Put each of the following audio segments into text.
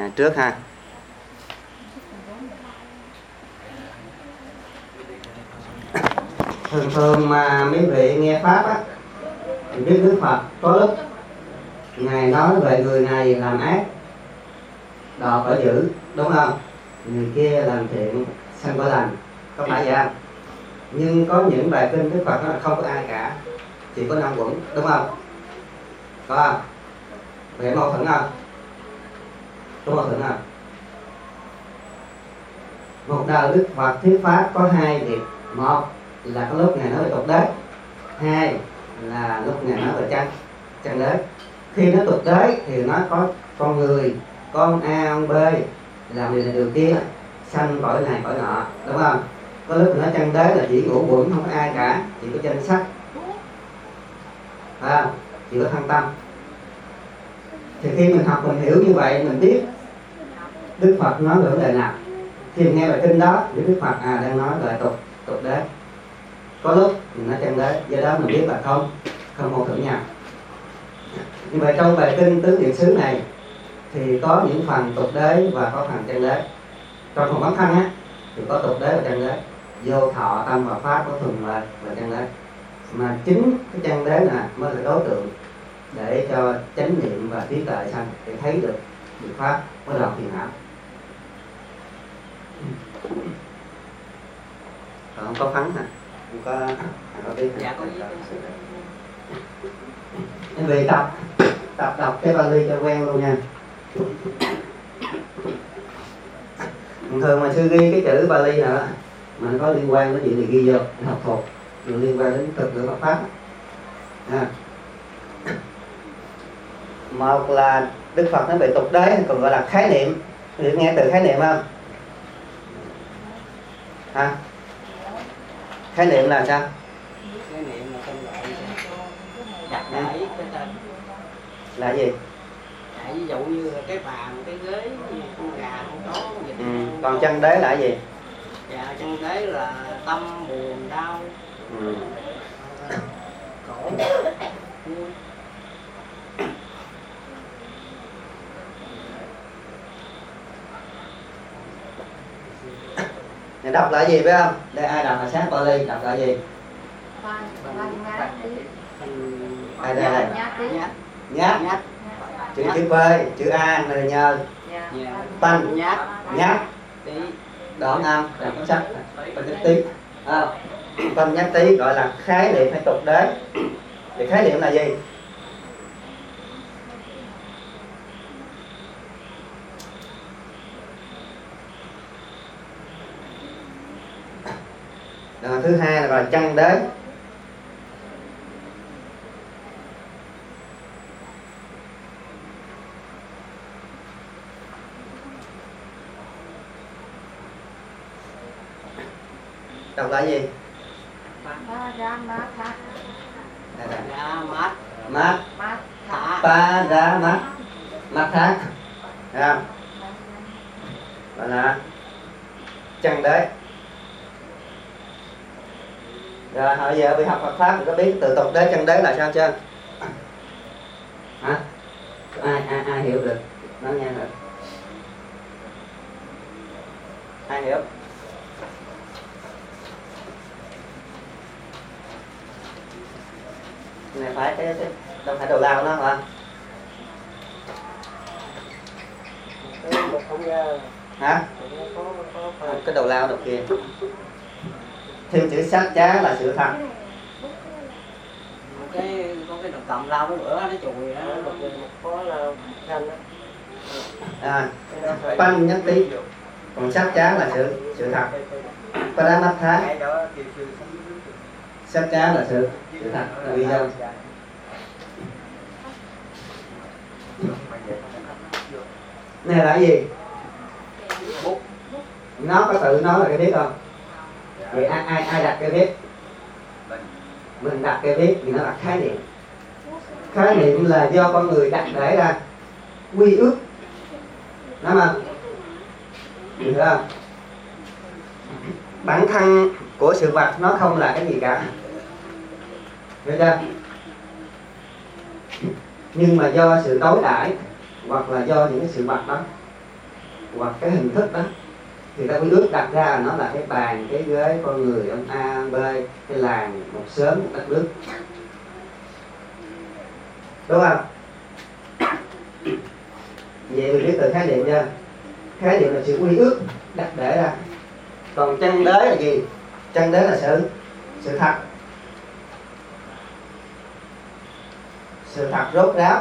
trước ha. Thường mà mấy vị nghe pháp á thì biết Đức Phật có lúc Ngài nói về người này làm ác đọt ở dữ, đúng không? Người kia làm thiện sanh quả lành, có phải vậy không? Nhưng có những bài kinh Đức Phật là không có ai cả, chỉ có 5 quẩn, đúng không? Có không? Vậy mâu thuẫn không? Có mâu thuẫn không? Một đời Đức Phật thuyết pháp có 2 việc. Một là có lúc Ngài nói về tục đế, 2 là lúc Ngài nói về chân đế. Khi nó tục đế thì nó có con người, con A, con B làm điều này điều kia, sanh cõi này cõi nọ, đúng không? Có lúc nó chân đế là chỉ ngũ quẩn, không có ai cả, chỉ có danh sắc, chỉ có thân tâm. Thì khi mình học mình hiểu như vậy, mình biết Đức Phật nói về vấn đề nào. Khi mình nghe bài kinh đó, thì Đức Phật đang nói về tục đế. Có lúc mình nói chân đế, do đó mình biết là không mâu thuẫn nhau. Như vậy trong bài kinh Tứ Niệm xứ này thì có những phần tục đế và có phần chân đế. Trong phần bắn thân á thì có tục đế và chân đế. Vô thọ, tâm và pháp có thuần là chân đế. Mà chính cái chân đế này mới là đối tượng để cho chánh niệm và trí tuệ sanh, để thấy được pháp mới đầu phiền não. Còn không có phấn hả? Không có biết. Dạ có biết. Nên về tập đọc cái Bali cho quen luôn nha. Thường mà sư ghi cái chữ Bali nào đó mà nó có liên quan đến chuyện gì ghi vô để học thuộc, liên quan đến thực lượng Phật pháp. Một là Đức Phật nói về tục đế, còn gọi là khái niệm. Được nghe từ khái niệm không? Khái niệm là sao? Khái niệm là trong loại đặt để cái tên là gì? ví dụ như cái bàn, cái ghế, con gà, con chó, con vịt. Còn chân đế là gì? Dạ chân đế là tâm, buồn, đau, khổ, vui. Này đọc lại gì phải không? Đây ai đọc là sát Bali, đọc lại gì? Đây. Nhát. Chữ B, chữ A là nhờ. Tanh, nhát. Đoạn âm, đọc có sắc, và nhát tí. Tanh nhát tí gọi là khái niệm hay tục đế. Thì khái niệm là gì? Rồi, thứ hai là gọi là chân đế. Đọc lại gì? Mát. Mát thác. Gọi là chân đế. Rồi hồi giờ bị học Phật pháp mình có biết từ tục đế chân đế là sao chưa? Hả? Ai hiểu được? Nói nghe thử. Ai hiểu? Này phải cái đâu phải đầu lao nó hả? Hả? Cái đầu lao đầu kia. Thêm chữ sát chá là sự thật. Có cái độc cầm lao cái bữa nó chùi đó, có là thanh đó. Pan nhắc tí. Còn sát chá là sự thật. Paramatha. Sát chá là sự thật. Là vì sao? Này là cái gì? Nó có tự nói là cái biết không? Vậy ai đặt cái viết? Mình đặt cái viết thì nó là khái niệm. Khái niệm là do con người đặt để ra quy ước. Đúng không? Hiểu không? Bản thân của sự vật nó không là cái gì cả. Hiểu chưa? Nhưng mà do sự đối đãi hoặc là do những cái sự vật đó hoặc cái hình thức đó, thì ta quy ước đặt ra nó là cái bàn, cái ghế, con người, ông A, ông B, cái làng, một xóm, một đất nước, đúng không? Vậy mình biết từ khái niệm chưa? Khái niệm là sự quy ước đặt để ra. Còn chân đế là gì? Chân đế là sự thật, sự thật rốt ráo.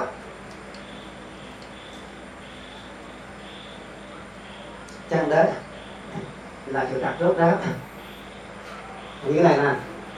Chân đế là sự thật rốt ráo. Như cái này nè,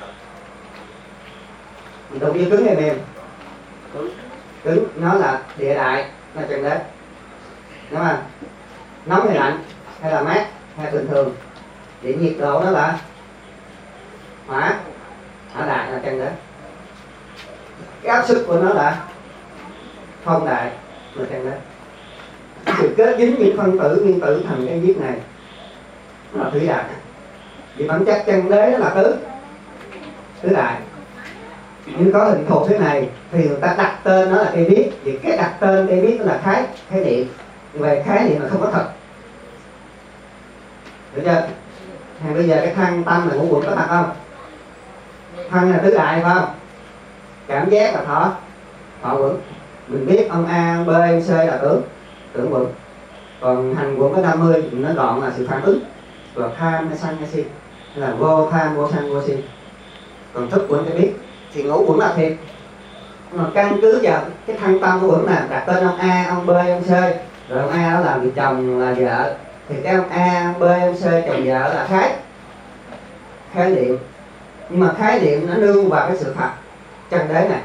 mình đụng với cứng hay mềm? Cứng, nó là địa đại, là chân đế, đúng không? Nóng hay lạnh, hay là mát, hay bình thường, thì nhiệt độ nó là hỏa đại, là chân đế. Cái áp suất của nó là phong đại, là chân đế. Sự kết dính những phân tử nguyên tử thành cái viết này nó là thủy đại. Vì bản chất chân đế nó là tứ đại. Nhưng có hình thù thế này thì người ta đặt tên nó là cây viết. Vì cái đặt tên cây viết nó là khái niệm. Về khái niệm là không có thật, được chưa? Hay bây giờ cái thân tâm là ngũ quẩn có thật không? Thân là tứ đại phải không? Cảm giác là thọ quẩn. Mình biết ông A, ông B, ông C là tưởng quẩn. Còn hành quẩn có 50, nó gọn là sự phản ứng. Rồi tham hay sân hay si, hay là vô tham, vô sân, vô si. Còn thức quẩn cái biết. Thì ngũ quẩn là thiệt. Mà căn cứ vào cái thân tâm của quẩn là đặt tên ông A, ông B, ông C. Rồi ông A đó là người chồng, là vợ. Thì cái ông A, ông B, ông C, chồng vợ là khái niệm. Nhưng mà khái niệm nó nương vào cái sự thật chân đế này.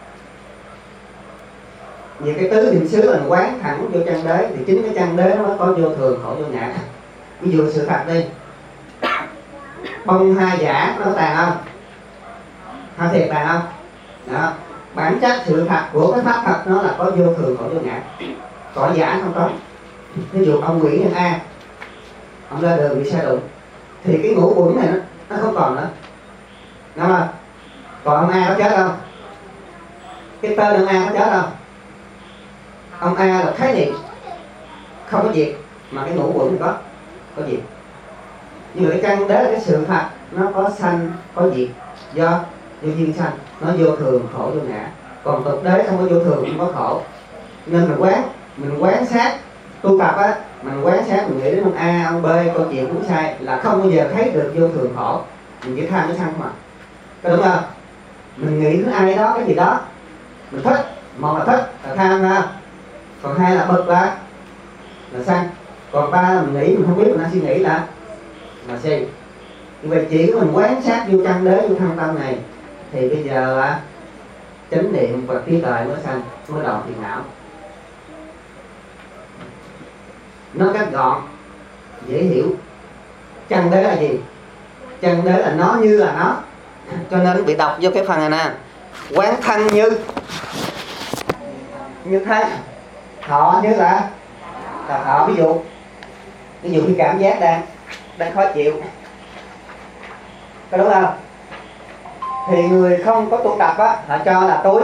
Vì cái tứ niệm xứ là quán thẳng vô chân đế, thì chính cái chân đế nó mới có vô thường, khổ, vô ngã. Ví dụ sự thật đi, bông hoa giả nó tàn không? Hoa thiệt tàn không? Đó. Bản chất sự thật của cái pháp thật nó là có vô thường, khổ, vô ngã. Cỏ giả không có. Ví dụ ông Nguyễn Nhân A, ông ra đường bị xe đụng, thì cái ngũ quẩn này nó không còn nữa, đúng không? Còn ông A có chết không? Cái tên ông A có chết không? Ông A là khái niệm, không có diệt, mà cái ngũ quẩn thì có diệt. Nhưng mà cái căn đế là cái sự thật, nó có sanh, có diệt, do duyên sanh, nó vô thường, khổ, vô ngã. Còn thực đế không có vô thường, không có khổ. Nên mình quán sát tu tập á, mình quán sát, mình nghĩ đến ông A, ông B, câu chuyện cũng sai, là không bao giờ thấy được vô thường khổ. Mình chỉ tham cái sân mà, có đúng không? Mình nghĩ đến ai đó, cái gì đó mình thích, một là thích là tham ha, còn hai là bực là sân, còn ba là mình nghĩ mình không biết, mình đang suy nghĩ là si. Như vậy chỉ có mình quán sát vô chân đế, vô thân tâm này, thì bây giờ là chánh niệm và trí tuệ mới sanh, mới đoạn phiền não. Nó cách gọn, dễ hiểu. Chân đế là gì? Chân đế là nó như là nó. Cho nên bị đọc vô cái phần này nè, quán thân như thân, thọ như là thọ. Ví dụ khi cảm giác đang khó chịu, có đúng không? Thì người không có tu tập á, họ cho là tôi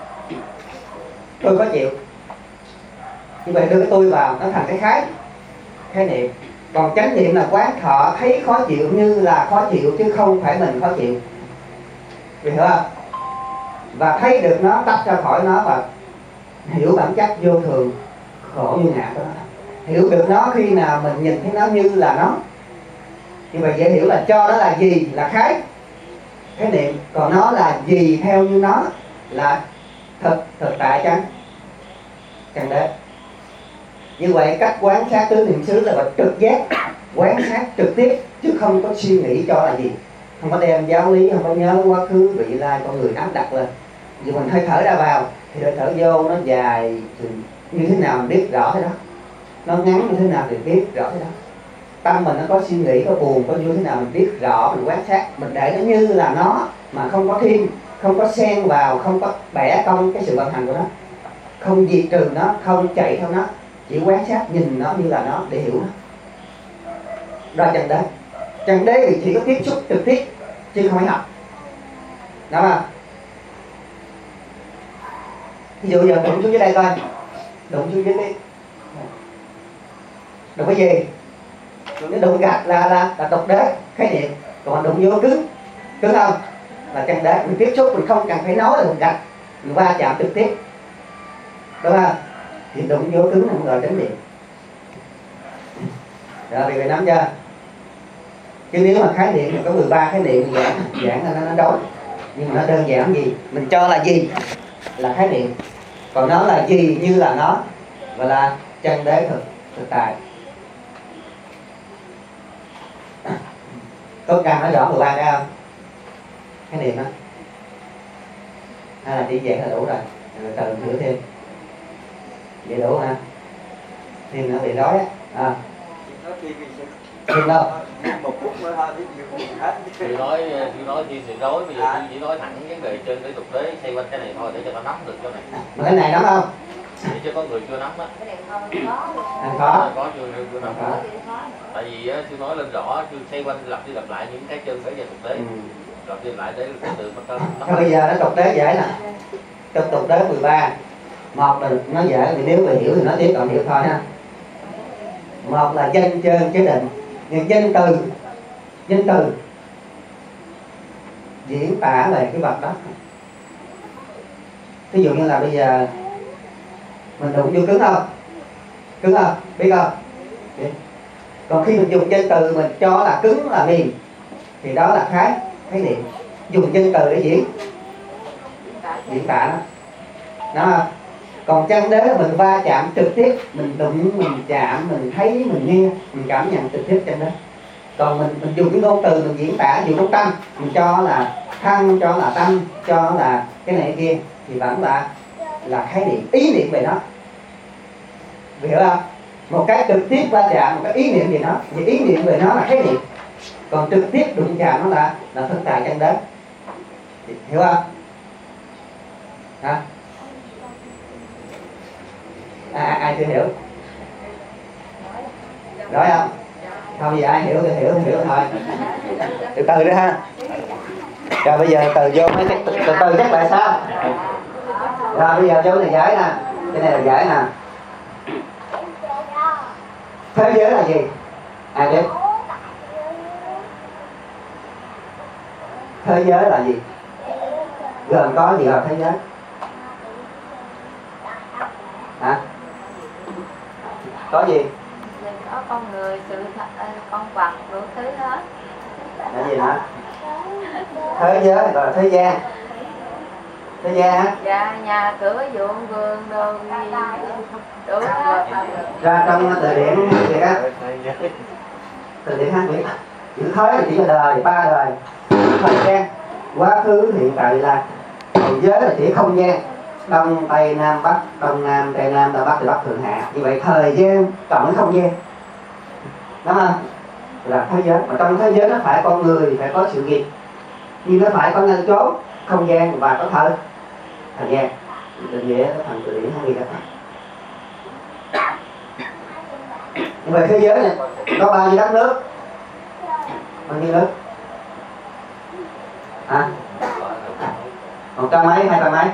khó chịu. Như vậy đưa cái tôi vào, nó thành cái khái niệm. Còn chánh niệm là quán thọ thấy khó chịu như là khó chịu, chứ không phải mình khó chịu. Vì hiểu không? Và thấy được nó, tách ra khỏi nó, và hiểu bản chất vô thường, khổ, vô ngã của nó. Hiểu được nó khi nào mình nhìn thấy nó như là nó. Như vậy dễ hiểu là cho nó là gì là khái niệm, còn nó là gì theo như nó là thực tại chân đế. Như vậy cách quán sát tứ niệm xứ là trực giác, quán sát trực tiếp, chứ không có suy nghĩ cho là gì. Không có đem giáo lý, không có nhớ quá khứ, vị lai, con người áp đặt lên. Dù mình hơi thở ra vào thì hơi thở vô nó dài như thế nào mình biết rõ thế đó, nó ngắn như thế nào thì biết rõ thế đó. Tâm mình nó có suy nghĩ, có buồn, có như thế nào mình biết rõ, mình quan sát, mình để nó như là nó, mà không có thêm, không có xen vào, không có bẻ cong cái sự vận hành của nó, không diệt trừ nó, không chạy theo nó, chỉ quan sát nhìn nó như là nó để hiểu nó. Đó chân đế. Chân đế thì chỉ có tiếp xúc trực tiếp chứ không phải học, đúng không? Ví dụ giờ đụng xuống dưới đây coi, đụng xuống dưới đây, đụng cái gì? Cái đụng gạch là đục đế khái niệm, còn đụng vô cứng không là chân đế. Mình tiếp xúc mình không cần phải nói là đụng gạch, mình va chạm trực tiếp, đúng không? Thì đụng vô cứng không gọi chánh niệm. Rồi bị nắm chưa? Chứ nếu mà khái niệm thì có 13 khái niệm giảng là nó đối, nhưng mà nó đơn giản gì? Mình cho là gì là khái niệm, còn nó là gì như là nó, gọi là chân đế thực tại. Có cần nói rõ 13 cái không? Khái niệm đó hay là chỉ vậy là đủ rồi, rồi từ thử thêm vậy đủ ha. Thêm nó bị đói á thêm đâu một phút nữa thôi thì nhiều hết. Chị nói thì sự đối, bây giờ chỉ nói thẳng vấn đề trên cái tục đế xoay quanh cái này thôi để cho nó nắm được cái này. mà cái này nắm không? Để cho có người chưa nắm á. Anh có chưa nắm. Tại vì sư nói lên rõ, sư xoay quanh lặp đi lặp lại những cái chân cái về tục đế, lặp đi lặp lại để từ bắt đầu nắm. Bây giờ nó tục đế dễ nè, tục đế 13. Một là nó dễ, thì nếu mà hiểu thì nói tiếp, còn hiểu thôi ha. Một là danh chân chế định, nhưng danh từ diễn tả về cái vật đó. Ví dụ như là bây giờ mình đụng vô cứng không, biết không? Còn khi mình dùng danh từ mình cho là cứng là mềm thì đó là khái niệm. Dùng danh từ để diễn tả nó không? Còn chân đế là mình va chạm trực tiếp, mình đụng, mình chạm, mình thấy, mình nghe, mình cảm nhận trực tiếp chân đế. Còn mình dùng cái ngôn từ mình diễn tả, dùng trong tâm, mình cho là thân, cho là tâm, cho là cái này cái kia thì vẫn là khái niệm, ý niệm về nó. Hiểu không? Một cái trực tiếp va chạm, một cái ý niệm về nó, thì ý niệm về nó là khái niệm. Còn trực tiếp đụng chạm nó là thực tại chân đế. Hiểu không? Hả? Ai chưa hiểu? Rồi không? Không gì ai hiểu thì hiểu thôi. Từ từ đó ha. Rồi bây giờ từ vô mấy cái từ chắc lại sao? Rồi bây giờ vô này giải nè. Cái này là giải nè. Thế giới là gì? Ai biết? Thế giới là gì? Gồm có gì vào thế giới? Hả? Có gì? Có con người, sự con vật, đủ thứ hết. Là gì hả? Thế giới gọi là thế gian. Thế gian á? Dạ, nhà cửa ruộng vườn đồ gì đủ hết. Ra trong từ điển Việt á, từ điển Hán Việt, chữ thế là chỉ là đời, 3 đời, thời gian, quá khứ, hiện tại, vị lai. Còn giới là chỉ không gian, đông tây nam bắc, đông nam tây nam, đông bắc tây bắc thượng hạ. Như vậy thời gian cộng với không gian, đúng không? Là thế giới. Mà trong thế giới nó phải con người, phải có sự nghiệp, nhưng nó phải có nơi chốn, không gian và có thời gian. Định nghĩa nó thành từ điển Hán Việt đó. Như vậy thế giới này có bao nhiêu đất nước? Bao nhiêu nước? Hả? 100 mấy, 200 mấy?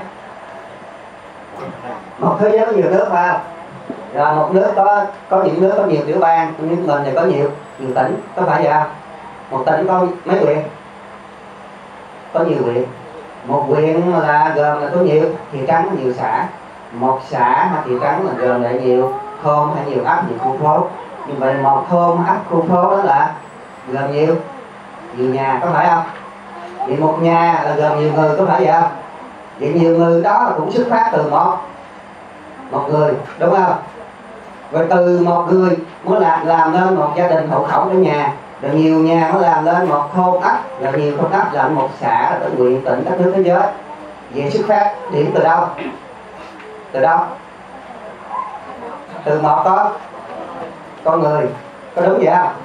Một thế giới có nhiều nước phải không? Rồi một nước có những nước có nhiều tiểu bang, nhưng mình thì có nhiều tỉnh, có phải vậy không? Một tỉnh có mấy huyện? Có nhiều huyện. Một huyện là gồm là có nhiều thị trấn, có nhiều xã. Một xã hay thị trấn là gồm lại nhiều thôn hay nhiều ấp, nhiều khu phố. Như vậy một thôn, ấp, khu phố đó là gồm nhiều nhà, có phải không? Vậy một nhà là gồm nhiều người, có phải vậy không? Vậy nhiều người đó là cũng xuất phát từ một người, đúng không? Rồi từ một người mới làm nên một gia đình hộ khẩu trong nhà, rồi nhiều nhà mới làm lên một thôn ấp, rồi nhiều thôn ấp làm một xã, rồi tới huyện, tỉnh, các nước thế giới. Vậy xuất phát điểm từ đâu? Từ đâu? Từ một con người, có đúng vậy không?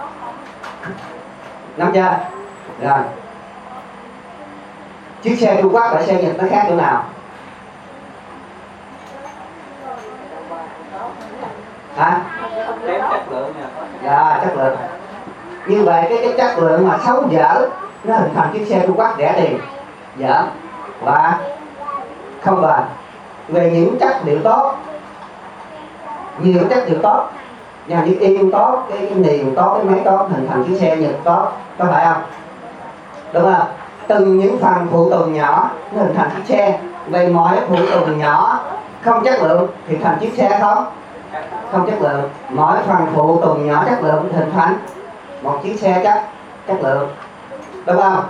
Nắm chưa? Rồi. Chiếc xe Trung Quốc và xe Nhật nó khác chỗ nào? Hả? Kém chất lượng nè. Dạ, chất lượng. Như vậy cái chất lượng mà xấu dở nó hình thành chiếc xe Trung Quốc rẻ tiền, dở và không bền. Về những chất liệu tốt, nhiều chất liệu tốt nhà chiếc yên tốt, cái niềm tốt, cái máy tốt hình thành chiếc xe nhật tốt, có phải không? Đúng không? Từng những phần phụ tùng nhỏ nó hình thành chiếc xe. Vậy mọi phụ tùng nhỏ không chất lượng thì thành chiếc xe không chất lượng. Mỗi phần phụ tùng nhỏ chất lượng hình thành một chiếc xe chất lượng, đúng không?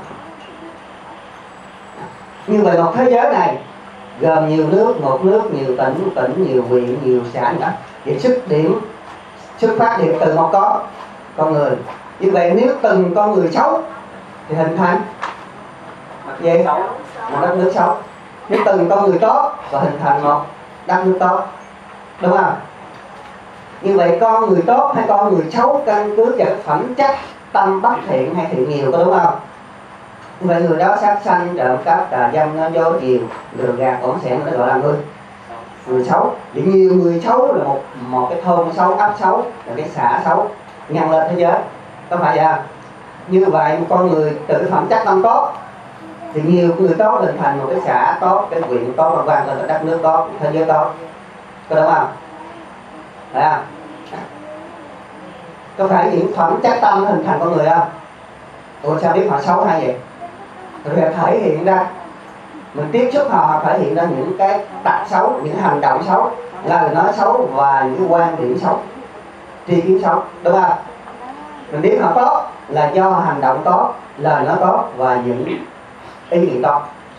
Như vậy một thế giới này gồm nhiều nước, một nước, nhiều tỉnh, nhiều huyện, nhiều xã nữa. Thì xuất phát điểm từ một con người. Như vậy nếu từng con người xấu thì hình thành gì? Một đất nước xấu. Nếu từng con người tốt và hình thành một đất nước tốt, đúng không? Như vậy con người tốt hay con người xấu căn cứ vào phẩm chất tâm bất thiện hay thiện nhiều, có đúng không? Như vậy người đó sát sanh, trộm cắp, tà dâm, nói dối, điều, lừa gạt, ổn xẻn, nó gọi là người xấu. Vì nhiều người xấu là một cái thôn xấu, ấp xấu, là cái xã xấu nhân lên thế giới, có phải vậy? Như vậy một con người từ cái phẩm chất tâm tốt thì nhiều người tốt hình thành một cái xã tốt, cái huyện tốt, vân vân, là cái đất nước tốt, thế giới tốt, có đúng không? Phải không? Có phải những phẩm chất tâm hình thành con người không? Ủa sao biết họ xấu hay vậy? Rồi thể hiện ra, mình tiếp xúc họ thể hiện ra những cái tật xấu, những hành động xấu, lời nói xấu và những quan điểm xấu, tri kiến xấu, đúng không? Mình biết họ tốt là do hành động tốt, lời nói tốt và những ý nghĩ tốt.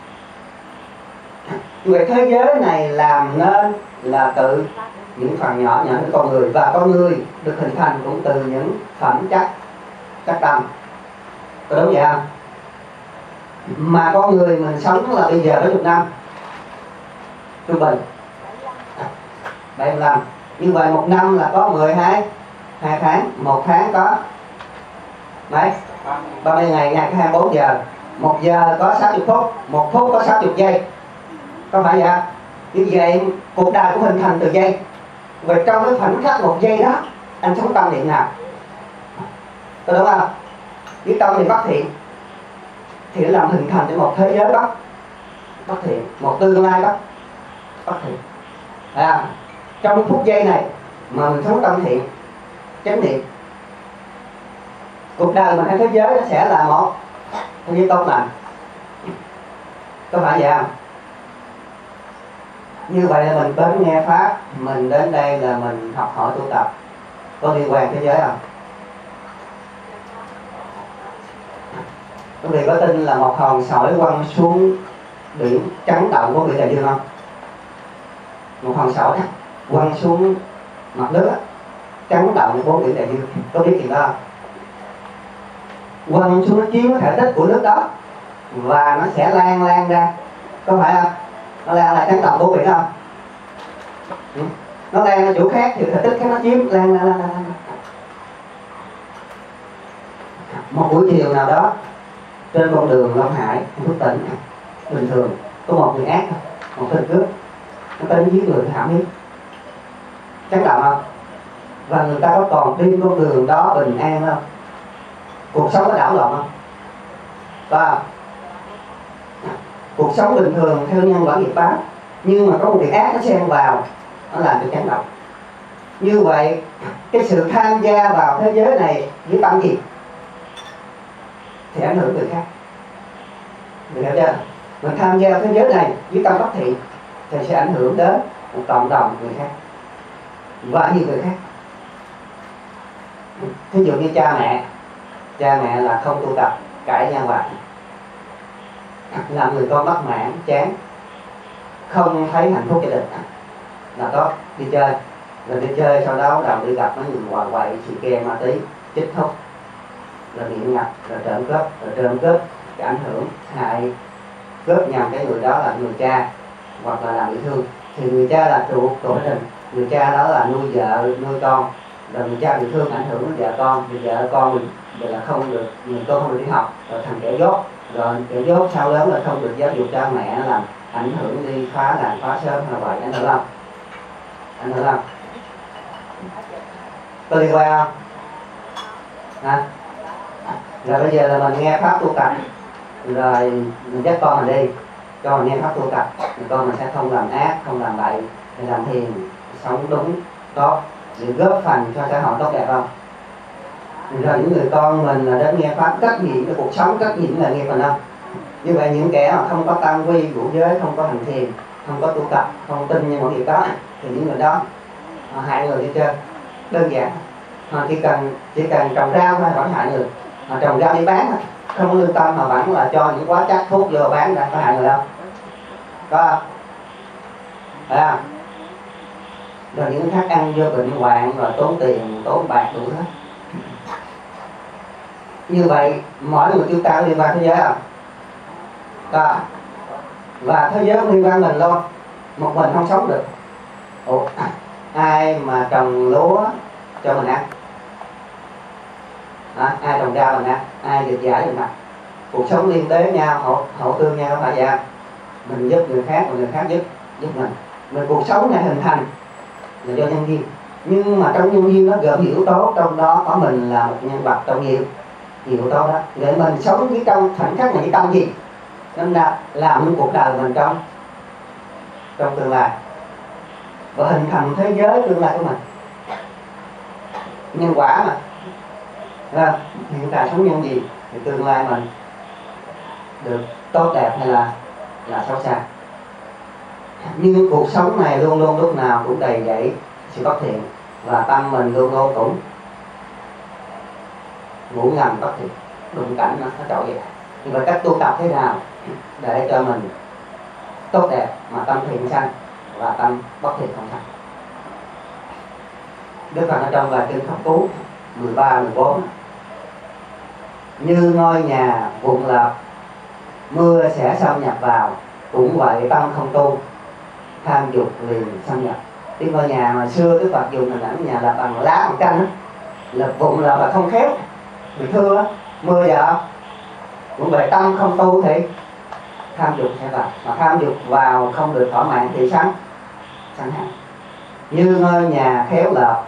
Vậy thế giới này làm nên là từ những phần nhỏ nhỏ của con người, và con người được hình thành cũng từ những phẩm chất tâm, có đúng vậy không? Mà con người mình sống là bây giờ 70 năm trung bình 75. Như vậy một năm là có 12 tháng, một tháng có mấy? 30 ngày, ngày có 24 giờ. Một giờ có 60 phút, một phút có 60 giây, có phải vậy? Như vậy cuộc đời cũng hình thành từ giây. Vậy trong cái khoảnh khắc một giây đó anh sống tâm niệm nào? Có đúng không? Cái tâm niệm bất thiện thì nó làm hình thành cho một thế giới bất thiện, một tương lai bất thiện. Trong cái phút giây này mà mình sống tâm thiện, chánh niệm, cuộc đời mình hay thế giới nó sẽ là một thế giới tốt lành, có phải vậy không? Như vậy là mình đến nghe pháp, mình đến đây là mình học hỏi tu tập, có liên quan thế giới không? Quý vị có tin là một hòn sỏi quăng xuống biển chấn động của Biển Đại Dương không? Một hòn sỏi quăng xuống mặt nước chấn động của Biển Đại Dương, có biết chuyện đó không? Quăng xuống nó chiếm cái thể tích của nước đó và nó sẽ lan ra, có phải không? Nó lan lại chấn động của biển không? Nó lan ở chỗ khác thì thể tích khác nó chiếm, lan. Một buổi chiều nào đó trên con đường Long Hải, Phước Tỉnh, bình thường có một người ác, một tên cướp, nó tới giết người thảm thiết, chấn động không? Và người ta có còn đi con đường đó bình an không? Cuộc sống có đảo lộn không? Và cuộc sống bình thường theo nhân quả nghiệp báo, nhưng mà có một việc ác nó xen vào, nó làm cho chấn động. Như vậy cái sự tham gia vào thế giới này với tâm gì thì ảnh hưởng người khác, được hiểu chưa? Mình tham gia thế giới này với tâm bất thiện thì sẽ ảnh hưởng đến một cộng đồng người khác và nhiều người khác. Thí dụ như cha mẹ là không tu tập, cãi nhau hoài, làm người con bất mãn, chán, không thấy hạnh phúc gia đình, là có đi chơi, rồi đi chơi sau đó đầu đi gặp mấy người ngoại quậy, xì ke, ma túy, chích hút, rồi nghiện ngập, rồi trộm cướp, cái ảnh hưởng hại cướp nhầm cái người đó là người cha hoặc là làm bị thương, thì người cha là trụ của gia đình, người cha đó là nuôi vợ nuôi con, rồi người cha bị thương ảnh hưởng đến vợ con, thì vợ con mình là không được, người con không được đi học, rồi thành kẻ dốt, rồi kẻ dốt sau lớn là không được giáo dục cha mẹ, làm ảnh hưởng đi phá làng phá sớm là vậy, anh hiểu không? Anh hiểu không? Có liên quan không? Hả? Rồi bây giờ là mình nghe pháp tu tập, rồi mình dắt con mình đi, cho mình nghe pháp tu tập, thì con mình sẽ không làm ác, không làm bậy, để làm thiền, sống đúng, tốt, để góp phần cho xã hội tốt đẹp không? Rồi những người con mình là đến nghe pháp trách nhiệm cái cuộc sống, trách nhiệm là nghe phần không? Như vậy những kẻ mà không có tam quy ngũ giới, không có hành thiền, không có tu tập, không tin như mọi việc đó, thì những người đó họ hại người đi chơi. Đơn giản, họ chỉ cần trồng rau thôi vẫn hại người. Họ trồng rau đi bán thôi, không có lương tâm mà vẫn là cho những quá chất thuốc vô bán ra, có hại người đâu? Có không? Phải không? Rồi những khác ăn vô bệnh hoạn, rồi tốn tiền, tốn bạc đủ hết. Như vậy mỗi người chúng ta có liên quan thế giới không? Có. Và thế giới liên quan mình luôn. Một mình không sống được. Ủa, ai mà trồng lúa cho mình ăn? Ai trồng rau mình ăn? Ai được giải mình ăn? Cuộc sống liên tế nhau, hỗ tương nhau, phải vậy không? Mình giúp người khác, người khác giúp mình. Mà cuộc sống này hình thành là do nhân duyên. Nhưng mà trong nhân duyên nó gồm nhiều yếu tố, trong đó có mình là một nhân vật trong nhiều yếu tố đó. Để mình sống với trong khoảnh khắc này với tâm gì? Nên là làm những cuộc đời mình trong tương lai và hình thành thế giới tương lai của mình. Nhân quả mà. Hiện tại sống nhân gì thì tương lai mình được tốt đẹp hay là xấu xa. Nhưng cuộc sống này luôn luôn lúc nào cũng đầy dẫy sự bất thiện, và tâm mình luôn luôn cũng ngủ ngầm bất thiện, đụng cảnh nó trội vậy. Nhưng mà cách tu tập thế nào để cho mình tốt đẹp mà tâm thiện sanh và tâm bất thiện không sanh? Đức Phật ở trong bài kinh Pháp Cú 13-14: như ngôi nhà vụn lập, mưa sẽ xâm nhập vào, cũng vậy tâm không tu, tham dục liền xâm nhập. Cái ngôi nhà mà xưa Đức Phật dùng hình ảnh nhà là bằng lá bằng canh á, là vụn lập là không khéo, bị thưa á, mưa vào. Cũng vậy tâm không tu thì tham dục sẽ vào, mà tham dục vào không được thỏa mãn thì sanh hại. Như ngôi nhà khéo lợp,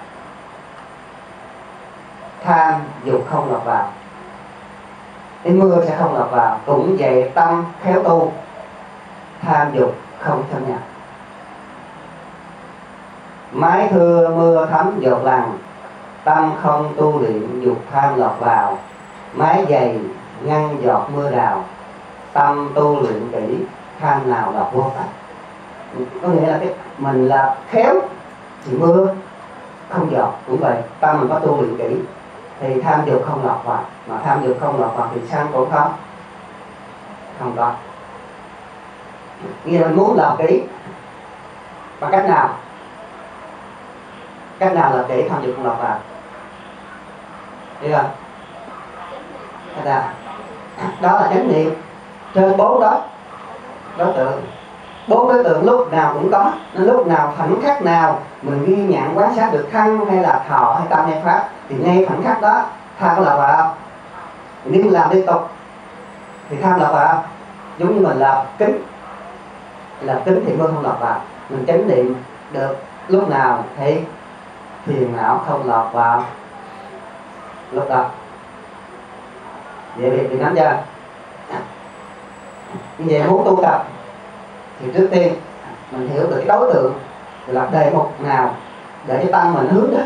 tham dục không lọt vào, cái mưa sẽ không lọt vào. Cũng vậy tâm khéo tu, tham dục không xâm nhập. Mái thưa mưa thấm giọt lằn, tâm không tu luyện dục tham lọt vào. Mái dày ngăn giọt mưa đào, tâm tu luyện kỹ tham nào lọt vô phải. Có nghĩa là cái mình là khéo thì mưa không giọt. Cũng vậy, tâm mình có tu luyện kỹ thì tham dục không lọt vào, mà tham dục không lọt vào thì sanh cũng không có. Nghĩa là muốn lọt kỹ bằng cách nào? Cách nào là kỹ tham dục không lọt vào? Hiểu không? Đó là chánh niệm trên 4 đối tượng. 4 đối tượng lúc nào cũng có, nên lúc nào khoảnh khắc nào mình ghi nhận quan sát được thân hay là thọ hay tâm hay pháp thì ngay khoảnh khắc đó tham có lọt vào không? Nếu mình làm liên tục thì tham lọt vào không? Giống như mình làm kính thì mưa không lọt vào. Mình chánh niệm được lúc nào thì phiền não không lọt vào lúc đó. Vậy thì nắm chưa? Như vậy muốn tu tập thì trước tiên mình hiểu được cái đối tượng là đề mục nào để cho tâm mình hướng đó.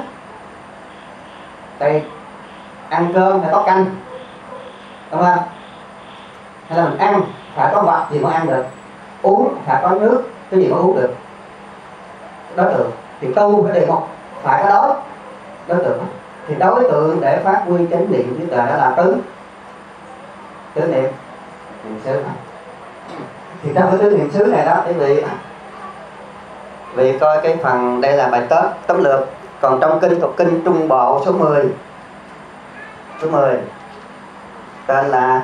Tại ăn cơm phải có canh, đúng không? Hay là mình ăn phải có vật gì mới ăn được, uống phải có nước cái gì mới uống được. Đối tượng thì tu phải đề mục phải có đối tượng. Thì đối tượng để phát huy chánh niệm trí tuệ đó là tứ niệm xứ. Thì trong cái tứ niệm xứ này đó, quý vị vì coi cái phần đây là bài tóm lược. Còn trong kinh thuộc kinh Trung Bộ số 10 tên là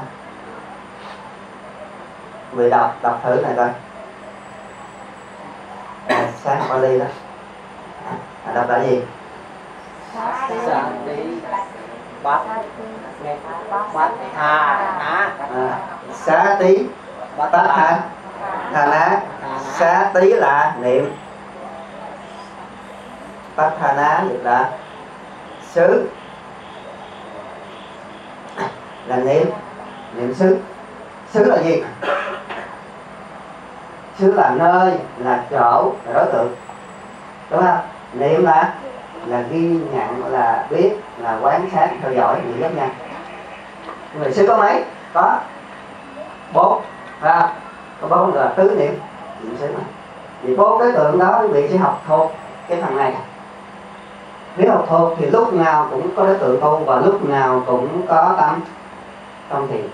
vì đọc thử này coi. Sáng Bali đó đọc là gì? Xá tí bát tha ná. Xá tí là niệm, bát tha ná dịch là xứ, là niệm xứ. Xứ là gì? Xứ là nơi, là chỗ, là đối tượng, đúng không? Niệm là là ghi nhận, là biết, là quán sát, theo dõi, niệm rất nhanh. Người xứ có mấy? Có 4, có 4 là tứ niệm xứ này. Thì 4 đối tượng đó quý vị sẽ học thuộc cái phần này. Nếu học thuộc thì lúc nào cũng có đối tượng tu và lúc nào cũng có tâm thiện.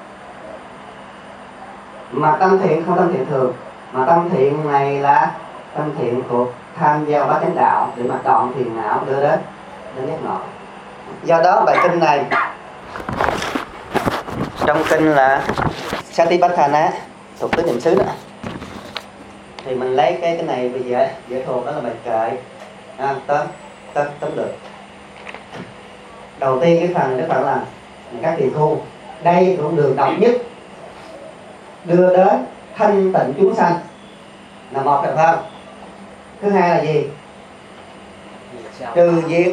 Mà tâm thiện không tâm thiện thường, mà tâm thiện này là tâm thiện thuộc tham gia bát chánh đạo để mà đoạn phiền não đưa đến giác ngộ. Do đó bài kinh này trong kinh là Satipatthana thuộc tứ niệm xứ đó, thì mình lấy cái này bây giờ dễ thuộc, đó là bài kệ tóm lược. Đầu tiên cái phần này các bạn là các tỳ khu, đây cũng đường độc nhất đưa đến thanh tịnh chúng sanh là một, được không? Thứ hai là gì? Trừ diệt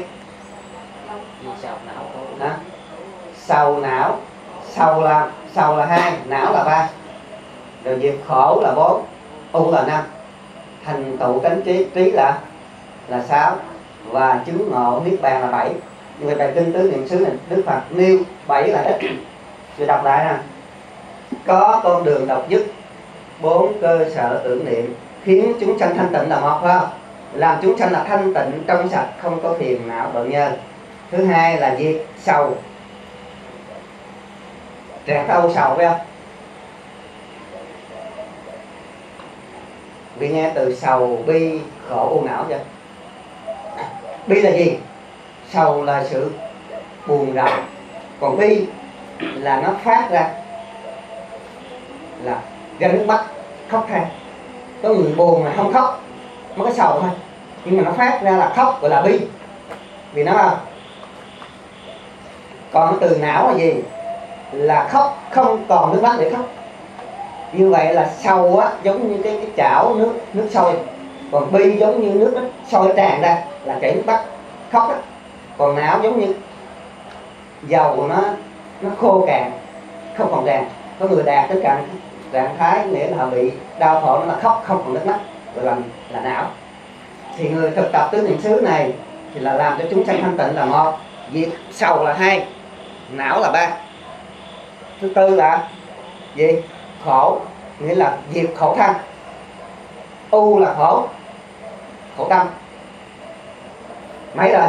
sầu não. Sầu là 2, não là 3, rồi diệt khổ là 4, u là 5, thành tựu chánh trí là 6, và chứng ngộ niết bàn là 7. Nhưng mà bài kinh tứ niệm xứ này Đức Phật nêu 7 là ít. Tôi đọc lại nè: có con đường độc nhất, 4 cơ sở tưởng niệm khiến chúng sanh thanh tịnh là một, phải không? Làm chúng sanh là thanh tịnh trong sạch, không có phiền não bận nhơ. Thứ hai là diệt sầu, tràn âu sầu, phải không? Vì nghe từ sầu, bi, khổ, u não chưa? Bi là gì? Sầu là sự buồn rầu, còn bi là nó phát ra là ra nước mắt, khóc than. Có người buồn mà không khóc mới có sầu thôi, nhưng mà nó phát ra là khóc, gọi là bi, vì nó không. Còn từ não là gì? Là khóc không còn nước mắt để khóc. Như vậy là sầu á, giống như cái chảo nước sôi, còn bi giống như nước nó sôi tràn ra là chảy nước mắt khóc á. Còn não giống như dầu nó khô cạn, không còn đàn. Có người đạt tới trạng thái nghĩa là họ bị đau khổ, nó là khóc không còn nước mắt, gọi là não. Thì người thực tập tứ niệm xứ này thì là làm cho chúng sanh thanh tịnh là 1, diệt sầu là 2, não là 3. Thứ tư là gì? Khổ, nghĩa là diệt khổ thân. U là khổ tâm. Mấy rồi?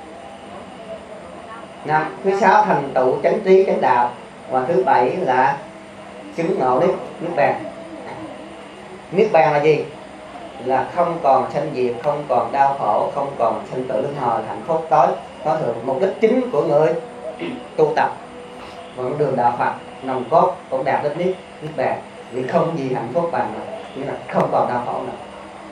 5. Thứ 6 thành tựu chánh trí chánh đạo, và thứ 7 là chứng ngộ niết bàn. Niết bàn là gì? Là không còn sanh diệt, không còn đau khổ, không còn sanh tử luân hồi, hạnh phúc tối thượng. Mục đích chính của người tu tập vẫn đường đạo Phật nòng cốt cũng đạt đến niết bàn, vì không gì hạnh phúc bằng nữa, nghĩa là không còn đau khổ nữa.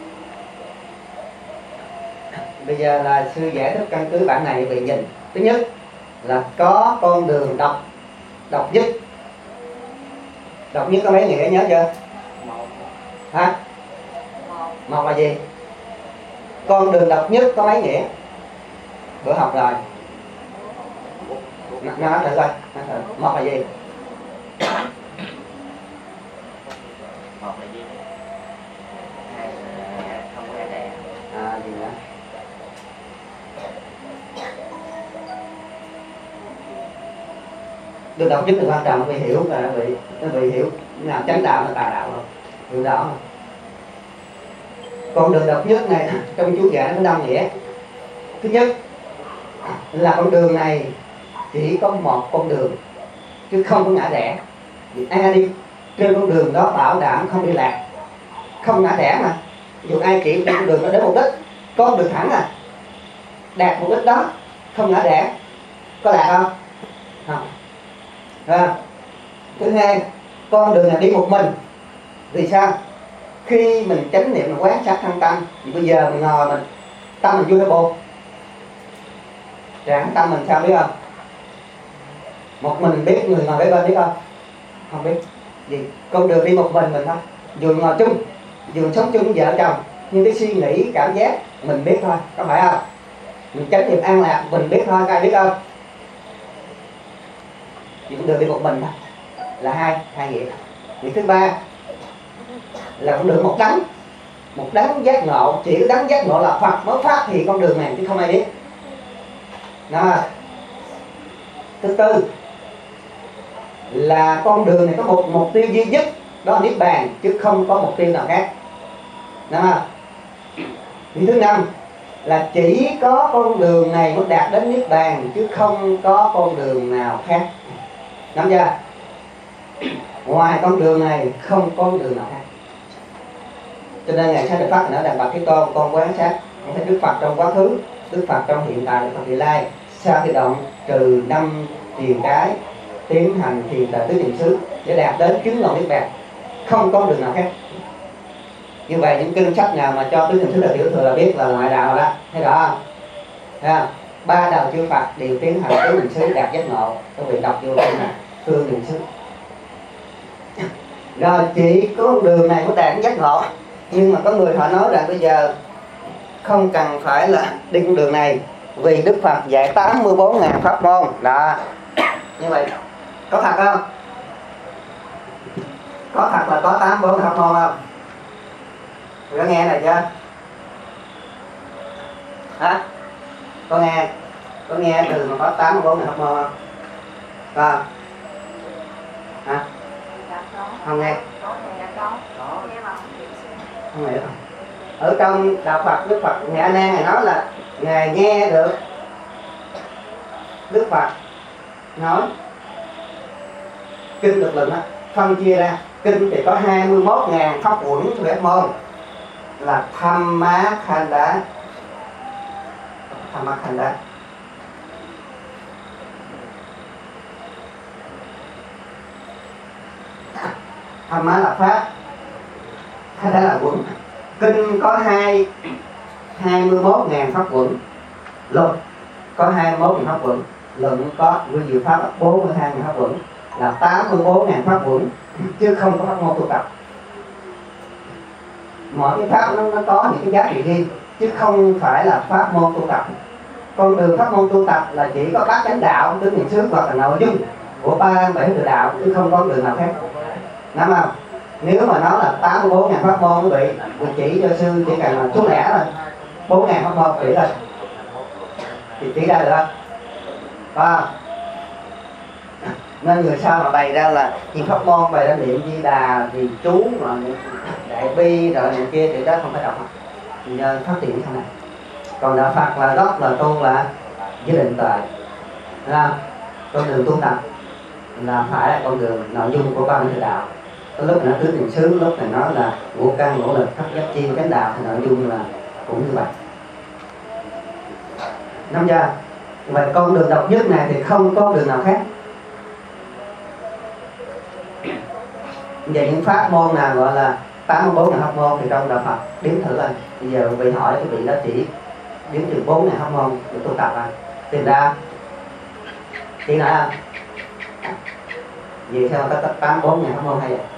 Bây giờ là sư giải thích căn cứ bản này về nhìn. Thứ nhất là có con đường độc nhất. Độc nhất có mấy nghĩa nhớ chưa? Hả? Một là gì? Con đường độc nhất có mấy nghĩa? Bữa học rồi. Nói thử coi. Một là gì? Một là gì? Hai là không có đẻ. Gì nữa? Đường độc nhất thì quan trọng, vì hiểu là nó bị hiểu nào chánh đạo là tà đạo không? Hiểu đó không? Con đường độc nhất này trong chú giải nó 5 nghĩa. Thứ nhất là con đường này chỉ có một con đường chứ không có ngã rẽ. Vì ai đi trên con đường đó bảo đảm không đi lạc, không ngã rẽ mà. Dù ai chỉ con đường đó đến mục đích, có đường thẳng đạt mục đích đó, không ngã rẽ, có lạc không? Không. Thứ hai, con đường này đi một mình. Vì sao? Khi mình chánh niệm, mình quán sát thân tâm, thì bây giờ mình ngồi mình tâm mình vui hay buồn? Trạng tâm mình sao biết không? Một mình biết, người ngồi kế bên biết không? Không biết. Vì con đường đi một mình thôi. Dù ngồi chung, dù sống chung với vợ chồng, nhưng cái suy nghĩ, cảm giác mình biết thôi, có phải không? Mình chánh niệm an lạc mình biết thôi, ai biết không? Vì con đường đi một mình thôi là hai nghĩa. Nghĩa thứ ba là con đường một đấng. một đấng giác ngộ, chỉ có đấng giác ngộ là Phật mới phát hiện con đường này chứ không ai biết. Đó. Thứ tư là con đường này có một mục tiêu duy nhất, đó là niết bàn, chứ không có mục tiêu nào khác. Đúng không? Điều thứ năm là chỉ có con đường này mới đạt đến niết bàn, chứ không có con đường nào khác. Nắm chưa? Ngoài con đường này không có con đường nào khác. Cho nên Ngài Sai Đề Phất nói rằng: Bạch Thế Tôn, con quan sát con thấy Đức Phật trong quá khứ, Đức Phật trong hiện tại, Đức Phật vị lai, sao thì động trừ 5 triền cái, tiến hành thiền tại tứ niệm xứ để đạt đến chứng ngộ niết bàn, không có đường nào khác. Như vậy những kinh sách nào mà cho tứ niệm xứ là tiểu thừa là biết là ngoại đạo đó, thấy rõ không? Thấy không? 3 đạo chư Phật đều tiến hành tứ niệm xứ đạt giác ngộ. Các vị đọc vô kinh này, tương niệm xứ. Rồi chỉ có đường này mới đạt giác ngộ. Nhưng mà có người họ nói rằng bây giờ không cần phải là đi con đường này, vì Đức Phật dạy 84.000 pháp môn. Đó. Như vậy có thật không? Có thật là có 84 pháp môn không? Có nghe này chưa? Hả? Có nghe từ mà có 84.000 pháp môn không? Có. Hả? Không nghe. Không hiểu. Ở trong đạo Phật, Đức Phật Ngài A Nan Ngài nói là Ngài nghe được Đức Phật nói kinh được lần đó, phân chia ra kinh thì có 21.000 pháp uẩn thuộc pháp môn là Thamma Khanda. Thamma là pháp, Khanda là uẩn. Kinh có 21.000 pháp uẩn, luật có 21.000 pháp uẩn, luận có nguyên diệu pháp 42.000 pháp uẩn, là 84.000 pháp uẩn, chứ không có pháp môn tu tập. Mỗi cái pháp nó có những cái giá trị riêng, chứ không phải là pháp môn tu tập. Con đường pháp môn tu tập là chỉ có bát chánh đạo, tứ niệm xứ hoặc là nội dung của 37 tự đạo, chứ không có đường nào khác. Nắm không? Nếu mà nói là 84.000 pháp môn quý vị, mình chỉ cho sư chỉ cần là số lẻ thôi, 4.000 pháp môn chỉ thôi, thì chỉ ra được không? À. Nên người sau mà bày ra là những pháp môn bày ra niệm Di Đà, thì chú mà đại bi rồi này kia thì đó không phải đọc, nhờ phát triển sau này. Còn đạo Phật là gốc là tu là giới định tuệ, con đường tu tập là phải là con đường nội dung của 30 tự đạo. Có lúc nó tứ niệm xứ, lúc này nói là ngũ căn ngũ lực thất giác chi chánh đạo, thì nội dung là cũng như vậy. Nắm chưa? Vậy con đường độc nhất này thì không có đường nào khác. Vậy những pháp môn nào gọi là 84.000 pháp môn thì trong đạo Phật đếm thử lên. Bây giờ vị hỏi cái vị đó chỉ đếm từ 4.000 pháp môn để tu tập tìm ra chỉ là vì sao ta 84.000 pháp môn hay vậy?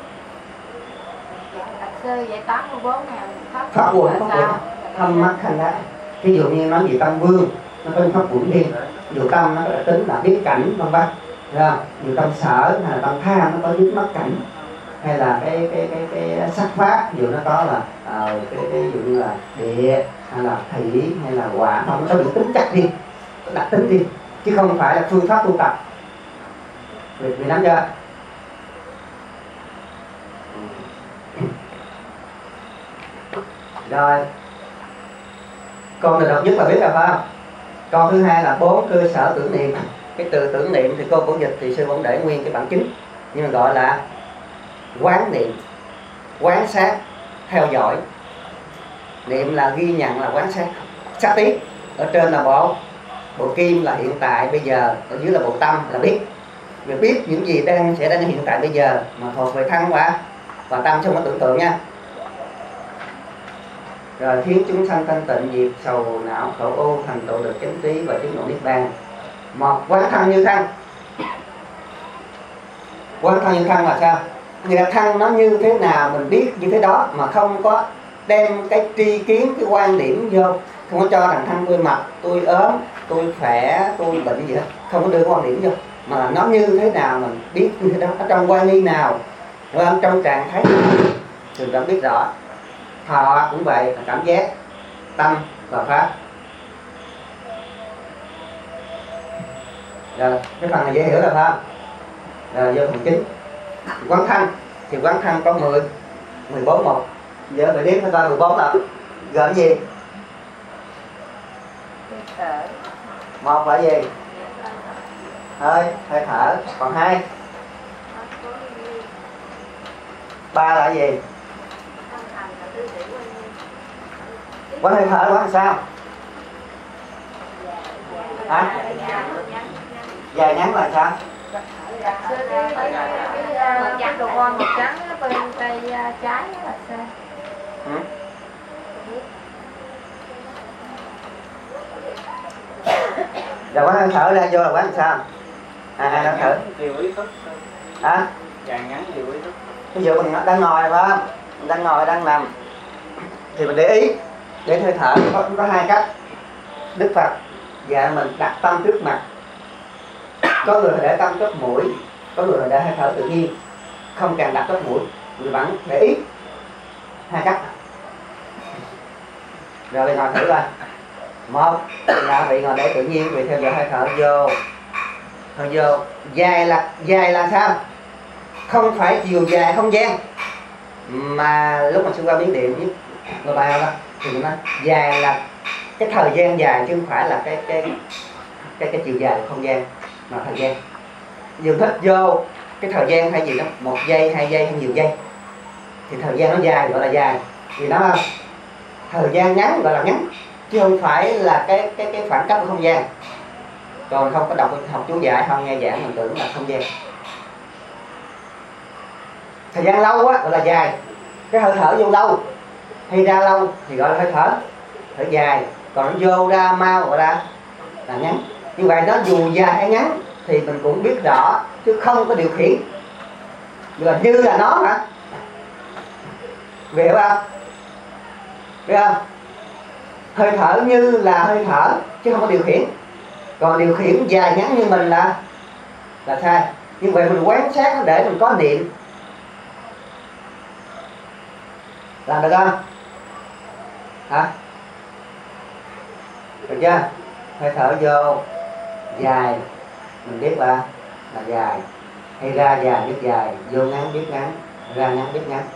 Sư vậy 84.000 pháp uẩn thâm mắt khanh đá. Ví dụ như nói gì tâm vương nó có pháp uẩn riêng, ví dụ tâm nó có tính là biết cảnh vân vân, ví dụ tâm sở hay là tâm tham nó có biết mất cảnh, hay là cái sắc pháp, ví dụ nó có là cái ví dụ như là địa hay là thủy hay là hỏa, không nó có được tính chất riêng, đặc tính riêng, chứ không phải là phương pháp tu tập. Vì nắm chưa? Rồi con đường độc nhất là biết rồi phải không? Con thứ hai là 4 cơ sở tưởng niệm. Cái từ tưởng niệm thì cô cũng dịch thì sư vẫn để nguyên cái bản chính, nhưng mà gọi là quán niệm, quán sát, theo dõi. Niệm là ghi nhận, là quán sát, sát tiếp. Ở trên là bộ kim là hiện tại bây giờ, ở dưới là bộ tâm là biết. Mình biết những gì đang xảy ra hiện tại bây giờ mà thuộc về thân và tâm, chứ không có tưởng tượng nha. Rồi khiến chúng sanh thanh tịnh, diệt sầu não khổ ô, thành tựu được chánh trí và chứng ngộ niết bàn. Một quán thân như thân. Quán thân như thân là sao? Nghĩa là thân nó như thế nào mình biết như thế đó, mà không có đem cái tri kiến, cái quan điểm vô, không có cho rằng thân tôi mập, tôi ốm, tôi khỏe, tôi bệnh gì hết, không có đưa quan điểm vô, mà nó như thế nào mình biết như thế đó, ở trong quan nghi nào, trong trạng thái thì ta biết rõ. Thọ cũng vậy, là cảm giác. Tâm và pháp. Rồi, cái phần này dễ hiểu rồi phải không? Rồi vô phần chính. Quán thân thì quán thân có 14 một. Giờ phải đếm coi 14 là gồm cái gì? Một là gì? Hơi thở. Còn 2? 3 là gì? Quán hơi thở quán sao? Hả? Dài ngắn là sao? Cái đồ con màu trắng bên tay trái là sao? Ừ? Rồi quán hơi thở ra vô là quán sao? Ai đang thở? Điều ý thức. Hả? Dài ngắn điều ý thức. Ví dụ mình đang ngồi phải không? Mình đang ngồi đang nằm thì mình để ý để hơi thở có 2 cách. Đức Phật dạ mình đặt tâm trước mặt. Có người để tâm trước mũi, có người để hơi thở tự nhiên, không cần đặt trước mũi, người vẫn để ý. 2 cách. Rồi bây giờ thử coi. Một là vị ngồi để tự nhiên, vị theo dõi hơi thở vô. Hơi vô. Dài là sao? Không phải chiều dài không gian, mà lúc mà xung quanh biến điện với người bao đó thì nó dài là cái thời gian dài chứ không phải là cái chiều dài của không gian, mà thời gian. Dừng thích vô cái thời gian hay gì đó, 1 giây, 2 giây hay nhiều giây thì thời gian nó dài gọi là dài. Vì đó không? Thời gian ngắn gọi là ngắn chứ không phải là cái khoảng cách của không gian. Còn không có học chú giải không nghe giảng mình tưởng là không gian. Thời gian lâu á gọi là dài. Cái hơi thở vô lâu hay ra lâu thì gọi là hơi thở dài. Còn nó vô ra mau gọi là ngắn. Như vậy nó dù dài hay ngắn thì mình cũng biết rõ chứ không có điều khiển. Là như là nó hả? Hiểu không? Biết không? Hơi thở như là hơi thở chứ không có điều khiển. Còn điều khiển dài ngắn như mình là sai. Như vậy mình quan sát nó để mình có niệm. Làm được không? Hả? Được chưa? Hơi thở vô dài mình biết là dài, hay ra dài biết dài, vô ngắn biết ngắn, ra ngắn biết ngắn.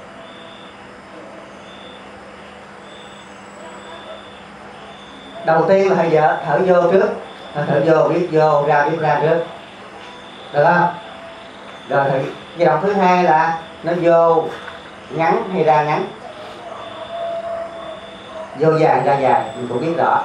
Đầu tiên là hơi thở vô trước. Hơi thở vô biết vô, ra biết ra trước. Được không? Rồi giai đoạn thứ 2 là nó vô ngắn hay ra ngắn, vô dài ra dài mình cũng biết rõ.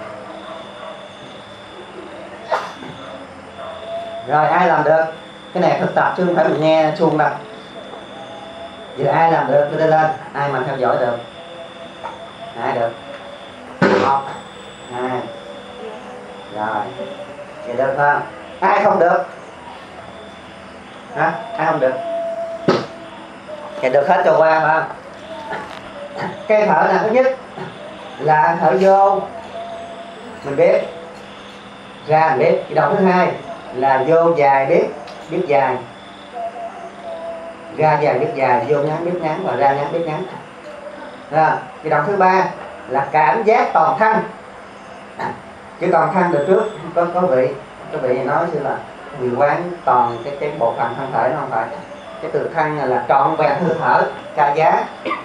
Rồi ai làm được? Cái này thực tập chứ không phải mình nghe chuông đâu. Giờ ai làm được đưa lên, ai mà theo dõi được? Ai được? 1, 2. Rồi. Vậy được không? Ai không được? Hả? Ai không được? Vậy được hết cho qua phải không? Cái thở nào thứ nhất là thở vô mình biết, ra mình biết. Cái đầu thứ 2 là vô dài biết dài, ra dài biết dài, vô ngắn biết ngắn và ra ngắn biết ngắn. Cái đầu thứ 3 là cảm giác toàn thân. Chứ toàn thân từ trước có vị nói chứ là người quán toàn cái bộ phận thân thể, nó không phải. Cái từ thân là trọn vẹn hơi thở, ca giá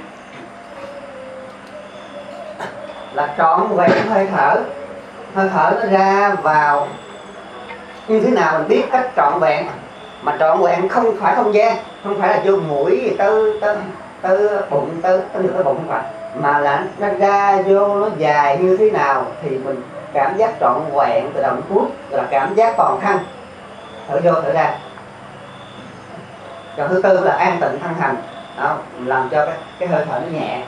là trọn vẹn hơi thở. Hơi thở nó ra vào như thế nào mình biết cách trọn vẹn. Mà trọn vẹn không phải không gian, không phải là vô mũi tới bụng, tới bụng không phải, mà là nó ra vô nó dài như thế nào thì mình cảm giác trọn vẹn từ đầu đến cuối, là cảm giác toàn thân. Thở vô thở ra. Còn thứ tư là an tịnh thân hành, đó, làm cho cái hơi thở nó nhẹ.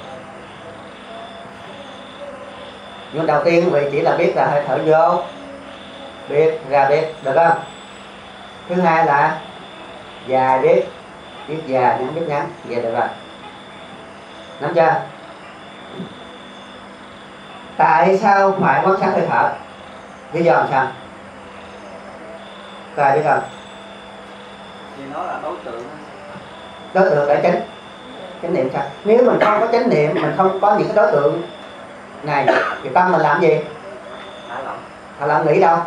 Nhưng đầu tiên vị chỉ là biết là hơi thở vô biết, ra biết, được không? Thứ 2 là dài biết dài, ngắn biết ngắn. Vậy được rồi. Nắm chưa? Tại sao phải quan sát hơi thở? Lý do làm sao? Có ai biết không? Thì nó là đối tượng Đối tượng để chính. chánh niệm sao? Nếu mình không có chánh niệm, mình không có những cái đối tượng này thì tâm mình làm gì? Thà làm nghĩ đâu?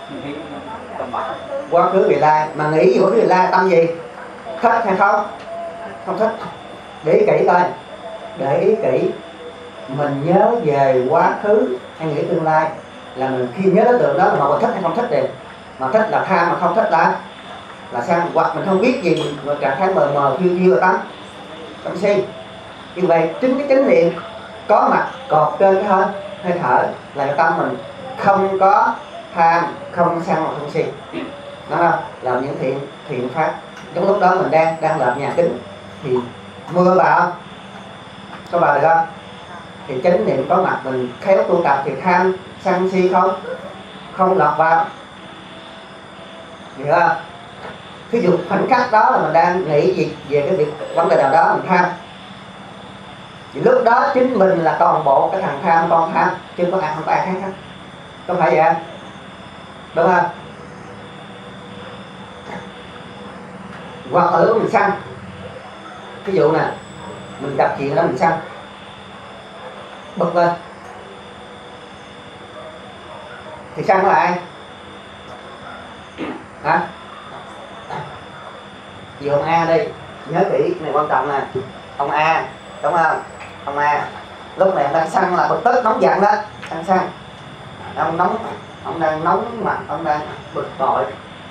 Quá khứ vị lai. Mà nghĩ gì quá khứ vị lai tâm gì? Thích hay không? Không thích. Để ý kỹ coi, để ý kỹ. Mình nhớ về quá khứ hay nghĩ tương lai là mình khi nhớ đối tượng đó là mình thích hay không thích đi. Mà thích là tham, mà không thích là sang. Hoặc mình không biết gì, mình trạng thái mờ mờ phiêu phiêu tâm si. Như vậy chính cái chánh niệm có mặt cột trên cái hơi thở là cái tâm mình không có tham, không sang, không si. Đúng không? Làm những thiện pháp. Trong lúc đó mình đang làm nhà kính thì mưa vào, có vào được không? Thì chánh niệm có mặt, mình khéo tu tập thì tham sân si không lọt vào, hiểu không? Ví dụ khoảnh khắc đó là mình đang nghĩ gì về cái việc vấn đề nào đó mình tham, thì lúc đó chính mình là toàn bộ cái thằng tham, con tham, chứ không có ai khác hết, có phải vậy không? Đúng không? Hoặc ở lúc mình sân, ví dụ nè, mình gặp chuyện đó mình sân, bực lên thì sân là ai? Hả? Vì ông A đi, nhớ kỹ này quan trọng nè. Ông A, đúng không? Ông A lúc này ông đang sân là bực tức nóng giận đó, đang sân, ông đang nóng mặt, ông đang bực bội.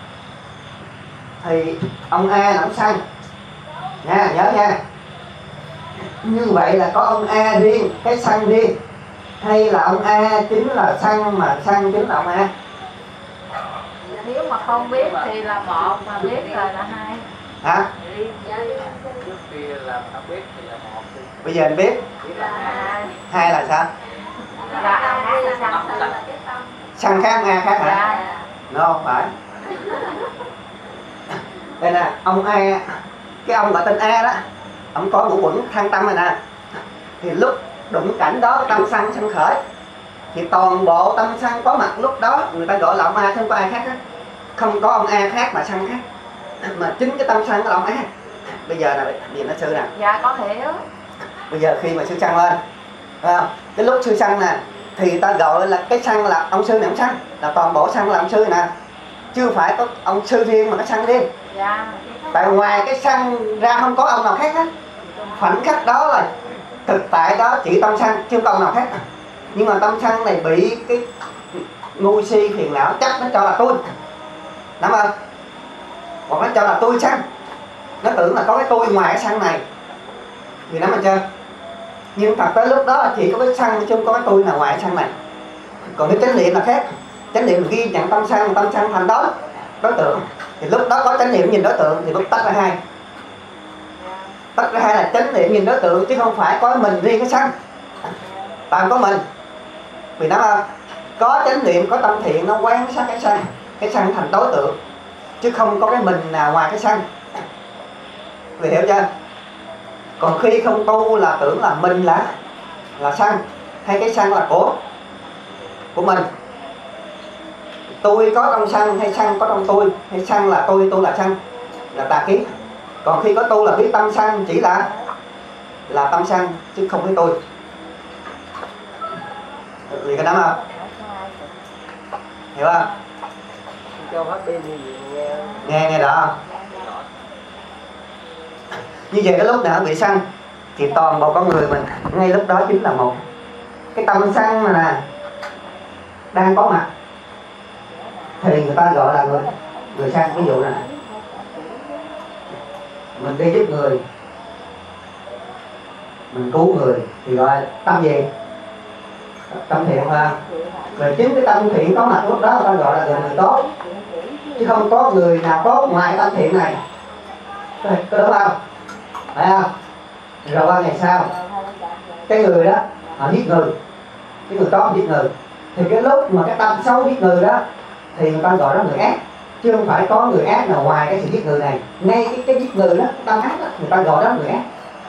Thì ông A là ông sân nha, nhớ nha. Như vậy là có ông A riêng, cái sân riêng, hay là ông A chính là sân mà sân chính là ông A? Nếu mà không biết thì là một, mà biết rồi là hai. Hả? Trước kia là không biết thì là một. Bây giờ anh biết. Hai là sao? Là hai là sân. Sân khác, ông A khác hả? Dạ. No, không phải. Đây nè, ông A, cái ông gọi tên A đó, ông có ngũ uẩn thăng tâm rồi nè. Thì lúc đụng cảnh đó tâm sân khởi, thì toàn bộ tâm sân có mặt lúc đó, người ta gọi là ông A chứ không có ai khác đó. Không có ông A khác mà sân khác, mà chính cái tâm sân là ông A. Bây giờ là gì nó sư nè? Dạ có hiểu. Bây giờ khi mà sư sân lên, phải không? Cái lúc sư sân nè, thì ta gọi là cái sân là ông sư này ông sân, là toàn bộ sân là ông sư nè, chưa phải có ông sư riêng mà cái sân riêng. Dạ. Tại ngoài cái sân ra không có ông nào khác hết. Khoảnh khắc đó là thực tại đó chỉ tâm sân, chứ không có ông nào khác. Nhưng mà tâm sân này bị cái ngu si phiền não chắc nó cho là tôi, nắm không? Còn nó cho là tôi sân, nó tưởng là có cái tôi ngoài cái sân này, vì nắm chưa? Nhưng thật tới lúc đó chỉ có cái sân chứ không có cái tôi nào ngoài cái sân này. Còn cái chánh niệm là khác. Chánh niệm ghi nhận tâm sân thành đối tượng, thì lúc đó có chánh niệm nhìn đối tượng thì lúc tách ra hai. Tách ra hai là chánh niệm nhìn đối tượng, chứ không phải có mình riêng cái sân. Toàn có mình. Vì nó không? Có chánh niệm, có tâm thiện, nó quán sát cái sân thành đối tượng, chứ không có cái mình nào ngoài cái sân. Vì hiểu chưa? Còn khi không tu là tưởng là mình là sân, hay cái sân là của mình. Tôi có trong sân hay sân có trong tôi, hay sân là tôi là sân, là tà kiến. Còn khi có tu là biết tâm sân chỉ là tâm sân, chứ không thấy tôi. Vì cái đó không? Hiểu không? Cho hết pin thì Nghe đó không? Như vậy cái lúc nào bị sân thì toàn bộ con người mình ngay lúc đó chính là một. Cái tâm sân mà nè đang có mặt thì người ta gọi là người sân. Ví dụ nè, mình đi giúp người, mình cứu người thì gọi là tâm gì? Tâm thiện mà. Rồi chính cái tâm thiện có mặt lúc đó người ta gọi là người tốt, chứ không có người nào tốt ngoài tâm thiện này. Có đúng không? Phải không? Rồi qua ngày sau, cái người đó họ giết người, cái người tốt giết người, thì cái lúc mà cái tâm xấu giết người đó thì người ta gọi đó người ác, chứ không phải có người ác nào ngoài cái sự giết người này. Ngay cái giết người đó, cái tâm ác đó, người ta gọi đó người ác.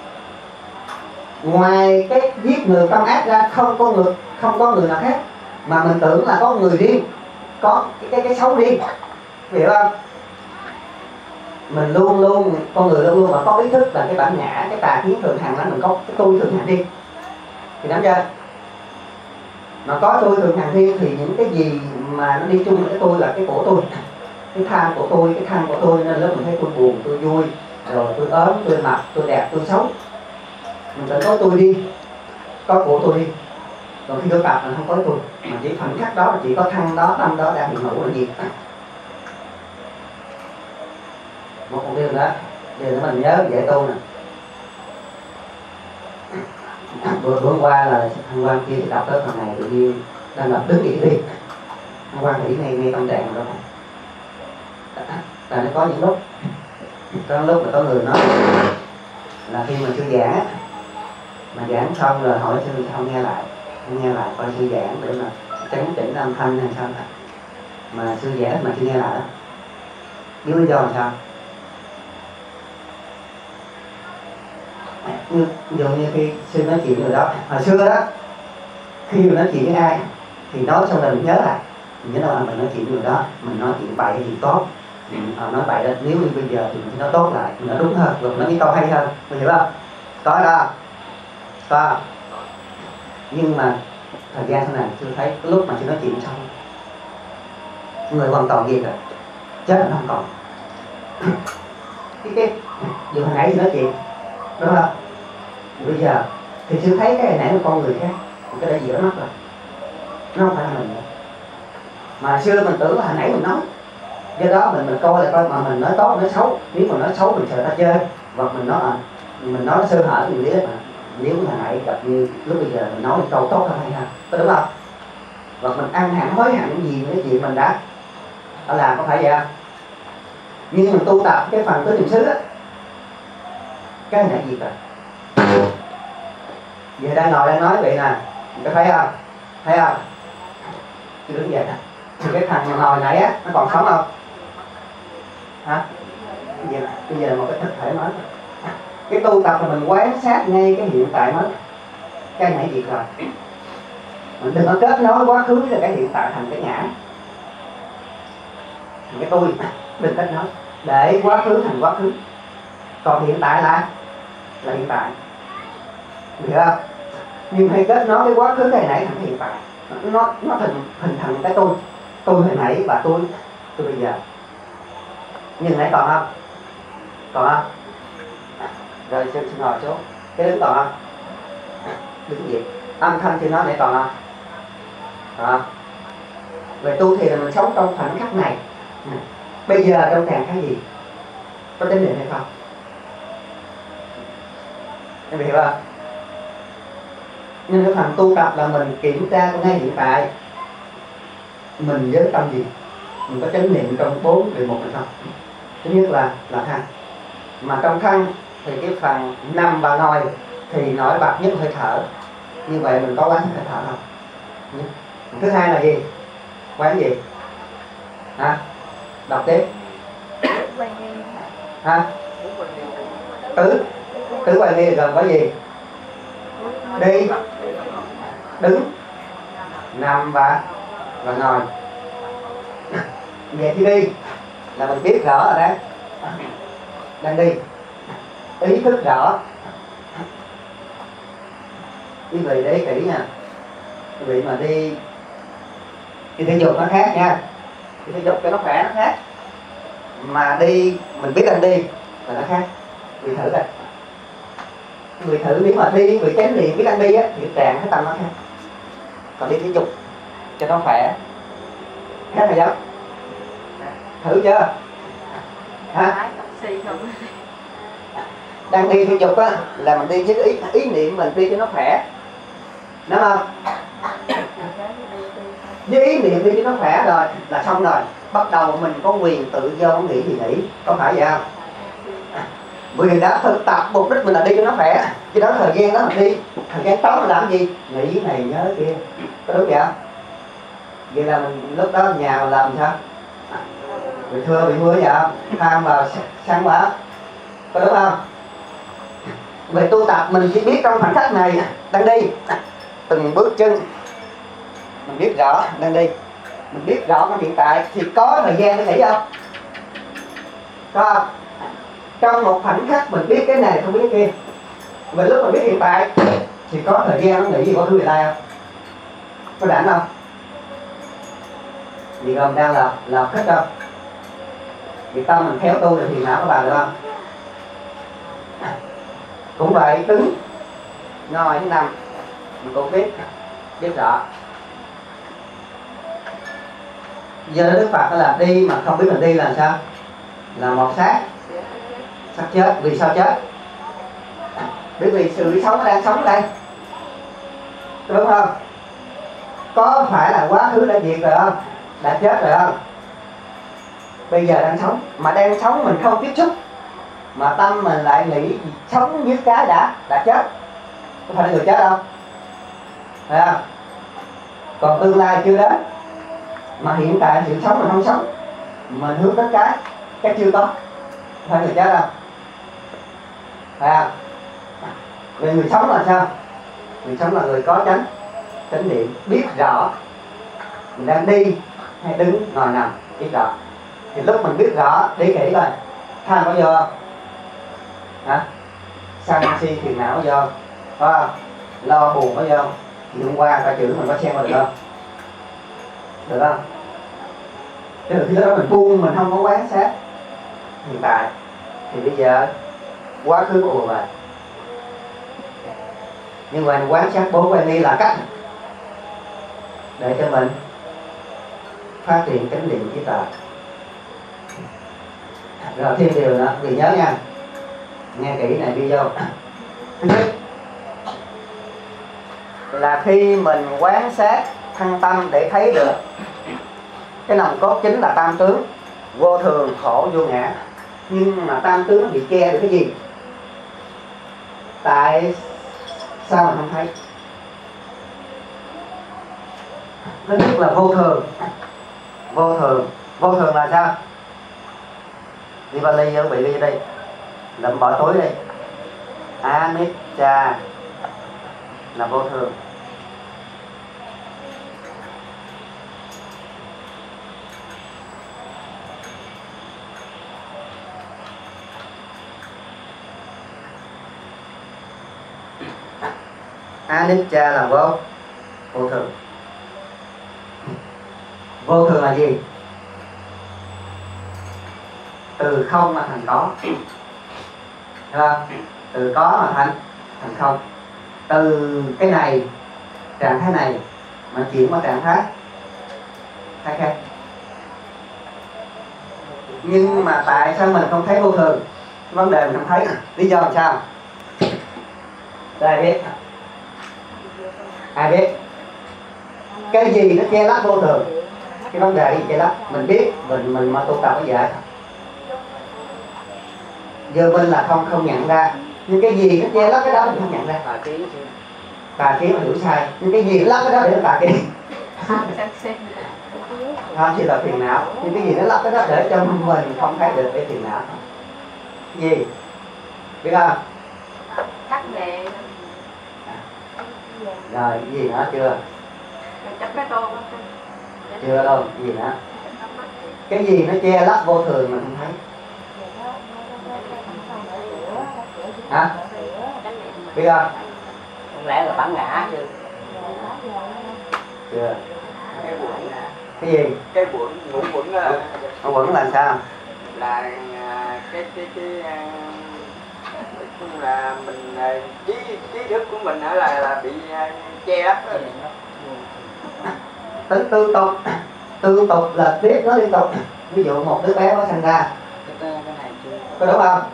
Ngoài cái giết người tâm ác ra không có người nào khác, mà mình tưởng là có người riêng, có cái xấu riêng, hiểu không? mình luôn luôn, con người luôn luôn mà có ý thức là cái bản ngã, cái tà kiến thượng hạng là mình có cái tôi thượng hạng thiên, thì nắm chưa? Mà có tôi thượng hạng thiên thì những cái gì mà nó đi chung với cái tôi là cái của tôi, cái tham của tôi, cái tham của tôi, nên lúc mình thấy tôi buồn, tôi vui, rồi tôi ốm, tôi mập, tôi đẹp, tôi xấu, mình phải có tôi đi, có của tôi đi. Còn khi tôi tập mình không có tôi, mà chỉ khoảnh khắc đó, chỉ có thân đó, tâm đó đang hiện hữu là gì? Một điều đó, điều đó mình nhớ dễ tu nè. Bữa hôm qua là thằng Quang kia đọc tới phần này tự nhiên đang đọc đứng đi. Thằng Quang nghĩ ngay tâm trạng rồi đó. Là nó có những lúc mà có người nói là khi mà sư giảng á, mà giảng xong rồi hỏi sư sao nghe lại coi sư giảng để mà chấn chỉnh âm thanh hay sao, mà sư giảng mà chưa nghe lại đó, biết lý do là sao? Dụ như khi sư nói chuyện rồi đó, hồi xưa đó, khi mình nói chuyện với ai thì nói xong rồi mình nhớ lại, mình nhớ là mình nói chuyện rồi đó, mình nói chuyện bậy hay gì tốt, mình nói bậy đó, nếu như bây giờ thì mình nói tốt lại, mình nói đúng hơn, rồi mình nói cái câu hay hơn, mình hiểu không? Có đó, có. Nhưng mà thời gian sau này chưa thấy cái lúc mà chưa nói chuyện xong, người hoàn toàn gì rồi, chết là nó không còn. cái dù hồi nãy chưa nói chuyện, đúng không? Bây giờ thì chưa thấy cái này của con người khác, cái đã gì đó mất rồi, nó không phải là mình nữa. Mà xưa mình tưởng là hồi nãy mình nói, do đó mình coi là coi mà mình nói tốt nói xấu, nếu mà nói xấu mình sợ ta chơi, hoặc mình nói sơ hở thì biết mà, nếu hồi nãy gặp như lúc bây giờ mình nói câu tốt hơn hay ha, có đúng không? Hoặc mình ăn hẳn hối hận gì cái chuyện mình đã làm, có phải vậy không? Nhưng mình tu tập cái phần tứ niệm xứ á, cái này gì rồi? Giờ đang ngồi đang nói vậy nè, có thấy không? Thấy không? Chưa đứng dậy nè. Thì cái thằng mà ngồi nãy á, nó còn sống không? Hả? Bây giờ là một cái thực thể mới. Cái tu tập là mình quan sát ngay cái hiện tại mới. Cái nãy gì rồi? Mình đừng có kết nối quá khứ là cái hiện tại thành cái ngã. Cái tôi đừng kết nối để quá khứ thành quá khứ. Còn hiện tại là hiện tại. Hiểu không? Nhưng hãy kết nối cái quá khứ cái nãy thành cái hiện tại. Nó hình thành cái tôi hồi nãy và tôi bây giờ. Nhưng nãy còn không? Còn không? Rồi xin ngồi xuống. Cái đứng còn không? Đứng gì? Âm thanh thì nói nãy còn không? Còn không? Về tu thì là mình sống trong khoảnh khắc này. Bây giờ trong trạng thái gì? Có chánh niệm hay không? Em hiểu không? Nhưng cái phần tu tập là mình kiểm tra ngay hiện tại, mình với tâm gì, mình có chánh niệm trong 4 điều 1 hay không? Thứ nhất là thân, mà trong thân thì cái phần nằm và ngồi thì nổi bật nhất hơi thở, như vậy mình có quán hơi thở không? Thứ hai là gì? Quán gì? Hả? Đọc tiếp. Hả? Tứ quan nghi gồm có gì? Đi, đứng, nằm và ngồi. Vậy thì đi là mình biết rõ rồi đấy, đang đi, ý thức rõ. Quý vị để ý kỹ nha, quý vị mà đi thể dục nó khác nha, đi thể dục cho nó khỏe nó khác, mà đi mình biết đang đi là nó khác. Quý vị thử coi, người thử nếu mà đi người chánh niệm biết đang đi á thì trạng cái tâm nó khác. Còn đi thể dục cho nó khỏe khác là giống. Thử chưa? Hả? Đang đi thể dục á là mình đi với ý niệm mình đi cho nó khỏe, đúng không? Với ý niệm đi cho nó khỏe rồi là xong rồi, bắt đầu mình có quyền tự do nghĩ thì nghĩ, có phải vậy không? Quyền đã thực tập mục đích mình là đi cho nó khỏe, chứ đó thời gian đó mình đi, thời gian tốt mình làm gì? Nghĩ này nhớ kia, có đúng vậy không? Vậy là mình lúc đó nhà mình làm sao? Bị thưa bị mưa vậy không? Tham vào sáng quá, có đúng không? Về tu tập mình chỉ biết trong khoảnh khắc này đang đi, từng bước chân mình biết rõ đang đi, mình biết rõ cái hiện tại thì có thời gian để nghĩ không? Có không? trong một khoảnh khắc mình biết cái này không biết cái kia. Mình lúc mình biết hiện tại thì có thời gian nó nghĩ gì quá khứ về lai không? Có rảnh không? Vì gồm đang là thích đâu. Vì tâm mình theo tu thì não có bàn được không? Cũng vậy, đứng ngồi thứ năm mình cũng biết rõ. Giờ Đức Phật là đi mà không biết mình đi là sao? Là một xác chết. Vì sao chết? Bởi vì sự sống nó đang sống ở đây, đúng không? Có phải là quá khứ đã diệt rồi không? Đã chết rồi không? Bây giờ đang sống, mà đang sống mình không tiếp xúc, mà tâm mình lại nghĩ sống với cái đã chết. Có phải là người chết không? Thấy không? Còn tương lai chưa đến, mà hiện tại sự sống mình không sống, mình hướng tới cái chưa có. Phải người chết không? Thấy không? Về người sống là sao? Người sống là người có chánh niệm, biết rõ mình đang đi hay đứng ngồi nằm, biết rõ. Thì lúc mình biết rõ, đi kỹ coi, tham có vô không? Hả? Sân si phiền não có vô không? Có không? Lo buồn có vô không? Thì hôm qua ta chửi mình có xem vào được không? Được không? Chứ khi đó mình buông, mình không có quán sát hiện tại, thì bây giờ quá khứ của mình. Nhưng mà quán sát bốn quay ni là cách để cho mình phát triển chánh niệm trí tuệ. Rồi thêm điều nữa, vì nhớ nha, nghe kỹ này video. Thứ nhất là khi mình quán sát thân tâm để thấy được cái nòng cốt chính là tam tướng, vô thường, khổ, vô ngã. Nhưng mà tam tướng nó bị che được cái gì? Tại sao mình không thấy? Thứ nhất là vô thường. Vô thường là sao? Đi vali vô, bị ly đây, lượm bỏ túi đi. Anicca là vô thường. Anicca là vô thường. Vô thường là gì? Từ không mà thành có. Từ có mà thành không. Từ cái này, trạng thái này mà chuyển qua trạng thái khác. Nhưng mà tại sao mình không thấy vô thường? Vấn đề mình không thấy. Lý do làm sao? Ai biết? Ai biết? Cái gì nó che lấp vô thường? Cái vấn đề gì che lấp? Mình biết, mình mà tu tập cái vậy. Giờ mình là không nhận ra. Nhưng cái gì nó che lấp cái đó mình không nhận ra. Tà kiến là hiểu sai. Nhưng cái gì nó lấp cái đó để nó tà kiến. Không chỉ là phiền não. Nhưng cái gì nó lấp cái đó để cho mình không thấy được cái phiền não. Gì? Biết không? Thắt nè. Rồi, gì nữa chưa? Chưa đâu, gì nữa? Cái gì nó che lấp vô thường mình không thấy? Hả? Biết không? Không lẽ là bản ngã chứ? Chưa. Cái gì? Cái ngũ quẩn là... Ngũ quẩn là sao? Là là mình trí thức của mình là bị che lấp. Tính tương tục là tiếp nó liên tục. Ví dụ một đứa bé mới sinh ra, có đúng không?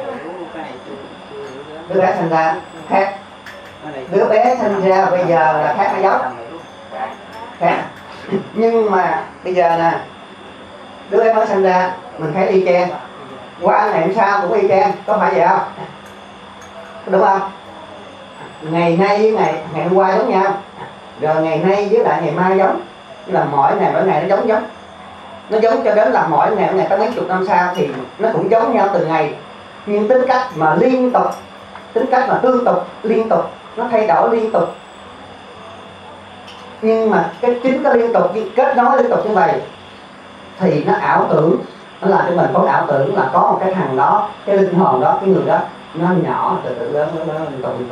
Đứa bé sinh ra khác, đứa bé sinh ra bây giờ là khác hay giống? Khác. Nhưng mà bây giờ nè, đứa bé mới sinh ra mình thấy y chang, qua ngày hôm sau cũng y chang, có phải vậy không? Đúng không? Ngày nay với ngày hôm qua giống nhau, rồi ngày nay với lại ngày mai giống, là mỗi ngày nó giống, nó giống cho đến là mỗi ngày tới mấy chục năm sau thì nó cũng giống nhau từng ngày. Nhưng tính cách mà liên tục, tính cách mà tương tục liên tục, nó thay đổi liên tục. Nhưng mà cái liên tục kết nối liên tục như vậy thì nó ảo tưởng nó làm cho mình có ảo tưởng là có một cái thằng đó, cái linh hồn đó, cái người đó nó nhỏ từ từ lớn liên tục.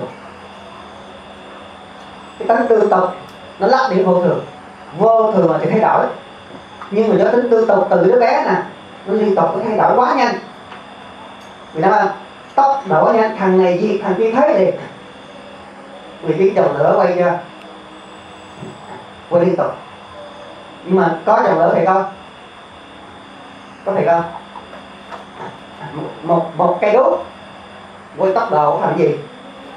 Cái tánh tương tục nó lắp điểm vô thường mà thì thay đổi, nhưng mà do tính tương tục từ đứa bé nè nó liên tục nó thay đổi quá nhanh, vì đó tốc độ nhanh, thằng này gì thằng kia thấy liền, vì cái dòng lửa quay ra quay liên tục. Nhưng mà có dòng lửa thì không có thể không một cây đuốc quay tốc độ của thằng gì,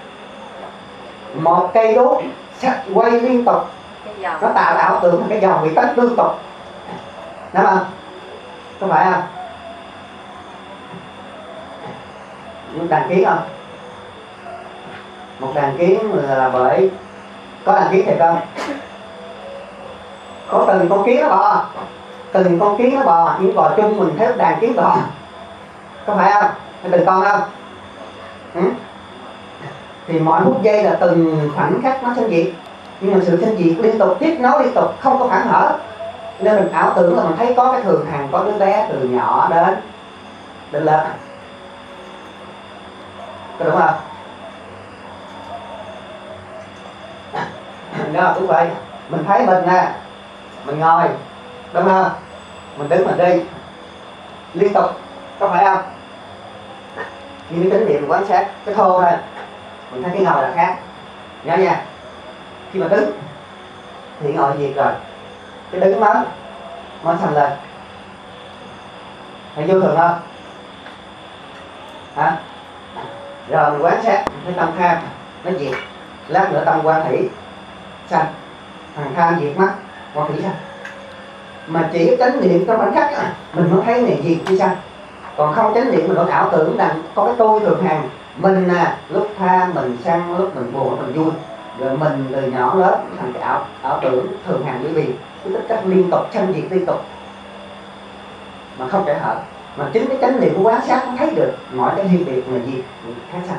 một cây đuốc quay liên tục nó tạo ảo tưởng cái dòng bị tách tương tục, đúng không? Có phải không? Một đàn kiến không? Một đàn kiến là bởi có đàn kiến thiệt không? Có từng con kiến nó bò, từng con kiến nó bò, những bò chung mình thấy đàn kiến bò, có phải không? Hay từng con không? Thì mỗi phút giây là từng khoảnh khắc nó sinh diệt, nhưng mà sự sinh diệt liên tục, tiếp nối liên tục, không có khoảng hở, nên mình ảo tưởng là mình thấy có cái thường hằng, có đứa bé từ nhỏ đến lớn, có đúng không? Đó cũng vậy, mình thấy mình nè, mình ngồi, đúng không? Mình đứng mình đi liên tục, có phải không? Nhưng cái tín niệm quan sát cái thô thôi, mình thấy cái ngồi là khác, nhớ nha. Khi mà đứng thì ngồi diệt rồi, cái đứng mới thành lên, thấy vô thường không? Hả? Rồi mình quan sát cái tâm tham nó diệt, lát nữa tâm quan thủy sanh, thằng tham diệt mắt, quan thủy sanh. Mà chỉ chánh niệm trong khoảnh khắc mình mới thấy này diệt đi sanh, còn không chánh niệm mình vẫn ảo tưởng rằng có cái tôi thường hằng, mình nè, lúc tham mình sân, lúc mình buồn mình vui, rồi mình từ nhỏ lớn thành cái ảo tưởng thường hằng bởi vì cái tích cách liên tục sanh diệt liên tục mà không kể hở. Mà chính cái chánh niệm của quán sát nó thấy được mọi cái thiên biệt là gì khác sanh,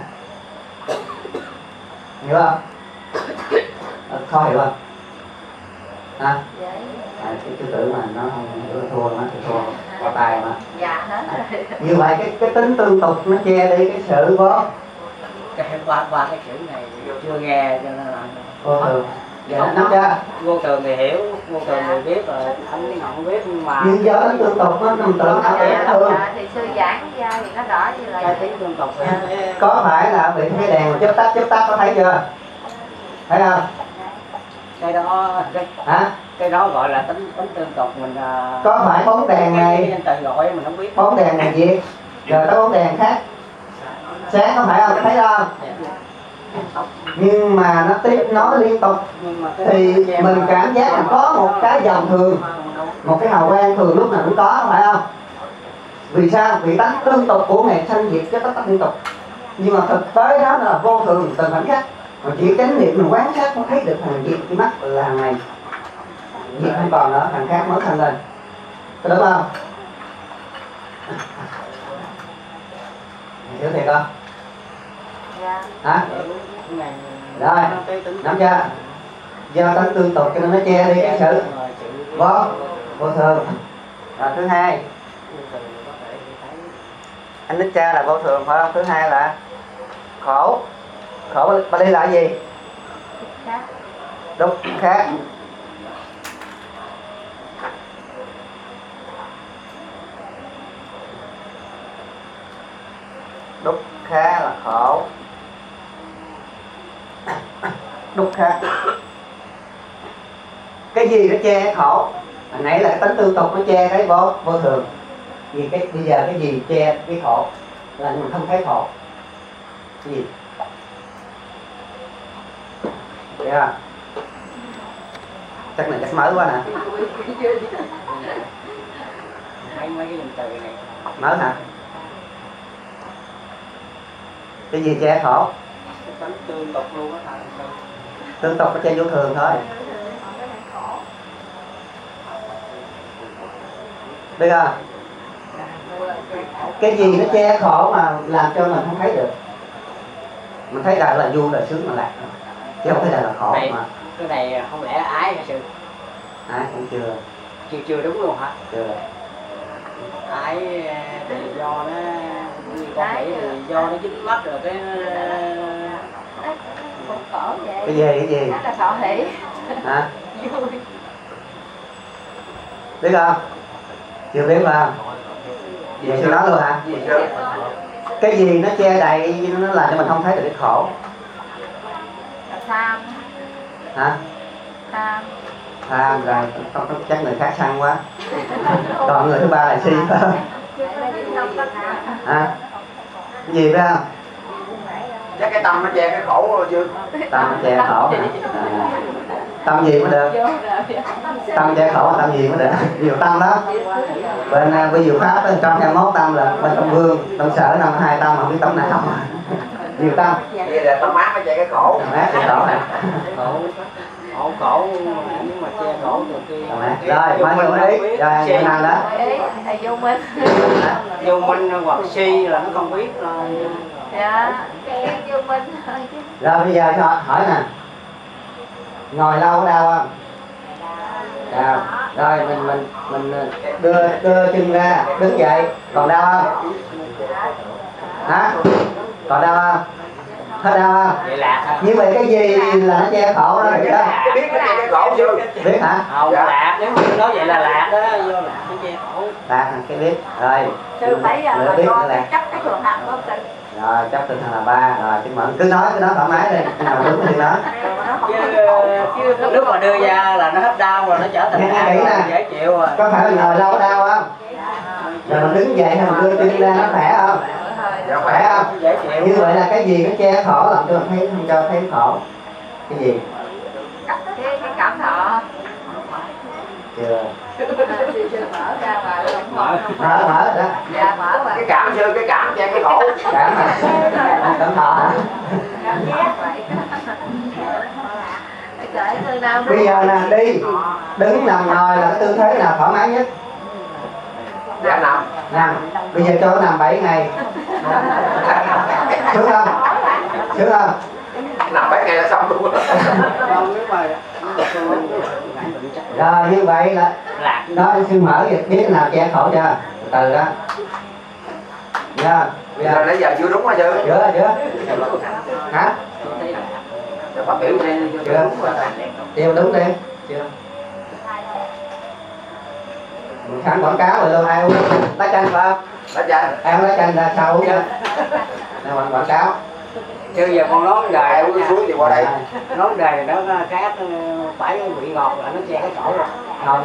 hiểu không? Khó hiểu không? Hả? Cái tư tưởng mà nó không hiểu là thua, nó thì thua qua tay mà. Dạ hết rồi. Như vậy cái tính tương tục nó che đi cái sự vô cái qua cái chữ này chưa nghe cho nên là vô thường. Giờ nó nắm chưa? Vô thường thì hiểu, vô thường thì biết rồi, anh không biết nhưng mà Nhưng do nó tương tục nó nằm tưởng ảo tưởng thường. Thì sư giảng ra thì nó rõ như là cái tiếng tương tục Có phải là bị cái đèn mà chớp tắt có thấy chưa? Thấy không? cái đó Hả? cái đó gọi là tính tương tục mình Có phải bóng đèn này, từ gọi mình không biết. bóng đèn này gì? Rồi có bóng đèn khác sáng có phải không? Thấy không? Nhưng mà nó tiếp nối liên tục thì mình cảm giác là có một cái dòng thường, một cái hào quang thường lúc nào cũng có, phải không? Vì sao? Vì tánh tương tục của ngày sanh diệt cái tất liên tục, nhưng mà thực tế đó là vô thường từng khoảnh khắc. Mà chỉ chánh niệm mình quán sát nó thấy được thằng diệt cái mắt là thằng này diệt không còn nữa, thằng khác mới sanh lên, có đúng không? Hiểu thiệt không? dạ. Hả? Rồi, nắm chưa? Do tánh tương tục cho nên nó che đi cái sự vô thường. Rồi thứ hai, anicca là vô thường phải không? Thứ hai là khổ. Khổ Bali là gì? Đúng khác. Đúc khá là khổ. Đúc khá. Cái gì nó che khổ? Hồi nãy là cái tính tương tục nó che cái vô thường. Vì cái bây giờ cái gì che cái khổ? Là mình không thấy khổ. Cái gì? Thấy không? Chắc này chắc mới quá nè. Mấy cái dùng từ này Mới hả? Cái gì che khổ? cái tính tương tục luôn á. Tương tục nó che vô thường thôi. Được không? Cái gì nó che khổ mà làm cho mình không thấy được? Mình thấy là vui là sướng là lạc, chứ không thấy là khổ mà. Cái này không lẽ ái hả sư? Ái cũng chưa Chưa đúng luôn hả? Chưa. ai thì do nó con nghĩ thì do nó dính mắt rồi cái Cũng khổ vậy. Cái gì Đó là khổ hỷ. hả? Vui. Biết không? Chưa biết phải không? Vậy chưa nói luôn hả? Cái gì nó che đầy nó làm cho mình không thấy được cái khổ? Là tham. Hả? Tham. Tham rồi, không chắc người khác săn quá. Còn người thứ ba là si phải không? Hả? Cái gì phải không? Chắc cái tâm nó che cái khổ rồi chứ. Tâm nó che khổ hả? Tâm gì mới được? Tâm che khổ, tâm gì mới được? Nhiều tâm đó. Bên bây giờ Pháp 121 tâm là bên Tâm Vương, Tâm Sở 52 tâm, không biết tâm nào. Nhiều tâm. Vậy là tâm ác nó che cái khổ. Mát che khổ hả? khổ nhưng mà che khổ từ kia. Rồi, mấy người ý, rồi người nào đó. Vô minh. Vô minh hoặc si là nó không biết là Dạ, cái vô minh thôi chứ. Rồi bây giờ cho hỏi nè, ngồi lâu có đau không? Đau. Rồi mình đưa chân ra, đứng dậy, còn đau không? Hả? Còn đau không? Hết đau không? vậy lạc ha. Như vậy cái gì là nó che khổ đó vậy đó? Biết nó che cái khổ chưa? Biết hả? Không lạc, nếu mà nói vậy là lạc đó, vô lạc nó che khổ. Lạc hả? Cái biết. Rồi. Sư thấy là biết do nữa là. chấp cái thường hằng không sư. Rồi chấp tinh thần là 3. Rồi xin mời cứ nói thoải mái đi. Khi nào đúng thì nói. Chứ lúc mà đưa ra là nó hết đau rồi nó trở thành Nghe đau kỹ rồi, nè. dễ chịu rồi. Có phải là ngồi lâu có đau không? Rồi mình đứng dậy hay mình đưa chân ra nó khỏe không? Khỏe không? Dễ chịu. Như vậy là cái gì nó che khổ làm cho mình thấy không cho thấy khổ? Cái gì? Cái cảm thọ. Chưa. Chưa mở ra mà Mở đó. dạ mở mà. Cái cảm chưa? Cái cảm che cái khổ. Cảm hả? Cảm thọ hả? Cảm giác vậy. Kể từ nào Bây giờ nè đi, đứng nằm ngồi là cái tư thế nào thoải mái nhất? Dạ nằm. Nằm. Bây giờ cho nó nằm 7 ngày. Sướng không? Sướng không? Nằm 7 ngày là xong luôn. Không, nếu mà Rồi như vậy là lạc đó sư mở vậy biết nào che khổ chưa? Từ đó. Nha. Bây giờ nãy giờ chưa đúng hả chưa? Chưa. Hả? Rồi phát biểu đi. Chưa. Tiêu đúng đi. Chưa. Mình khăn quảng cáo rồi luôn ai uống lá chanh phải không? Lá chanh. Ai uống lá chanh ra sao uống nha. Đây quảng cáo. chứ giờ con nón Ai đời uống xuống thì qua đây. nón đời đó khác phải bị ngọt là nó che cái khổ rồi. Không.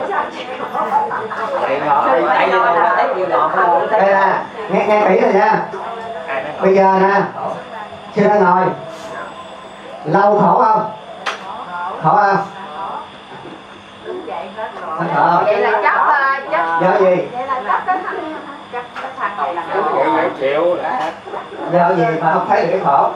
Bị ngọt tại vì tôi đã thấy bị ngọt nó Đây thấy là nghe kỹ rồi nha. Bây giờ nè, chưa đang ngồi. Lâu khổ không? Khổ không? đứng dậy hết Không rồi. khổ. Vậy là chấp Do gì? vậy là chấp cái thằng này là vậy dễ chịu là Do gì mà không thấy được cái khổ?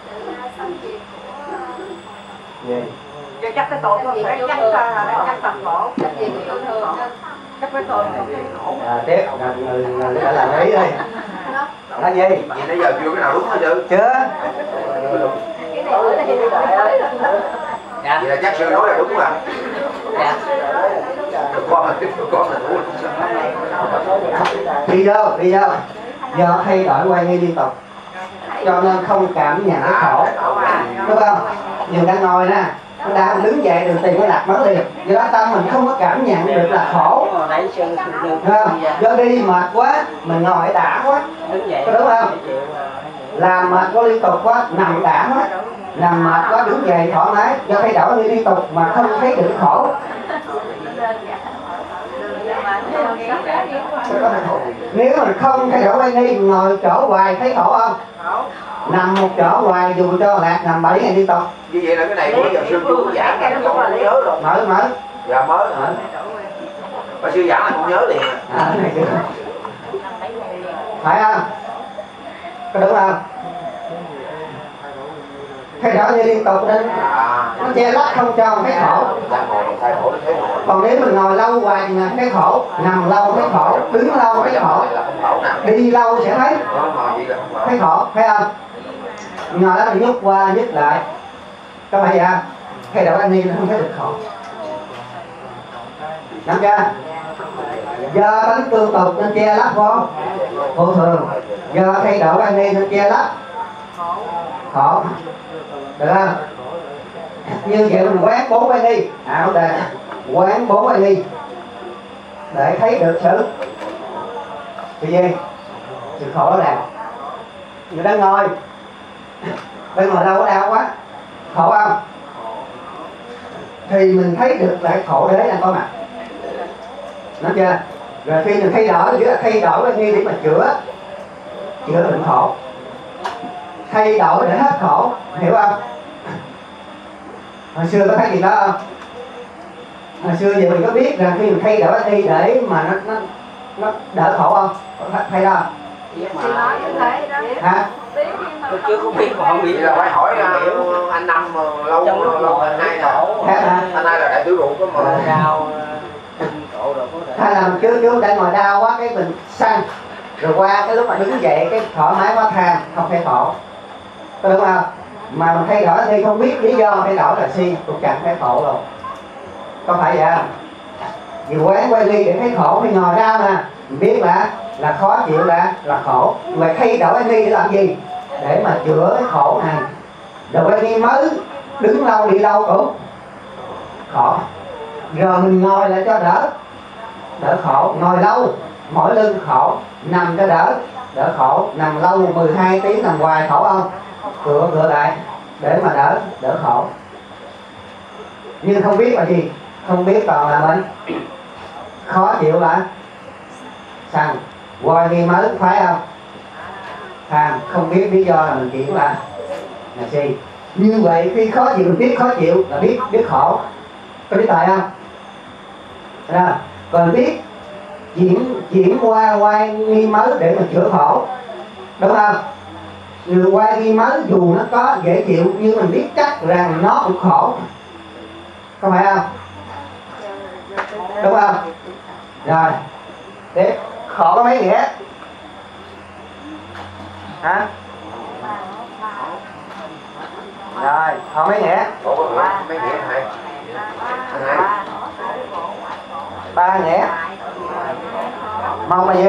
Gì? cho chấp cái tội thôi, phải chấp tập khổ, chấp gì yêu thương, chấp cái tội không thấy khổ. Tiếp, người đã làm ý đi. Là gì? Vậy nãy giờ chưa cái nào đúng hả chưa? Chưa. Cái này ở đây thì đợi dạ Vậy là chắc sư nói là đúng mà. dạ Con là đúng. Đi vô. Do thay đổi quay nghi liên tục, cho nên không cảm nhận cái khổ, đúng không? Nhiều đang ngồi nè, nó đang đứng dậy đường tiền nó lạc mất liền, do đó tâm mình không có cảm nhận được là khổ, nãy chân được không? Do đi mệt quá, mình ngồi đã quá, đứng dậy có đúng không? Làm mệt quá liên tục quá, nằm đã quá, nằm mệt quá đứng dậy thoải mái, do thay đổi nghi liên tục mà không thấy được khổ. Nếu mình không thay đổi quay nghi, ngồi chỗ hoài thấy khổ không? Nằm một chỗ hoài dù cho lạc nằm 7 ngày liên tục. Như vậy là cái này bữa giờ sư chú giảng là con không nhớ rồi. Mở. Dạ mới. Mà sư giảng là con nhớ liền. Phải không? Có đúng không? Thay đổi như liên tục nên nó che lấp không cho thấy khổ. Thay đổi thế rồi. Còn nếu mình ngồi lâu hoài thì thấy khổ, nằm lâu thấy khổ, đứng lâu thấy khổ, Là không khổ nè. đi lâu sẽ thấy Ngồi vậy là không khổ. thấy khổ, thấy không? Ngồi đó mình nhúc qua nhúc lại, có phải vậy không? Thay đổi anh đi nó không thấy được khổ. Nắm chưa? Do tánh tương tục nên che lấp vô thường, do thay đổi quan nghi nên che lấp khổ, được không? Như vậy mình quán 4 quan nghi, vấn đề quán 4 quan nghi để thấy được sự gì? Sự khổ là người đang ngồi đâu có đau quá, khổ không? Thì mình thấy được lại khổ đế đang có mặt, nói chưa? Rồi khi mình thay đổi, nghĩa là thay đổi quan nghi để mà chữa bệnh khổ, thay đổi để hết khổ, hiểu không? Hồi xưa có thấy gì đó không? Hồi xưa giờ mình có biết rằng khi mình thay đổi quan nghi để mà nó đỡ khổ không? Có thấy đó? Hả? Tôi chưa có biết mà không biết là phải hỏi anh Năm lâu anh Hai anh Hai là đại tiểu ruột có mà đau cổ rồi có thể. Hay là chú đang ngồi đau quá cái mình săn rồi qua cái lúc mà đứng dậy cái thoải mái quá tham không thấy khổ, có đúng không? Mà mình thay đổi thì không biết lý do thay đổi là si cũng chẳng thấy khổ luôn, có phải vậy không? Vì quán quay ly để thấy khổ thì ngồi ra mà mình biết là khó chịu là khổ, mà thay đổi quay ly để làm gì? Để mà chữa cái khổ này. Rồi quay ly mới đứng lâu đi lâu cũng khổ, rồi mình ngồi lại cho đỡ khổ, ngồi lâu mỏi lưng khổ, nằm cho đỡ khổ, nằm lâu 12 tiếng nằm hoài khổ không? Cựa lại để mà đỡ khổ. Nhưng không biết là gì? Không biết còn là mình khó chịu là săn quay đi mới phải không? Tham không biết lý do là mình chuyển là si. Như vậy khi khó chịu mình biết khó chịu là biết khổ, có biết tại không? Đó. Còn biết chuyển qua quay nghi mới để mà chữa khổ, đúng không? Người quay nghi mới dù nó có dễ chịu nhưng mình biết chắc rằng nó cũng khổ, có phải không? Đúng không? Rồi để khổ có mấy nghĩa? Hả? Rồi khổ mấy nghĩa? mấy nghĩa thầy? Ba nghĩa. Một là gì?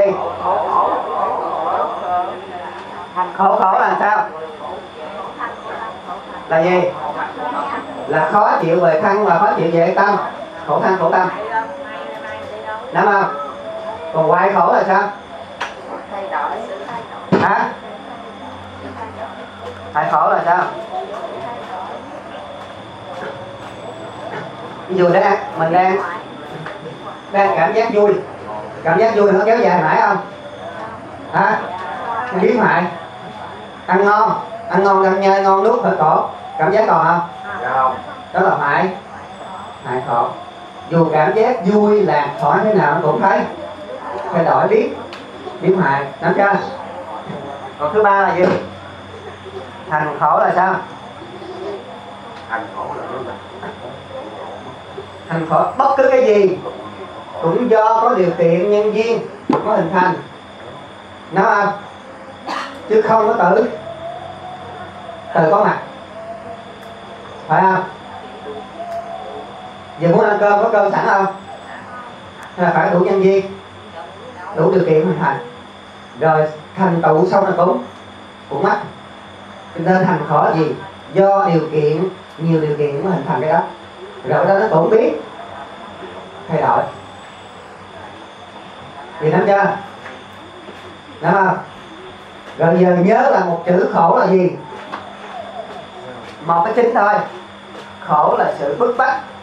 Khổ là sao? Là gì? Là khó chịu về thân và khó chịu về tâm. Khổ thân khổ tâm, đúng không? Còn hoại khổ là sao? Hả? Hoại khổ là sao? Ví dụ mình đang cảm giác vui nó kéo dài mãi không? Hả? Biến mại, ăn ngon ăn nhai ngon nuốt hơi khổ, cảm giác còn không? Không. Đó là hoại khổ. Dù cảm giác vui lạc thoải thế nào nó cũng thấy thay đổi biến hại, nắm chưa? Còn thứ ba là gì? Hành khổ là sao? Hành khổ là cái gì? Hành khổ bất cứ cái gì cũng do có điều kiện nhân duyên có hình thành, đúng không? Chứ không có tự có mặt, phải không? Giờ muốn ăn cơm có cơm sẵn không? Hay là phải đủ nhân duyên, đủ điều kiện hình thành, rồi thành tựu xong là cũng mất. Nên hành khổ gì? Do nhiều điều kiện mới hình thành cái đó, rồi đó nó cũng biết thay đổi. Thì nắm chưa? Đúng không? Rồi giờ nhớ là một chữ khổ là gì? Một cái chính thôi. Khổ là sự bức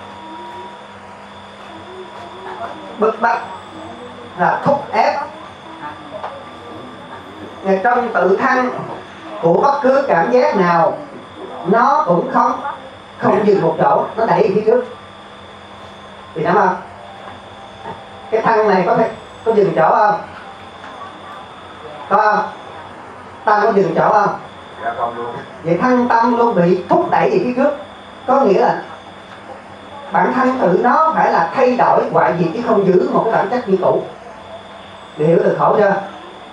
bách là thúc ép. Trong tự thân của bất cứ cảm giác nào nó cũng không dừng một chỗ, nó đẩy phía trước. Thì nắm không? Cái thân này có dừng chỗ không? Có không? Tâm có dừng chỗ không? Dạ không luôn. Vậy thân tâm luôn bị thúc đẩy về phía trước. Có nghĩa là bản thân tự nó phải là thay đổi hoại diệt chứ không giữ một cái bản chất như cũ. Để hiểu được khổ chưa?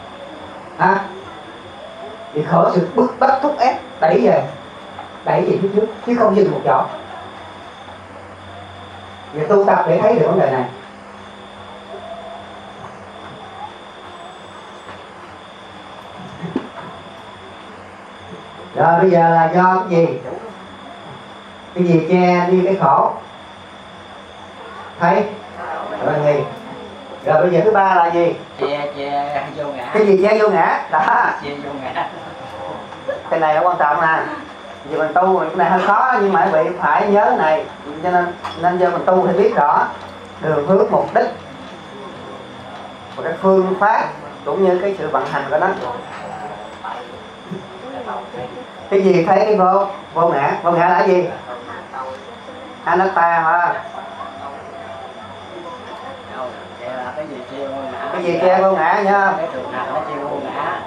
Thì khổ sự bức bách thúc ép đẩy về phía trước chứ không dừng một chỗ. Người tu tập để thấy được vấn đề này. Rồi bây giờ là do cái gì? Cái gì che đi cái khổ? Thấy? Rồi nghỉ. Rồi bây giờ thứ ba là gì? Che vô ngã. Cái gì che vô ngã? Đó. Che vô ngã. Cái này là quan trọng nè. Vì mình tu cái này hơi khó nhưng mà quý vị phải nhớ cái này, cho nên giờ mình tu phải biết rõ đường hướng mục đích và cái phương pháp cũng như cái sự vận hành của nó. Cái gì thấy cái vô ngã là gì? Anatta hả? Cái gì che vô ngã? Cái gì che vô ngã nha? Cái thường hành nó che vô ngã.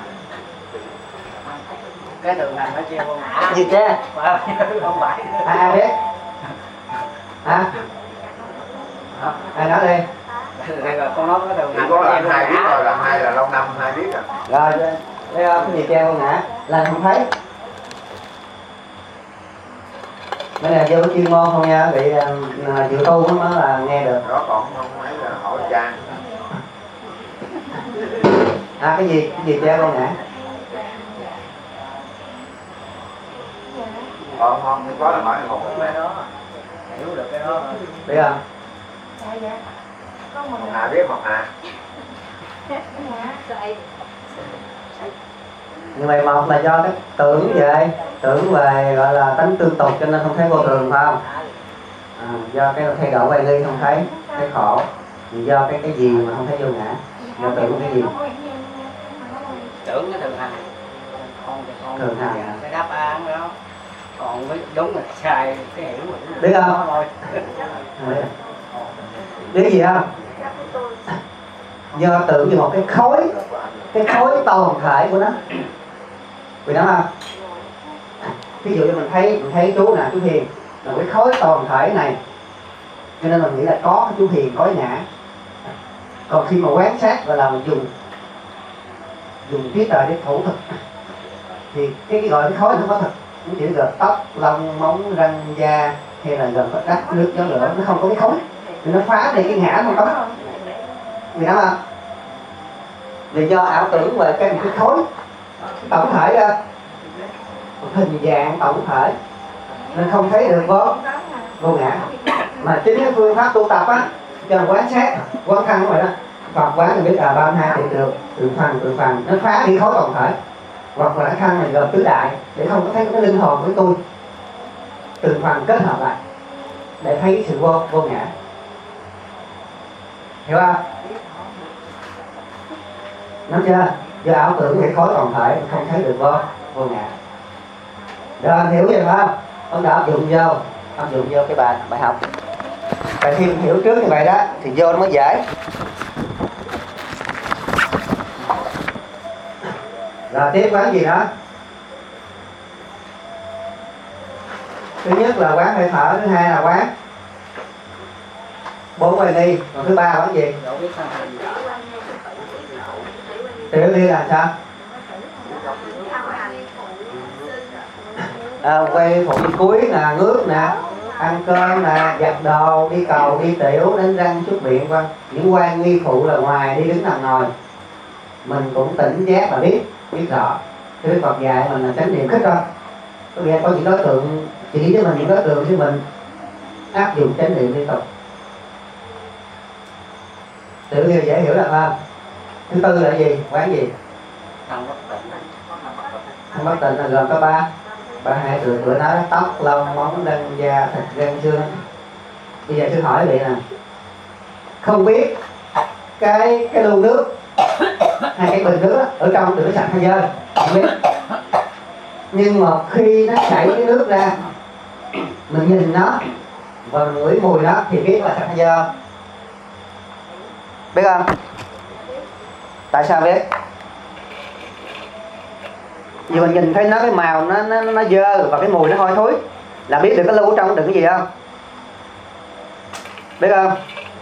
Cái thường hành nó che vô ngã. Cái gì che? Không phải. Ai biết? Hả? Ai nói đi. Rồi con nói cái thường Chỉ hành có nó che là vô hai biết ngã. rồi, là hai là lâu năm hai biết rồi. Rồi, thấy không? Cái gì che vô ngã? Là không thấy. Cái này vô chuyên môn không nha, bị chịu tu mới là nghe được. Đó còn không mấy là hỏi cha. Cái gì che vô ngã? Không có là hỏi một Cái đó hiểu được cái đó. Biết không? một Hà biết một Hà. Nhưng mà một là do cái tưởng về gọi là tánh tương tục cho nên không thấy vô thường phải không? Do cái thay đổi hoài nghi không thấy cái khổ, vì do cái gì mà không thấy vô ngã, do tưởng cái gì? Tưởng cái thường hành. Thường hành. Cái đáp án đó. Còn với đúng là sai cái hiểu rồi. Biết không? Thôi. Biết gì không? Do tưởng về một cái khối toàn thể của nó. Vì đó không? Ví dụ như mình thấy chú nè, chú Hiền là cái khối toàn thể này, cho nên mình nghĩ là có cái chú Hiền có cái ngã. Còn khi mà quán sát gọi là mình dùng trí tuệ để thủ thực thì cái gọi cái khối nó không có thực, nó chỉ gồm tóc, lông, móng, răng, da hay là gồm đất, nước, gió, lửa, nó không có cái khối thì nó phá đi cái ngã không có. Vì đó không? Vì do ảo tưởng về cái khối tổng thể ra, hình dạng tổng thể nên không thấy được vô ngã. Mà chính cái phương pháp tu tập á, cho quán sát quán thân vậy đó, Phật quán thì biết 32 thì được từ phần nó phá đi khối tổng thể, hoặc là cái thân này gồm tứ đại để không có thấy cái linh hồn của tôi, từng phần kết hợp lại để thấy cái sự vô ngã, hiểu không? Nắm chưa? Do ảo tưởng về khối tổng thể không thấy được vô ngã. Rồi anh hiểu vậy phải không? Ông đã áp dụng vô cái bài học. Tại khi mình hiểu trước như vậy đó thì vô nó mới dễ. Rồi tiếp quán gì nữa? Thứ nhất là quán hơi thở, thứ hai là quán 4 hoài nghi, còn thứ ba quán gì? Tiểu ly là sao? Quay phụ cuối nè, ngước nè, ăn cơm nè, giặt đồ, đi cầu, đi tiểu, đánh răng, xuất viện vân. Những quan nghi phụ là ngoài đi đứng nằm ngồi mình cũng tỉnh giác là biết rõ. Cái Phật dạy mình là chánh niệm khích rồi. Có nghĩa có những đối tượng chỉ cho mình những đối tượng thì mình áp dụng chánh niệm liên tục. Tự nhiên dễ hiểu là không? Thứ tư là gì? Quán gì? Thân bất tịnh là gồm có ba hai bữa nói tóc, lông, móng, răng, da, thịt, răng, xương. Bây giờ tôi hỏi vậy nè, không biết cái lu nước hay cái bình nước đó, ở trong từ nó sạch hay dơ, không biết. Nhưng mà khi nó chảy cái nước ra, mình nhìn nó và mình ngửi mùi nó thì biết là sạch hay dơ. Biết không? Tại sao biết? Vì mình nhìn thấy nó cái màu nó dơ và cái mùi nó hôi thối là biết được cái lưu ở trong đựng cái gì không? Biết không?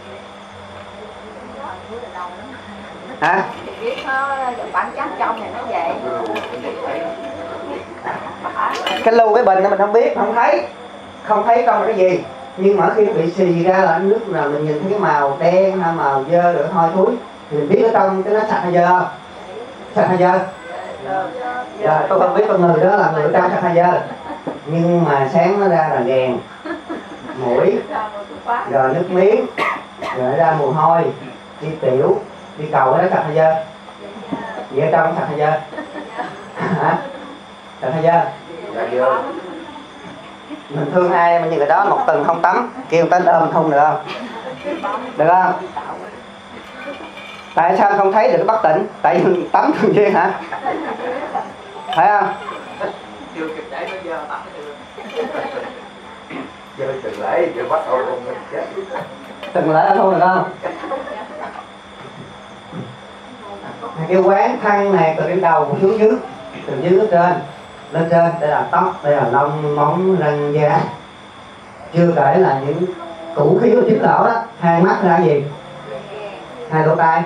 Hả? Biết nó bản chất trong này nó vậy. Cái lưu cái bình mình không biết, không thấy trong là cái gì. Nhưng mà khi bị xì ra là nước nào mình nhìn thấy cái màu đen hay màu dơ được hôi thối thì mình biết ở trong cái nó sạch hay dơ không? Sạch hay dơ? Rồi tôi không biết con người đó là người trong sắc hay dơ, nhưng mà sáng nó ra là gèn, mũi, rồi nước miếng, rồi ra mồ hôi, đi tiểu, đi cầu, cái đó sạch hay dơ? Vậy ở trong sạch hay dơ? Hả? Sạch hay dơ? Dạ dơ. Mình thương ai mà như người đó một tuần không tắm, kêu người ta ôm không được không? Được không? Tại sao không thấy được cái bất tỉnh? Tại vì mình tắm thường xuyên hả? Phải không? Chưa kịp để nó dơ tắm chưa từng lễ chưa bắt đầu luôn mình chết. Từng lễ thôi được không? Cái quán thân này từ đến đầu xuống dưới, từ dưới lên trên, đây là tóc, đây là lông móng răng da. Chưa kể là những củ khí của chính lão đó, hai mắt ra gì? Hai lỗ tai.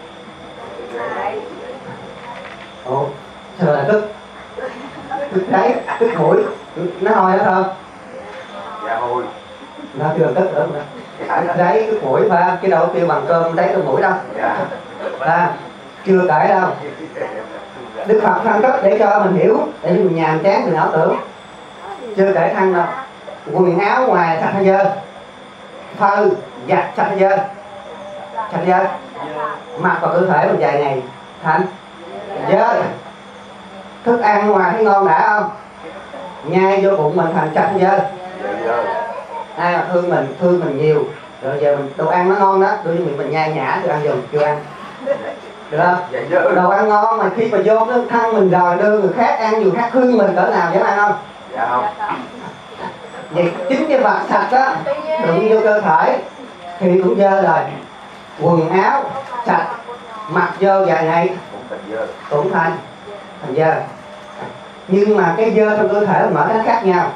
Ồ, sao là tức đấy, tức mũi, nó hôi đó không? Dạ hôi. Nó chưa tức nữa. Đấy, tức mũi phải, cái đầu kêu bằng cơm đấy cái mũi đâu. Dạ. Chưa kể đâu. Đức Phật phân tích để cho mình hiểu, để mình nhàm chán mình ảo tưởng. Chưa kể thân đâu. Quần áo ngoài sạch hay dơ? Phơi, giặt sạch hay dơ? Sạch hay dơ? Mặc vào cơ thể mình vài ngày thành dơ. Thức ăn ngoài thấy ngon đã không? Nhai vô bụng mình thành sạch hay dơ? Ai mà thương mình nhiều, rồi giờ mình đồ ăn nó ngon đó, đôi miệng mình nhai nhã tôi ăn dùm chưa ăn, được không? Đồ ăn ngon mà khi mà vô cái thân mình rồi đưa người khác ăn, người khác thương mình cỡ nào dám ăn không? Dạ không. Vậy chính cái vật sạch á đụng vô cơ thể thì cũng dơ rồi. Quần áo sạch mặc vô vài ngày cũng thành dơ. Nhưng mà cái dơ trong cơ thể mình mở nó khác nhau.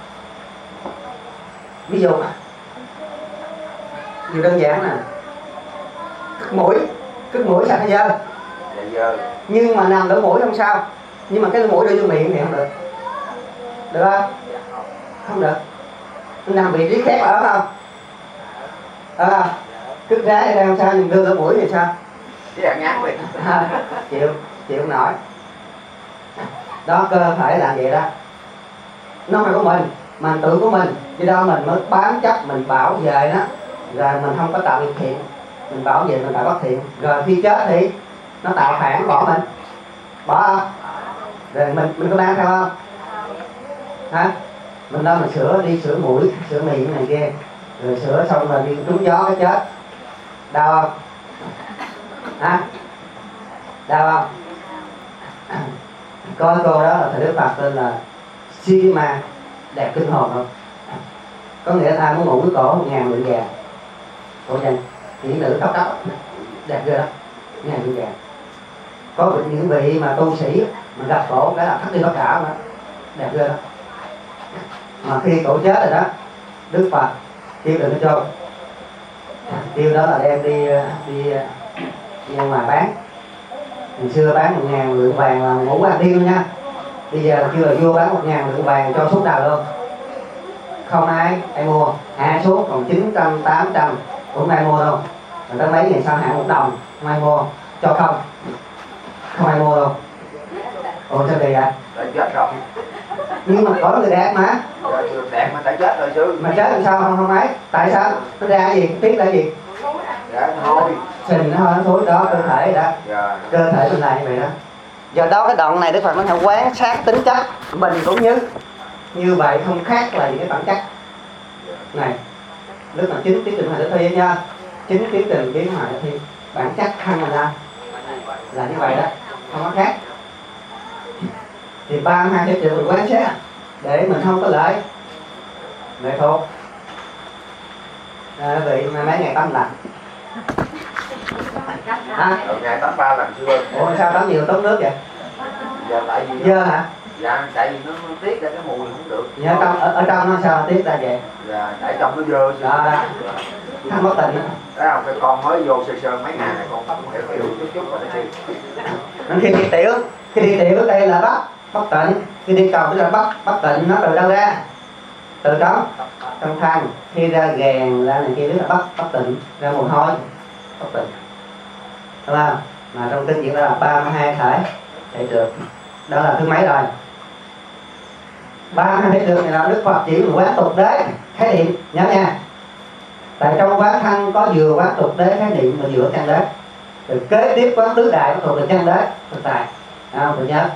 Ví dụ điều đơn giản nè, cứt mũi sạch hay dơ? Dạ. Nhưng mà nằm lỗ mũi không sao, nhưng mà cái lỗ mũi đưa vô miệng thì không được, được không? Không được. Nó nằm vị trí khác ở không? Ở không? Cứt rái đây không sao, nhưng đưa lỗ mũi thì sao? Chứ ăn ngán đi. Chịu không nổi. Đó, cơ thể là vậy đó. Nó là của mình, mà tự của mình, vì đó mình mới bám chấp, mình bảo vệ nó, rồi mình không có tạo điều kiện, mình bảo vệ mình tạo bất thiện, rồi khi chết thì nó tạo phản bỏ mình, bỏ không? Rồi mình có đang theo không? Hả? Mình đâu mà đi sửa mũi, sửa miệng này kia, rồi sửa xong rồi đi trúng gió cái chết, đau không? Hả? Đau không? Có cô đó là thầy Đức Phật tên là Sima, đẹp kinh hồn không? Có nghĩa là ai muốn ngủ cái cổ 1.000 lượng vàng, cổ dành chỉ nữ tóc đẹp ghê đó, 1.000 lượng vàng. Có những vị mà tu sĩ mà gặp cổ cái là thắt đi tất cả đó, đẹp ghê đó. Mà khi cổ chết rồi đó, Đức Phật kêu đừng có chôn, kêu đó là đem đi ra ngoài bán. Ngày xưa bán 1.000 lượng vàng là ngủ ăn điên nha. Bây giờ kêu là vua bán 1.000 lượng vàng cho suốt đời luôn, không ai mua, hạ xuống còn 900, 800 cũng ai mua đâu. Rồi tới mấy ngày sau hạ 1 đồng, không ai mua, cho không ai mua đâu. Ồ sao kỳ vậy? Đã chết rồi. Nhưng mà có người đẹp mà. Đẹp mà đã chết rồi chứ. Mà chết làm sao không ấy? Tại sao? Nó ra gì? Tiếc là gì? Dạ thôi. Sình nó thôi, nó thối đó, cơ thể đó. Dạ. Cơ thể mình là như vậy đó. Do đó cái đoạn này Đức Phật nó phải quán sát tính chất mình cũng như vậy, không khác là những cái bản chất này. Đức mà chính tiến trình Hoài Tử Thi nha, chính tiến trình kiến Hoài Tử Thi, bản chất thân mình là như vậy đó, không có khác. Thì 32 cái triệu mình quán sát để mình không có lợi lệ thuộc. Vậy mà mấy ngày tắm lạnh hả? Ngày tắm 3 lần xưa. Ủa sao tắm nhiều tốn nước vậy? Dạ tại vì dơ hả? Dạ tại vì nó tiết ra cái mùi không được. Dạ, ở trong nó sao tiết ra vậy? Dạ tại trong nó dơ chứ. Đó. Không có tình. Thấy không, cái con mới vô sơ mấy ngày này con tắm kiểu chút rồi nó Khi đi tiểu đây là bất tịnh, khi đi cầu tức là bất tịnh, nó từ đâu ra? Từ đó trong thân, khi ra ghèn ra này kia tức là bất tịnh, ra mồ hôi bất tịnh, đúng không? Mà trong kinh diễn ra là 32 thể được đó là thứ mấy rồi? 3 thế được này là Đức Phật chỉ quán tục đế khái niệm, nhớ nha. Tại trong quán thân có vừa quán tục đế khái niệm mà vừa chân đế, rồi kế tiếp quán tứ đại có thuộc về chân đế thực tại, không phải nhớ.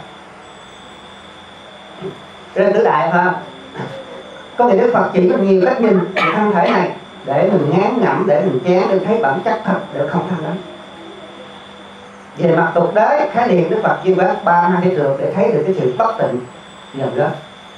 Trên tứ đại phải không? Có nghĩa Đức Phật chỉ có nhiều cách nhìn về thân thể này để mình ngán ngẩm, để mình chán, để thấy bản chất thật, để không tham đắm. Về mặt tục đế khái niệm Đức Phật chuyên quán 32 thế trượt để thấy được cái sự bất tịnh dần đó.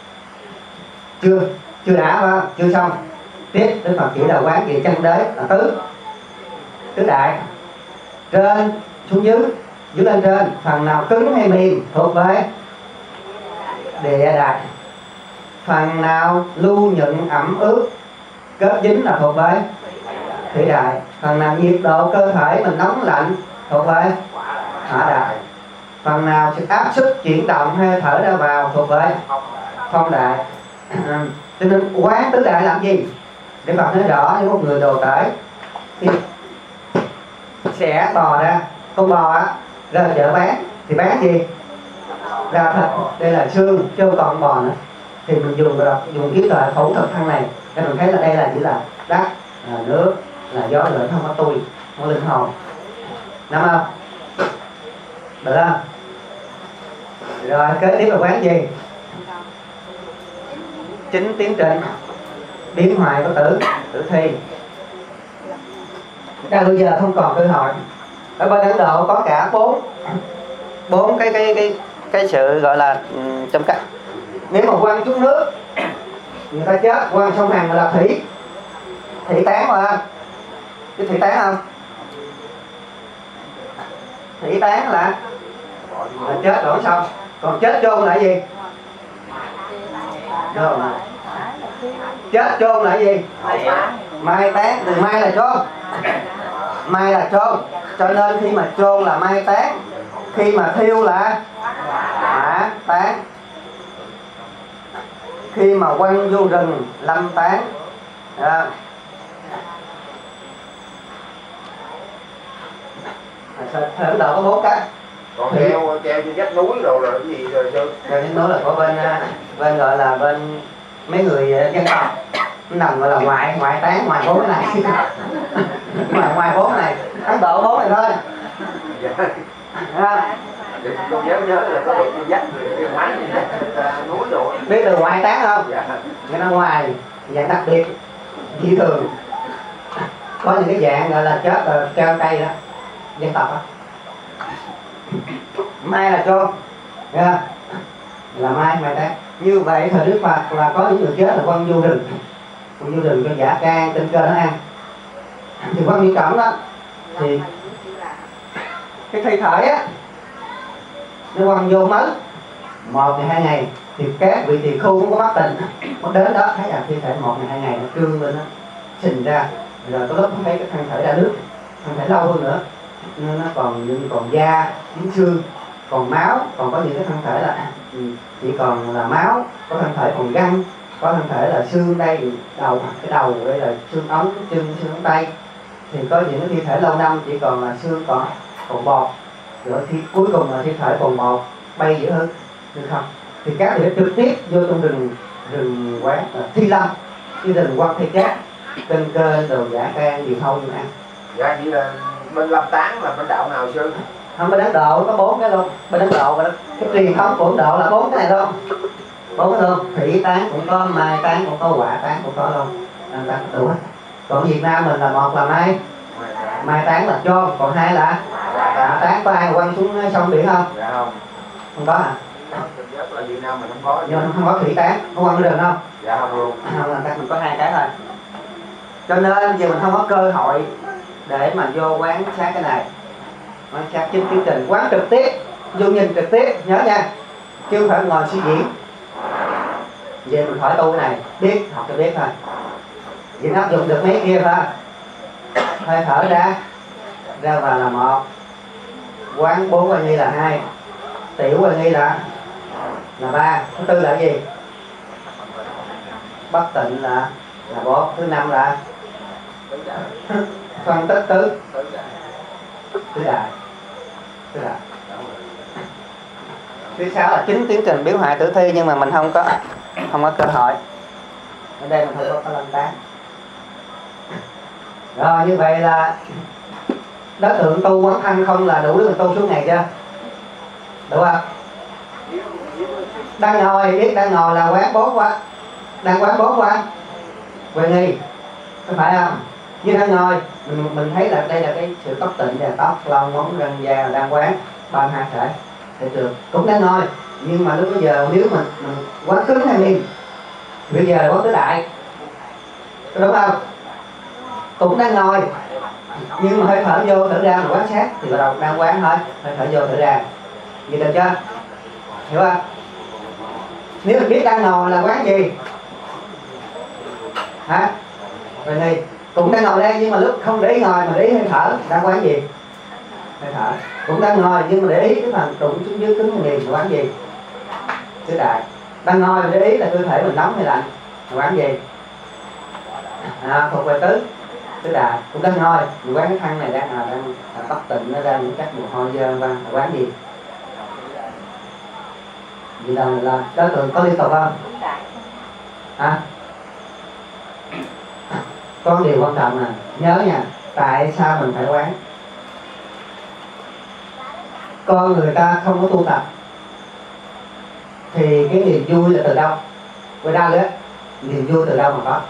Chưa đã phải không? Chưa xong. Tiếp Đức Phật chỉ là quán về chân đế là tứ đại, trên xuống dưới, dưới lên trên, phần nào cứng hay mềm thuộc về địa đại, phần nào lưu nhận ẩm ướt kết dính là thuộc về thủy đại, phần nào nhiệt độ cơ thể mình nóng lạnh thuộc về hỏa đại, phần nào sự áp suất chuyển động hơi thở ra vào thuộc về phong đại. Cho nên quán tứ đại làm gì? Để Phật nói rõ như một người đồ tể thì sẽ bò ra, con bò á ra chợ bán thì bán gì? Ra thịt, đây là xương chứ không còn bò nữa, thì mình dùng trí tuệ phẫu thuật thân này để mình thấy là đây là chỉ là đất, là nước, là gió lửa, không có tôi, không có linh hồn, đúng không? Được không? Rồi kế tiếp là quán gì? Chính tiến trình biến hoại của tử thi. Bây giờ không còn cơ hội. Ở bên Ấn Độ có cả bốn cái sự gọi là trong cách. Nếu mà quăng xuống nước người ta chết, quăng sông Hằng là thủy tán mà. Cái thủy tán không? Thủy tán là chết đổ xong. Còn chết chôn là gì? Rồi. Chết chôn là gì? Mai tán. Từ mai là chôn. Mai là chôn. Cho nên khi mà chôn là mai tán, khi mà thiêu là hỏa tán, khi mà quăng vô rừng lâm tán. Ở Ấn Độ có 4 cách. Còn keo trên vách núi rồi là cái gì rồi chứ? Keo trên núi là của bên gọi là bên mấy người dân tộc, nằm gọi là ngoại tán, ngoài 4 cái này. ngoài 4 cái này, Ấn Độ 4 này thôi. Dạ. Tôi nhớ là có được dắt cái máy núi rồi. Biết từ ngoại tán không? Dạ. Cái nó ngoài dạng đặc biệt dị thường. Có những cái dạng gọi là chết rồi treo cây đó, dân tộc đó. Mai là chôn, là mai tán. Như vậy thời Đức Phật là có những người chết là quăng vô rừng cho giả can tinh cơ nó ăn. Thì quăng vô trọng đó thì cái thi thể á nó quăng vô mất 1 ngày 2 ngày thì các vị tỳ khưu cũng có bất tình, có đến đó thấy là thi thể 1 ngày 2 ngày nó trương lên, nó sình ra, rồi có lúc nó thấy cái thân thể ra nước, thân thể lâu hơn nữa nên nó còn da, miếng xương, còn máu, còn có những cái thân thể là chỉ còn là máu, có thân thể còn gân, có thân thể là xương đây, cái đầu đây là xương ống, chân, xương ống tay, thì có những cái thi thể lâu năm chỉ còn là xương, còn bọt, rồi khi cuối cùng là thi thể còn bọt bay dữ hơn, được không? Thì các vị trực tiếp vô trong rừng quán thi lâm, cái rừng quăng thi cát, cân cơ đồ giả can điều thâu như ăn. Dạ chỉ là bên Lâm Tán là bên đạo nào sư? Không, bên Ấn Độ có 4 cái luôn. Bên Ấn Độ cái truyền thống của Ấn Độ là 4 cái này luôn. 4 cái luôn. Thủy tán cũng có, mai tán cũng có, hỏa tán cũng có luôn. Đủ hết. Còn Việt Nam mình là 1 là mai tán là chôn, còn 2 là hỏa tán. Có ai quăng xuống sông biển không? Dạ không. Không có hả? Rất là Việt Nam mình không có. Nhưng mà không có thủy tán, không quăng được không? Dạ không luôn. Không, là mình có 2 cái thôi. Cho nên giờ mình không có cơ hội để mà vô quán sát cái này, quán sát chính tiến trình, quán trực tiếp, vô nhìn trực tiếp, nhớ nha, chứ không phải ngồi suy diễn. Về mình hỏi tu cái này, biết, học cho biết thôi. Vậy nó áp dụng được mấy kia thôi. Hơi thở ra vào là 1, quán 4 qua nghi là 2, tiểu qua nghi là 3, thứ 4 là gì? Bất tịnh là 4, thứ 5 là phân tích tứ đại. Thứ 6 là chính tiến trình biểu hại tử thi, nhưng mà mình không có cơ hội. Ở đây mình không có lăng tán. Rồi như vậy là đối tượng tu quán thân không là đủ để mình tu suốt ngày chưa? Đủ không? Đang ngồi, biết đang ngồi là quán bố quá. Đang quán bố quá. Quên nghi. Có phải không? Như đang ngồi, mình thấy là đây là cái sự tóc tịnh và tóc, lông, móng, răng, da là đang quán 32 thể. Thể trường cũng đang ngồi. Nhưng mà lúc bây giờ nếu mình quán cứng hay miên, bây giờ là quán tứ đại. Đúng không? Cũng đang ngồi, nhưng mà hơi thở vô thở ra mình quán sát thì bắt đầu đang quán thôi, hơi thở vô thở ra. Vậy được chưa? Hiểu không? Nếu mình biết đang ngồi là quán gì? Hả? Rồi này cũng đang ngồi đây nhưng mà lúc không để ý ngồi mà để ý hơi thở, đang quán gì? Hơi thở. Cũng đang ngồi nhưng mà để ý cái phần trụng xuống dưới cứng gì, quán gì? Tứ đại. Đang ngồi để ý là cơ thể mình nóng hay lạnh, quán gì? Thuộc về tứ đại. Cũng đang ngồi, mình quán cái thân này đang tóc tịnh, nó ra những các mồ hôi dơ vân, quán gì? Vậy là đối tượng có liên tục không? Hả? Có điều quan trọng nè, nhớ nha, tại sao mình phải quán? Con người ta không có tu tập thì cái niềm vui là từ đâu? Quay ra nữa, niềm vui từ đâu mà có?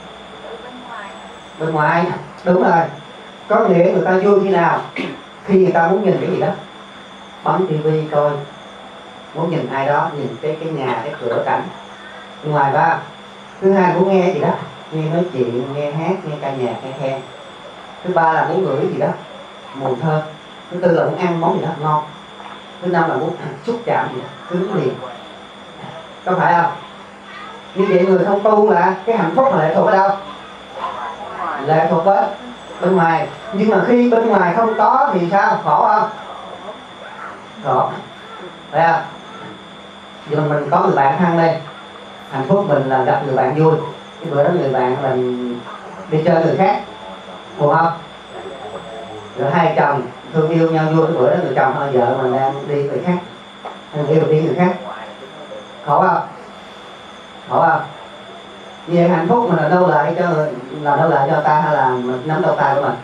Bên ngoài. Đúng rồi. Có nghĩa người ta vui khi nào? Khi người ta muốn nhìn cái gì đó, bấm tivi coi, muốn nhìn ai đó, nhìn cái nhà, cái cửa cảnh. Bên ngoài ba. Thứ hai muốn nghe gì đó, nghe nói chuyện, nghe hát, nghe ca nhạc, nghe khen. Thứ ba là muốn ngửi gì đó, mùi thơm. Thứ tư là muốn ăn món gì đó ngon. Thứ năm là muốn xúc chạm gì đó, cứng liền. Có phải không? Như vậy người không tu là cái hạnh phúc là lệ thuộc ở đâu? Lệ thuộc với bên ngoài. Nhưng mà khi bên ngoài không có thì sao? Khổ không? Khổ. Thấy không? Giờ mình có người bạn thân đây, hạnh phúc mình là gặp người bạn vui. Cái bữa đó người bạn mình đi chơi người khác, buồn không? Rồi hai chồng thương yêu nhau vui, cái bữa đó người chồng hay vợ mình đang đi người khác, người yêu đi người khác, khổ không? Khổ không? Vậy hạnh phúc mình là đâu lại cho ta hay là mình nắm đầu tay của mình?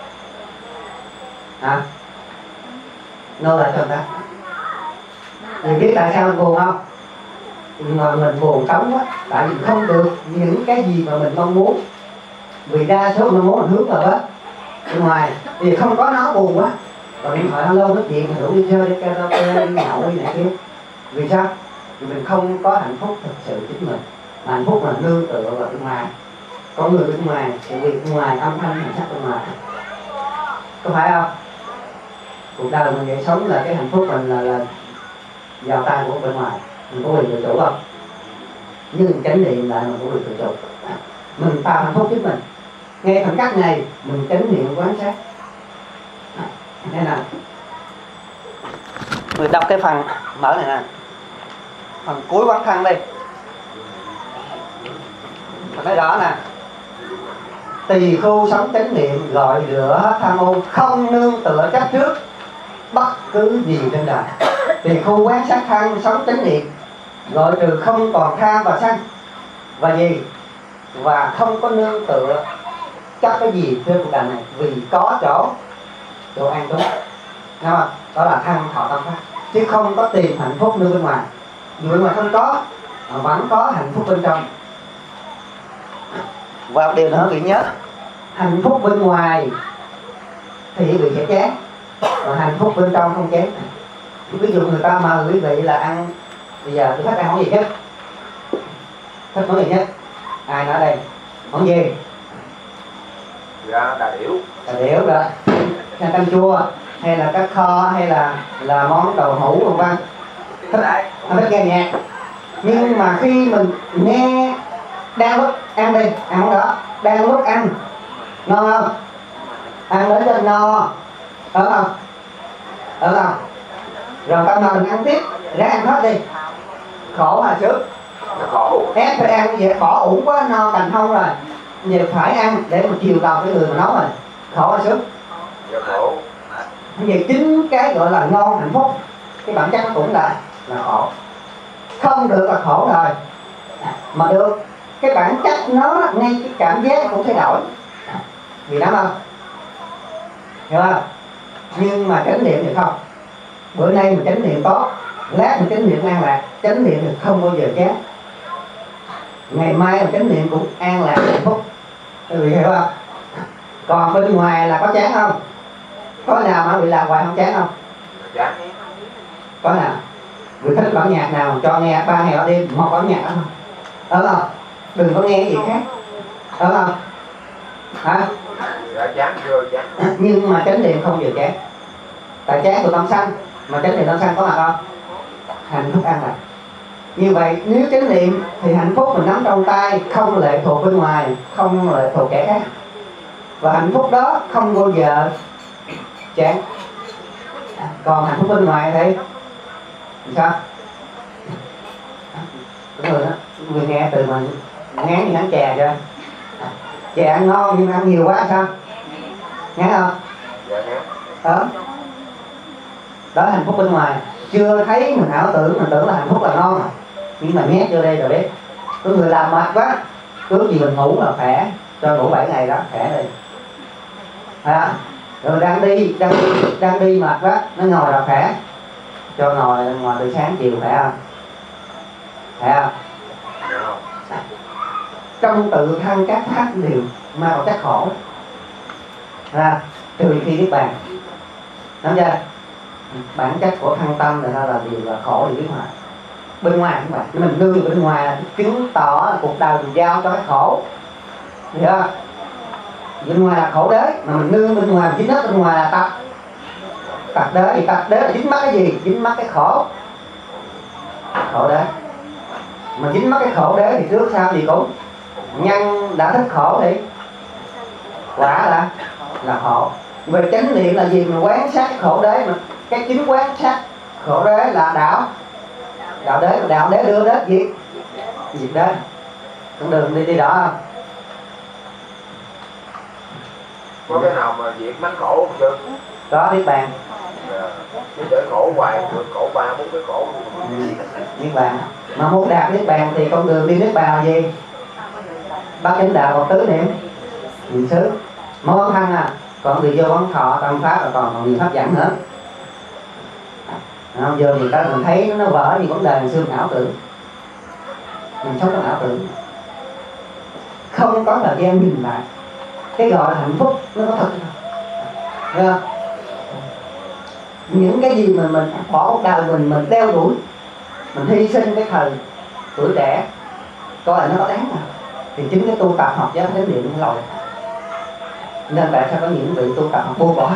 Hả? Đâu lại cho ta? Vì biết tại sao mình buồn không? Mà mình buồn sống quá, tại vì không được những cái gì mà mình mong muốn. Vì đa số mong muốn mình hướng vào hết bên ngoài, vì không có nó buồn quá. Còn điện thoại alo nói chuyện, rủ đi chơi, đi karaoke, đi nhậu, đi này kia. Vì sao? Vì mình không có hạnh phúc thực sự chính mình. Hạnh phúc là nương tựa vào bên ngoài. Có người bên ngoài, sự việc bên ngoài, âm thanh, hành sắc bên ngoài. Có phải không? Cuộc đời mình vậy, sống là cái hạnh phúc mình là vào tay của bên ngoài. Mình có quyền tự chủ không? Nhưng chánh niệm lại mình có quyền tự chủ. Mình tạo hạnh phúc chính mình. Ngay khoảnh khắc này mình chánh niệm quán sát. Đây nè, người đọc cái phần mở này nè, phần cuối quán thân đi. Mình nói rõ nè, tỳ khu sống chánh niệm gọi rửa hết tham ô, không nương tựa chấp trước bất cứ gì trên đời. Tỳ khu quán sát thân sống chánh niệm gọi trừ không còn tham và sân và gì, và không có nương tựa chấp cái gì trên cuộc đời này, vì có chỗ an trú. Đúng không? Đó là thân thọ tâm pháp, chứ không có tìm hạnh phúc nơi bên ngoài. Người bên ngoài không có mà vẫn có hạnh phúc bên trong. Và điều nữa bị nhớ, hạnh phúc bên ngoài thì bị sẽ chán, mà hạnh phúc bên trong không chán. Ví dụ người ta mời quý vị là ăn, bây giờ tôi thích ăn món gì nhất? Thích món gì nhất? Ai nói đây? Món gì? Dạ, đà điểu. Đà điểu rồi. Canh chua hay là cá kho hay là món đậu hũ vân vân. Thích nghe nhạc. Nhưng mà khi mình nghe đang lúc ăn đi, ăn món đó, đang lúc ăn ngon không? Ăn đến cho no, ở không? Ở không? Rồi ta mời mình ăn tiếp, ráng ăn hết đi. Khổ hả sướng? Khổ. Ép phải ăn vậy, bỏ ủ quá no cành không rồi. Giờ phải ăn để mà chiều lòng cái người mà nấu rồi. Khổ hả sướng? Dạ khổ. Vậy chính cái gọi là ngon hạnh phúc, cái bản chất nó cũng là là khổ, không được là khổ rồi, mà được cái bản chất nó ngay cái cảm giác cũng thay đổi, vì đó không hiểu không? Nhưng mà chánh niệm thì không, bữa nay mình chánh niệm tốt, lát mình chánh niệm an lạc, chánh niệm thì không bao giờ chán, ngày mai mình chánh niệm cũng an lạc hạnh phúc, quý vị hiểu không? Còn bên ngoài là có chán không? Có nào mà bị làm hoài không chán không? Chán. Có nào? Người thích bản nhạc nào cho nghe 3 ngày 3 đêm một bản nhạc đó không? Đúng không? Đừng có nghe cái gì khác, đúng không? Hả? Dạ chán chưa chán. Nhưng mà chánh niệm không bao giờ chán, tại chán của tâm sanh, mà chánh niệm tâm sanh có mặt không? Hạnh phúc an lạc. Như vậy nếu chánh niệm thì hạnh phúc mình nắm trong tay, không lệ thuộc bên ngoài, không lệ thuộc kẻ khác, và hạnh phúc đó không bao giờ chán. Còn hạnh phúc bên ngoài thì sao? Đúng rồi đó, người nghe từ mà ngán như ngán chè chưa? Chè ăn ngon nhưng ăn nhiều quá sao? Ngán không? Dạ ngán. Đó hạnh phúc bên ngoài. Chưa thấy mình ảo tưởng, mình tưởng là hạnh phúc là ngon, nhưng mà nhét vô đây rồi biết. Có người làm mệt quá, ước gì mình ngủ là khỏe, cho ngủ 7 ngày đó khỏe đi. Rồi đang đi mệt quá, nó ngồi là khỏe, cho ngồi từ sáng chiều khỏe không? Khỏe không? Trong tự thân các pháp đều mang một chất khổ, trừ khi biết bàn. Đúng chưa? Bản chất của thân tâm là điều là khổ thì biết ngoài. Bên ngoài không phải, mình nương bên ngoài là chứng tỏ là cuộc đời mình giao cho cái khổ, hiểu không? Bên ngoài là khổ đế, mà mình nương bên ngoài, mình dính hết bên ngoài là tập. Tập đế thì tập đế là dính mắc cái gì? Dính mắc cái khổ, khổ đế. Mà dính mắc cái khổ đế thì trước sau gì cũng nhân đã thích khổ thì quả là khổ. Về chánh niệm là gì? Mình quán sát khổ đế, mà cái chính quán sát khổ đế là đạo đế đưa đến diệt đế. Con đường đi đó không? Có cái nào mà diệt mánh khổ không chưa? Có biết bàn. Chứ để khổ hoài, khổ 3-4 cái khổ. Niết bàn. Mà muốn đạt niết bàn thì con đường đi niết bàn là gì? Bát chánh đạo một tứ niệm xứ. Mới quán thân còn thì vô quán thọ tâm pháp, rồi còn nhiều pháp dẫn nữa. Giờ thì mình thấy nó vỡ như vấn đề xương ảo tưởng, mình sống trong ảo tưởng, không có thời gian nhìn lại cái gọi là hạnh phúc nó có thật không? Những cái gì mà mình bỏ cuộc đời mình đeo đuổi, mình hy sinh cái thời tuổi trẻ, coi là nó có đáng nào? Thì chính cái tu tập học giáo chánh niệm nó lòi. Nên tại sao có những vị tu tập buông bỏ?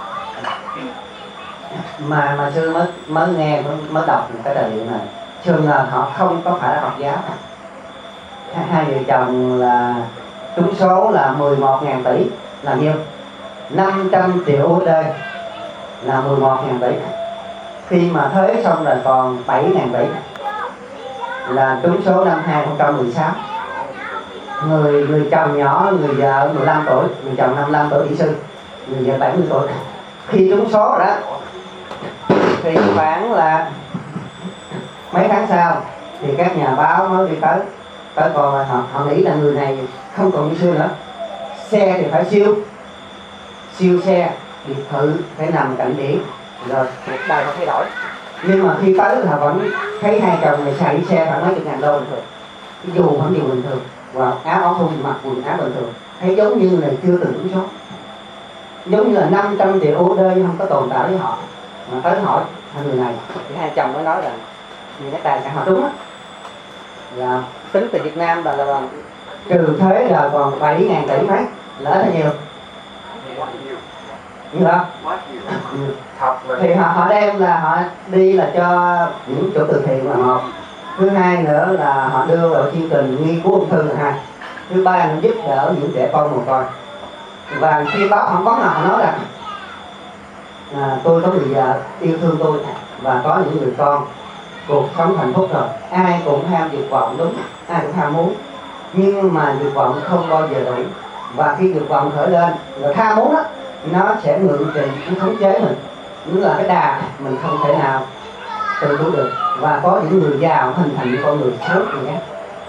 Mà sư mới nghe, mới đọc cái tài liệu này, thường là họ không có phải là học giáo. Hai vợ chồng là trúng số là 11.000 tỷ là nhiêu? 500 triệu USD là 11.000 tỷ. Khi mà thuế xong rồi còn 7.000 tỷ là trúng số năm 2016. Người chồng nhỏ, người vợ 15 tuổi, người chồng 55 tuổi kỹ sư, người vợ 70 tuổi. Khi trúng số rồi đó thì khoảng là mấy tháng sau thì các nhà báo mới đi tới còn họ nghĩ là người này không còn như xưa nữa, xe thì phải siêu xe, biệt thự phải nằm cạnh biển, rồi cuộc đời họ thay đổi. Nhưng mà khi tới thì họ vẫn thấy hai chồng này xài xe khoảng mấy chục ngàn đô bình thường, cái dù vẫn dù bình thường, và áo áo thun mặc quần áo bình thường, thấy giống như này chưa từng trúng số, giống như là 500 triệu USD không có tồn tại với họ. Mà tới hỏi hai người này thì hai chồng mới nói là những cái tài sản họ trúng là tính từ Việt Nam là trừ thuế là còn 7.000 tỷ mấy, là ít hay nhiều? Nhiều không? Thì họ đem là họ đi là cho những chỗ từ thiện là một, thứ hai nữa là họ đưa vào chương trình nghiên cứu ung thư là hai, thứ ba là giúp đỡ những trẻ con mồ côi. Và khi báo phỏng vấn là họ nói là tôi có người vợ yêu thương tôi và có những người con, cuộc sống hạnh phúc rồi, ai cũng ham dục vọng, đúng, ai cũng ham muốn, nhưng mà dục vọng không bao giờ đủ. Và khi dục vọng khởi lên, rồi tham muốn đó, nó sẽ ngự trị, nó khống chế mình, nó là cái đà mình không thể nào tự chủ được. Và có những người giàu hình thành những con người sớm như thế.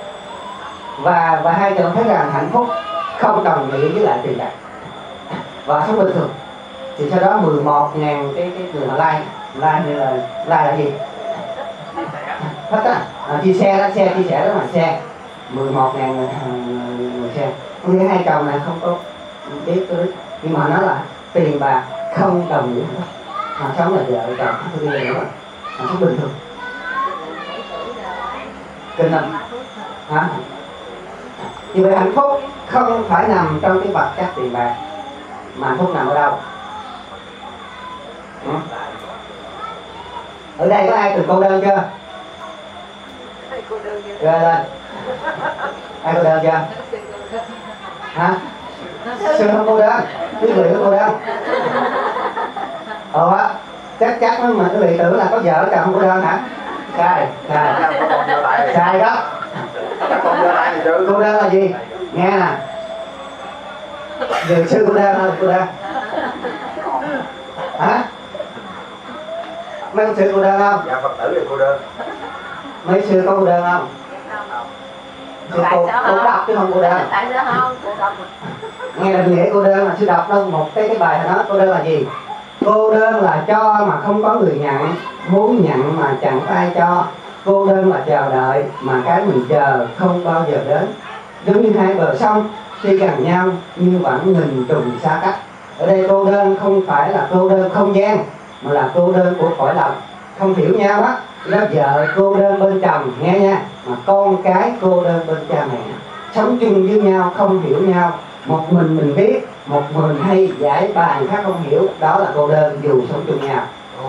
Và hai chồng thấy rằng hạnh phúc không đồng nghĩa với lại tiền bạc và sống bình thường. Thì sau đó 11.000 cái người họ like như là like là gì? Hết á, chia sẻ đó, chia sẻ đó mà share 11.000 người share. Nghe hai chồng này không có biết tôi, nhưng mà nó là tiền bạc không đồng nghĩa mà sống là vợ chồng tôi đi nữa mà sống bình thường. Kinh không? Hả? Như vậy hạnh phúc không phải nằm trong cái vật chất tiền bạc, mà hạnh phúc nằm ở đâu? Ở đây có ai từng cô đơn chưa? Rồi lên. Ai cô đơn chưa? Hả? Sư không cô đơn, quý vị có cô đơn. Chắc mà quý vị tưởng là có vợ chồng không cô đơn hả? Sai đó. Cô đơn là gì? Nghe nè. Giờ sư cô đơn không? Cô đơn hả? Mấy ông sư cô đơn không? Dạ Phật tử thì cô đơn. Mấy sư có cô đơn không? Sư cô đọc chứ không cô đơn. Tại sao không? Cô đọc. Nghe định nghĩa cô đơn là sư đọc đâu một cái bài đó. Cô đơn là gì? Cô đơn là cho mà không có người nhận, muốn nhận mà chẳng có ai cho. Cô đơn là chờ đợi mà cái mình chờ không bao giờ đến. Giống như hai bờ sông tuy gần nhau nhưng vẫn nghìn trùng xa cách. Ở đây cô đơn không phải là cô đơn không gian, mà là cô đơn của cõi lòng. Không hiểu nhau á, nó vợ cô đơn bên chồng, nghe nha, mà con cái cô đơn bên cha mẹ. Sống chung với nhau không hiểu nhau, một mình biết, một mình hay giải bài khác không hiểu, đó là cô đơn dù sống chung nhau.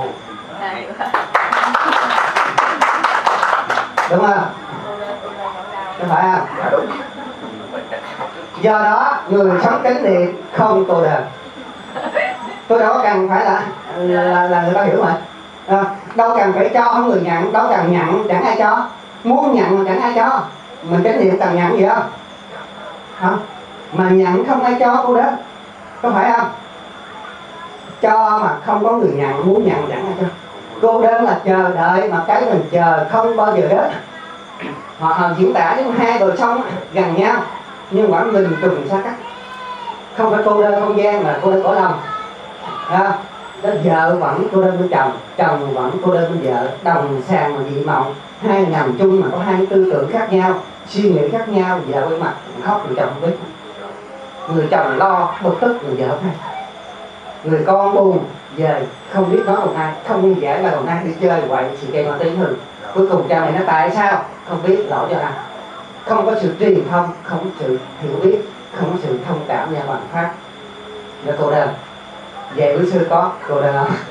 Đúng không? Đúng phải không? Dạ đúng. Do đó người sống chánh niệm không cô đơn. Tôi đâu có cần phải là người ta hiểu mà. Đâu cần phải cho không người nhận, đâu cần nhận chẳng ai cho, muốn nhận mà chẳng ai cho. Mình chánh niệm cần nhận gì không? Không. Mà nhận không ai cho cô đơn, có phải không? Cho mà không có người nhận, muốn nhận chẳng ai cho. Cô đơn là chờ đợi mà cái mình chờ không bao giờ đến. Hoặc là diễn tả với hai bờ sông gần nhau nhưng vẫn nghìn trùng xa cách. Không phải cô đơn không gian mà cô đơn cõi lòng. Đó, vợ vẫn cô đơn với chồng, chồng vẫn cô đơn với vợ, đồng sàng mà dị mộng, hai nằm chung mà có hai tư tưởng khác nhau, suy nghĩ khác nhau, vợ với mặt khóc, người chồng không biết. Người chồng lo bực tức, người vợ không hay. Người con buồn về không biết nói một ai, không như giải bài một ai, đi chơi quậy sự kèm mà tiếng hừng. Cuối cùng cha mẹ nó tại sao không biết lỗi cho ai. Không có sự truyền thông, không có sự hiểu biết, không có sự thông cảm nhau bằng pháp. Để cô đơn. Về với sư có cô đơn không?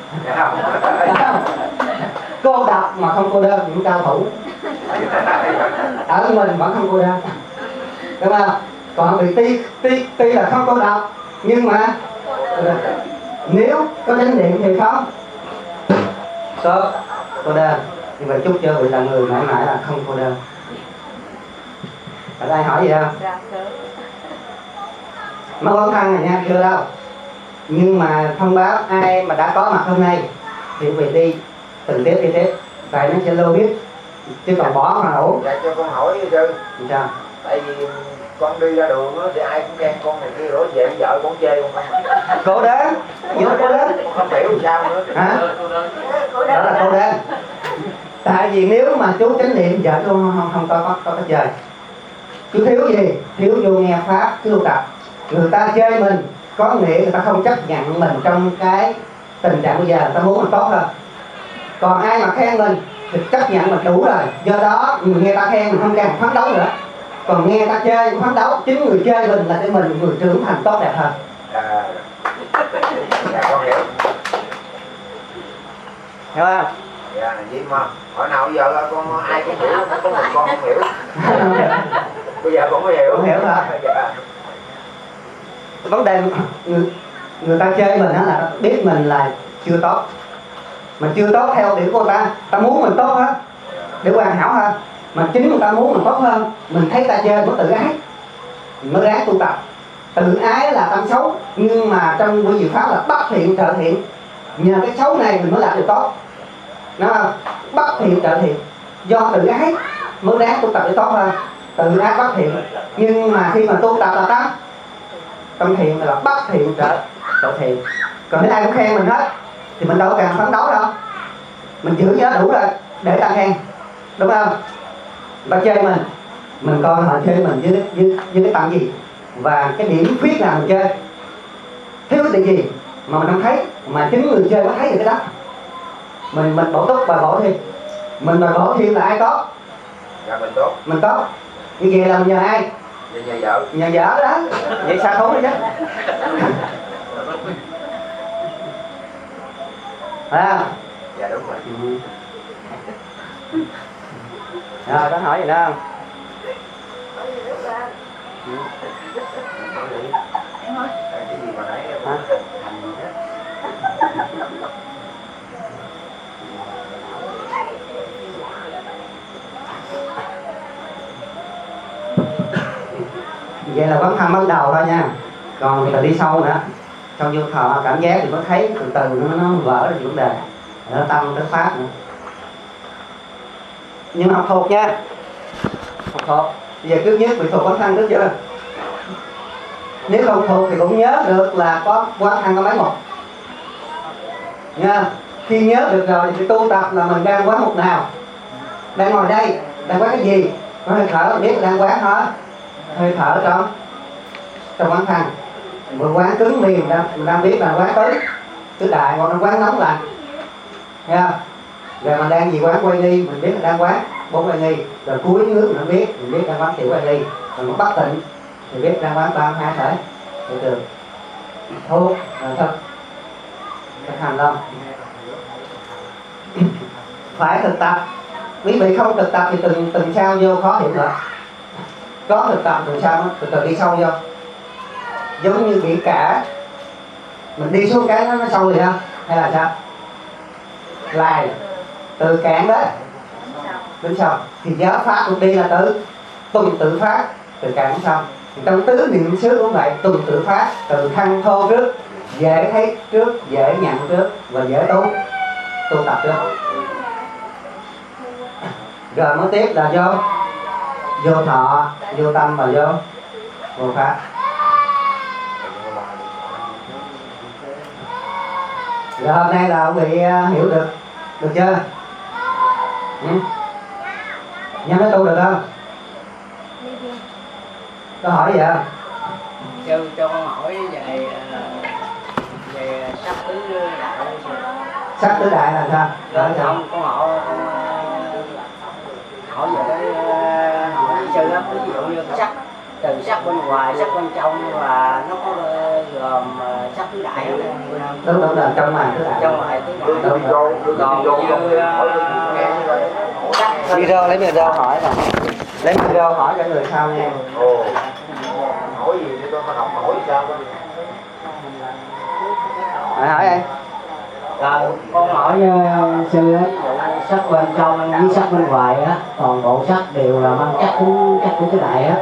Cô độc mà không cô đơn, những cao thủ ở mình vẫn không cô đơn, đúng không? Còn bị tuy là không cô độc nhưng mà nếu có chánh niệm thì không tốt cô đơn. Như vậy chúc cho vị là người mãi mãi là không cô đơn. Ở đây hỏi gì không? Mới có thăng này nha, chưa đâu. Nhưng mà thông báo ai mà đã có mặt hôm nay thì về đi từng tiếp, tại nó sẽ lô biết chứ còn bỏ mà ổn. Dạ cho con hỏi sư. Sao? Tại vì con đi ra đường á thì ai cũng khen con này kia, rồi về vợ con chê con không. Cô đơn, vô cô đơn. Con không hiểu sao nữa. Hả? Đó là cô đơn. Tại vì nếu mà chú chánh niệm vợ chú không có chơi. Chú thiếu gì? Thiếu vô nghe pháp, thiếu tập. Người ta chơi mình có nghĩa người ta không chấp nhận mình trong cái tình trạng bây giờ, người ta muốn mình tốt hơn. Còn ai mà khen mình thì chấp nhận mình đủ rồi. Do đó người nghe ta khen mình không cần phấn đấu nữa. Còn nghe ta chơi phấn đấu, chính người chơi mình là để mình người trưởng thành tốt đẹp hơn. Dạ con hiểu. Hiểu không? Dạ vậy mà hỏi nào bây giờ con ai cũng hiểu, có một con không hiểu. Bây giờ con mới hiểu. Không hiểu hả? Dạ. Vấn đề người ta chơi mình đó là biết mình là chưa tốt. Mình chưa tốt theo điểm của người ta muốn mình tốt hơn, để hoàn hảo hơn. Mà chính người ta muốn mình tốt hơn, mình thấy ta chơi có tự ái, mình mới ráng tu tập. Tự ái là tâm xấu, nhưng mà trong buổi diệu pháp là bất thiện trợ thiện. Nhờ cái xấu này mình mới làm được tốt. đúng không? Bất thiện trợ thiện, do tự ái mới đáng tu tập để tốt hơn. Tự ái bất thiện, nhưng mà khi mà tu tập là đó tâm thiện là bất thiện trợ thiện. Còn nếu ai cũng khen mình hết thì mình đâu cần phấn đấu đâu, mình giữ nhớ đủ rồi để ta khen, đúng không? Ta chơi mình coi họ chơi mình với cái tầm gì và cái điểm khuyết nào mình chơi, thiếu cái gì mà mình không thấy mà chính người chơi có thấy được cái đó, mình bổ túc bài bổ thêm, mình bài bổ thêm là ai tốt? Dạ mình tốt. Mình tốt. Như vậy là mình nhờ ai? Nhờ vợ. Nhờ vợ đó. Vậy sao thốn đấy chứ? À. Dạ đúng rồi. Rồi có hỏi gì nữa không? Cái gì mà nãy em hả? Thành gì đó. Vậy là quán thăm bắt đầu thôi nha. Còn từ đi sâu nữa, trong vô thọ cảm giác thì có thấy từ từ nó vỡ ra vấn đề, nó tâm tới pháp nữa. Nhưng mà học thuộc nha, học thuộc. Bây giờ trước nhất bị thuộc quán thân trước chưa? Nếu không thuộc thì cũng nhớ được là có quán thân có mấy một nha. Khi nhớ được rồi thì tu tập là mình đang quán một nào, đang ngồi đây đang quán cái gì, có hơi thở biết là đang quán hết hơi thở trong quán thân. Mình quán cứng miền đó mình đang biết là quán tứ đại, hoặc là quán nóng lạnh, nghe không? Rồi mình đang gì quán quay ly, mình biết là đang quán bốn quay ly. Rồi cuối nước mình biết đang quán tiểu quay ly. Rồi nó bất tịnh thì biết đang quán tam hai thể được thuốc là thật hành không? Phải thực tập. Quý vị không thực tập thì từng sao vô khó hiểu nữa. Có thực tập từng sao nó từ đi sâu vô. Giống như bị cả mình đi xuống cái nó sâu rồi không? Hay là sao? Lại từ cạn đó đến sau thì giáo pháp cũng đi là tuần tự phát từ cạn đến sau. Thì trong tứ niệm xứ cũng vậy, tuần tự phát từ thân thô trước, dễ thấy trước, dễ nhận trước và dễ tu tập trước. Rồi mới tiếp là vô thọ, vô tâm và vô pháp. Rồi hôm nay là ông bị hiểu được chưa? Nhắm nói tu được không? Có hỏi gì không? Cho con hỏi về sắc tứ đại. Sắc tứ đại là sao? Không, con hỏi về cái hỏi sư đó, ví dụ như sắc từ sắc bên ngoài, sắc bên trong và nó có gồm sắc tứ đại không? Đúng là trong ngoài tứ đại. Trong ngoài tứ đại. Còn như video lấy video hỏi rồi. Lấy video hỏi cho người sau nghe. ồ, hỏi gì đi con học hỏi sao con? Hỏi đi. Con hỏi sư á, sắc bên trong với sắc bên ngoài á, toàn bộ sắc đều là mang chắc của tứ đại á.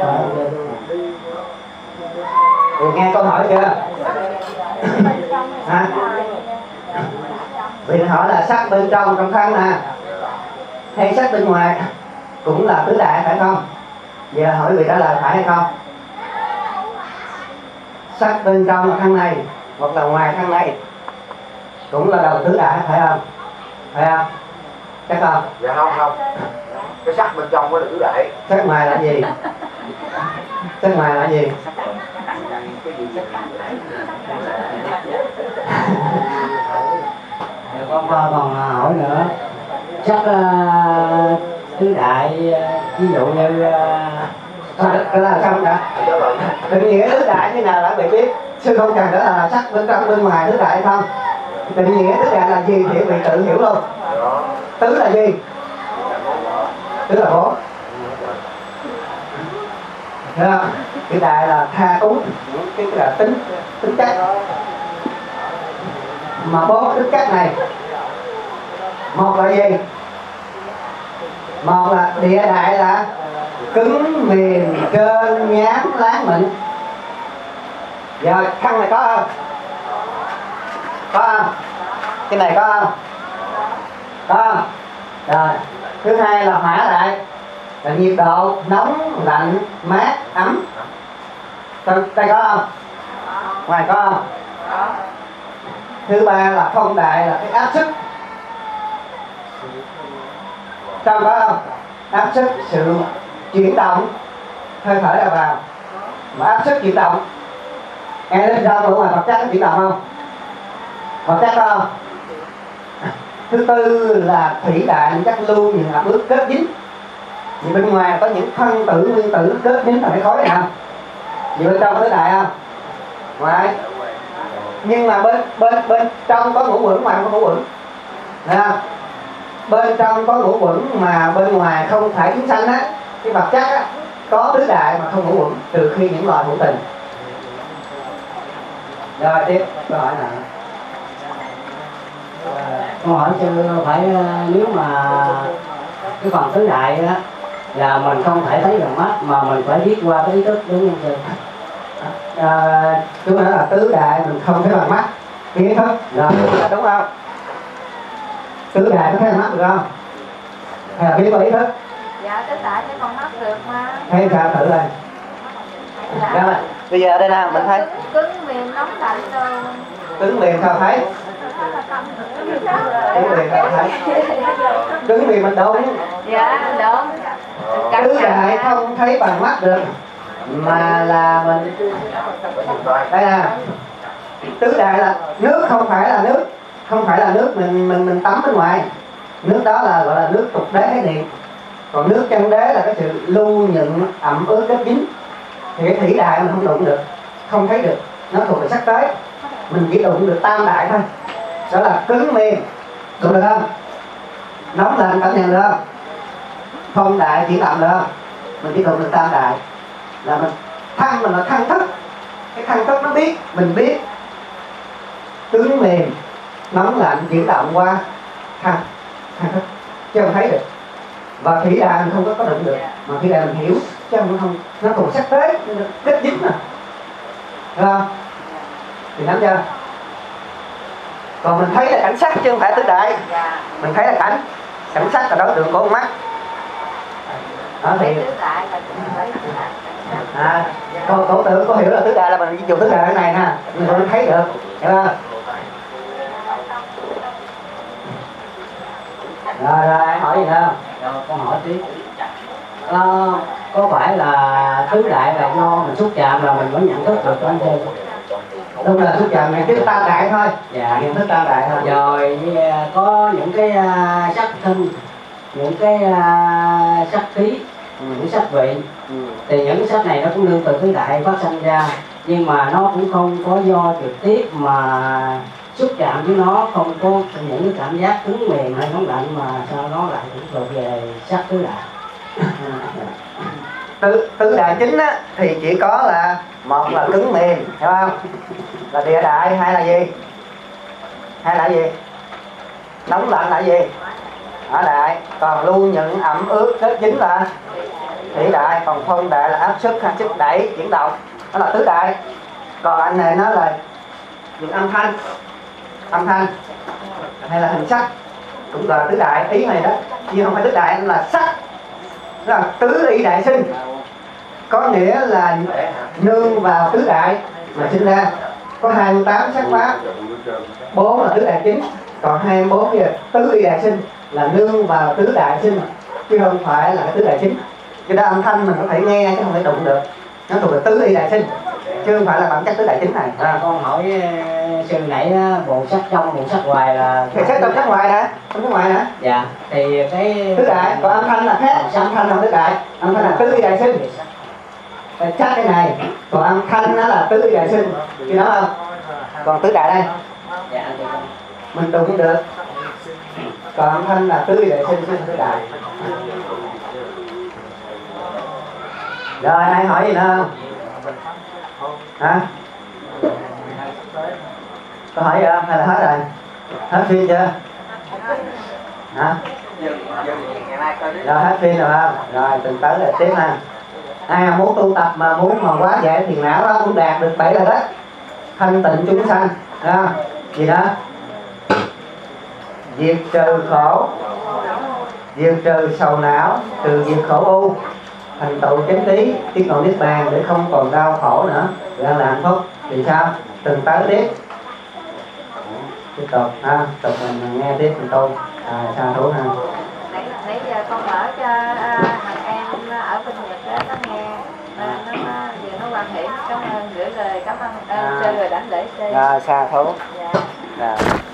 Nghe câu hỏi chưa? Hả? Vì hỏi là sắc bên trong thân nè, hay sắc bên ngoài cũng là tứ đại phải không? Giờ hỏi vị trả lời phải hay không? Sắc bên trong thân này hoặc là ngoài thân này cũng là đầu tứ đại phải không? Phải không? Chắc không? Dạ không. Cái sắc bên trong mới là tứ đại. Sắc ngoài là gì? Sắc ngoài là gì? Con còn hỏi nữa, sắc tứ đại ví dụ như cái là xong đã. Định nghĩa tứ đại thế nào đã bị biết. Sư không cần đó là sắc bên trong bên ngoài tứ đại không? Định nghĩa tứ đại là gì thì bị tự hiểu luôn. Tứ là gì? Tứ là bốn. Thấy không? Tứ đại là tha úng, cái là tính chất. Mà bốn tính chất này, một là gì? Một là địa đại là cứng, mềm, trơn, nhám, láng, mịn. Giờ thân này có không? Có không? Cái này có không? Có. Rồi thứ hai là hỏa đại, là nhiệt độ nóng lạnh mát ấm. Đây có không? Ngoài có không? Thứ ba là phong đại, là cái áp suất. Trong có không? Áp suất sự chuyển động hơi thở ra vào, mà áp suất chuyển động nghe đến sao ở ngoài vật chất có chuyển động không? Vật chất có không? Thứ tư là thủy đại, những chất lưu những ẩm ướt kết dính. Vì bên ngoài có những phân tử nguyên tử kết dính thành cái khối này không? Vì bên trong có thủy đại không? Ngoài. Nhưng mà bên trong có ngũ quẩn, ngoài không có ngũ quẩn. Thấy không? Bên trong có ngũ quẩn mà bên ngoài không phải chúng sanh á, cái vật chất á có tứ đại mà không ngũ quẩn, trừ khi những loài hữu tình. Rồi tiếp câu hỏi nào? Câu hỏi chứ phải nếu mà cái phần tứ đại đó là mình không thể thấy bằng mắt mà mình phải biết qua cái ý thức, đúng không sư? Chúng nói là tứ đại mình không thấy bằng mắt, kiến thức rồi đúng không? Tứ đại có thấy bằng mắt được không? Hay là biết qua ý thức? Dạ tứ đại thấy con mắt được mà. Thấy sao thử đây. Rồi bây giờ đây nè mình thấy Cứng mềm nóng lạnh rồi. cứng mềm sao thấy? Cứng mềm sao thấy? Cứng mềm mình đúng. Dạ đúng. Tứ đại không thấy bằng mắt được, mà là mình đây nè, tứ đại là nước, không phải là nước, không phải là nước mình tắm bên ngoài. Nước đó là gọi là nước tục đế khái niệm. Còn nước chân đế là cái sự lưu nhận ẩm ướt kết dính. Thì cái thủy đại mình không đụng được, không thấy được, nó thuộc về sắc tế. Mình chỉ đụng được tam đại thôi, đó là cứng mềm, đụng được không? Nóng lạnh cảm nhận được không? Phong đại chuyển động được không? Mình chỉ đụng được tam đại, là mình là thăng thức. Cái thăng thức nó biết, mình biết cứng mềm nóng lạnh chuyển động qua thăng thức, chứ không thấy được. Và thủy đại mình không có đụng được, mà thủy đại mình hiểu, chứ không nó còn sắc tế kết dính mà, thấy không? Thì nắm chưa? Còn mình thấy là cảnh sắc chứ không phải tứ đại. Mình thấy là cảnh sắc là đối tượng của con mắt. Đó thì cổ tử có hiểu là tứ đại là mình dùng tứ đại cái này nè, mình không thấy được, hiểu không? Rồi anh hỏi gì không? Rồi con hỏi tiếp. Có phải là tứ đại là do mình xúc chạm là mình mới nhận thức được anh thưa? Đúng là xúc chạm này chứ tam đại thôi. Dạ. Nhận thức tam đại thôi. Rồi có những cái sắc thân, những cái sắc khí, những sắc vị, thì những cái sắc này nó cũng nương từ tứ đại phát sinh ra, nhưng mà nó cũng không có do trực tiếp mà xúc chạm với nó, không có những cái cảm giác cứng mềm hay nóng lạnh, mà sao nó lại cũng thuộc về sắc tứ đại. Tứ đại chính á thì chỉ có là một là cứng mềm, hiểu không? Là địa đại, hay là gì? Hay là gì? Nóng lạnh là gì? Hỏa đại. Còn lưu nhận ẩm ướt kết dính là thủy đại. Còn phong đại là áp suất đẩy chuyển động, đó là tứ đại. Còn anh này nó là những âm thanh hay là hình sắc cũng là tứ đại. Ý này đó, nhưng không phải tứ đại, là sắc, là tứ y đại sinh, có nghĩa là nương vào tứ đại mà sinh ra. Có 28 sắc pháp, 4 là tứ đại chính, còn 24 là tứ y đại sinh, là nương vào tứ đại sinh, chứ không phải là cái tứ đại chính. Cho nên âm thanh mình có thể nghe chứ không thể đụng được, nó thuộc về tứ y đại sinh, chứ không phải là bản chất tứ đại chính này. Con hỏi sư nãy bộ sắc trong, bộ sắc ngoài là thì sắc trong sắc ngoài hả? Trong sắc ngoài hả? dạ, thì cái tứ đại, còn âm thanh là khác. Âm thanh là tứ đại, âm thanh là tứ y đại sinh. Phải chắc cái này, còn âm thanh nó là tứ y đại sinh, chứ đó không? Còn tứ đại đây dạ thì mình đụng được, còn âm thanh là tứ y đại sinh chứ không tứ đại. Rồi ai hỏi gì nữa không? Hả? Có hỏi gì không? Hay là hết rồi? Hết phim chưa? Hả? Rồi hết phim rồi không? Rồi tuần tới là tiếp ha. Ai muốn tu tập mà muốn mà quá dễ thiền não đó cũng đạt được 7 là đó. Thanh tịnh chúng sanh, không? Gì đó? diệt trừ khổ, diệt trừ sầu não, trừ diệt khổ u, thành tựu chánh trí, tiến ngộ niết bàn để không còn đau khổ nữa, ra là hạnh phúc. Thì sao? Từng tới tiếp. Tiếp tục ha, tục mình nghe tiếp mình tu. Sa thú ha. Nãy giờ con mở cho thằng em ở bên Nhật đó, nó nghe nó vừa nó quan hệ. Cảm ơn, gửi lời cảm ơn sư rồi đảnh lễ sư. Sa thú. Dạ. Rồi.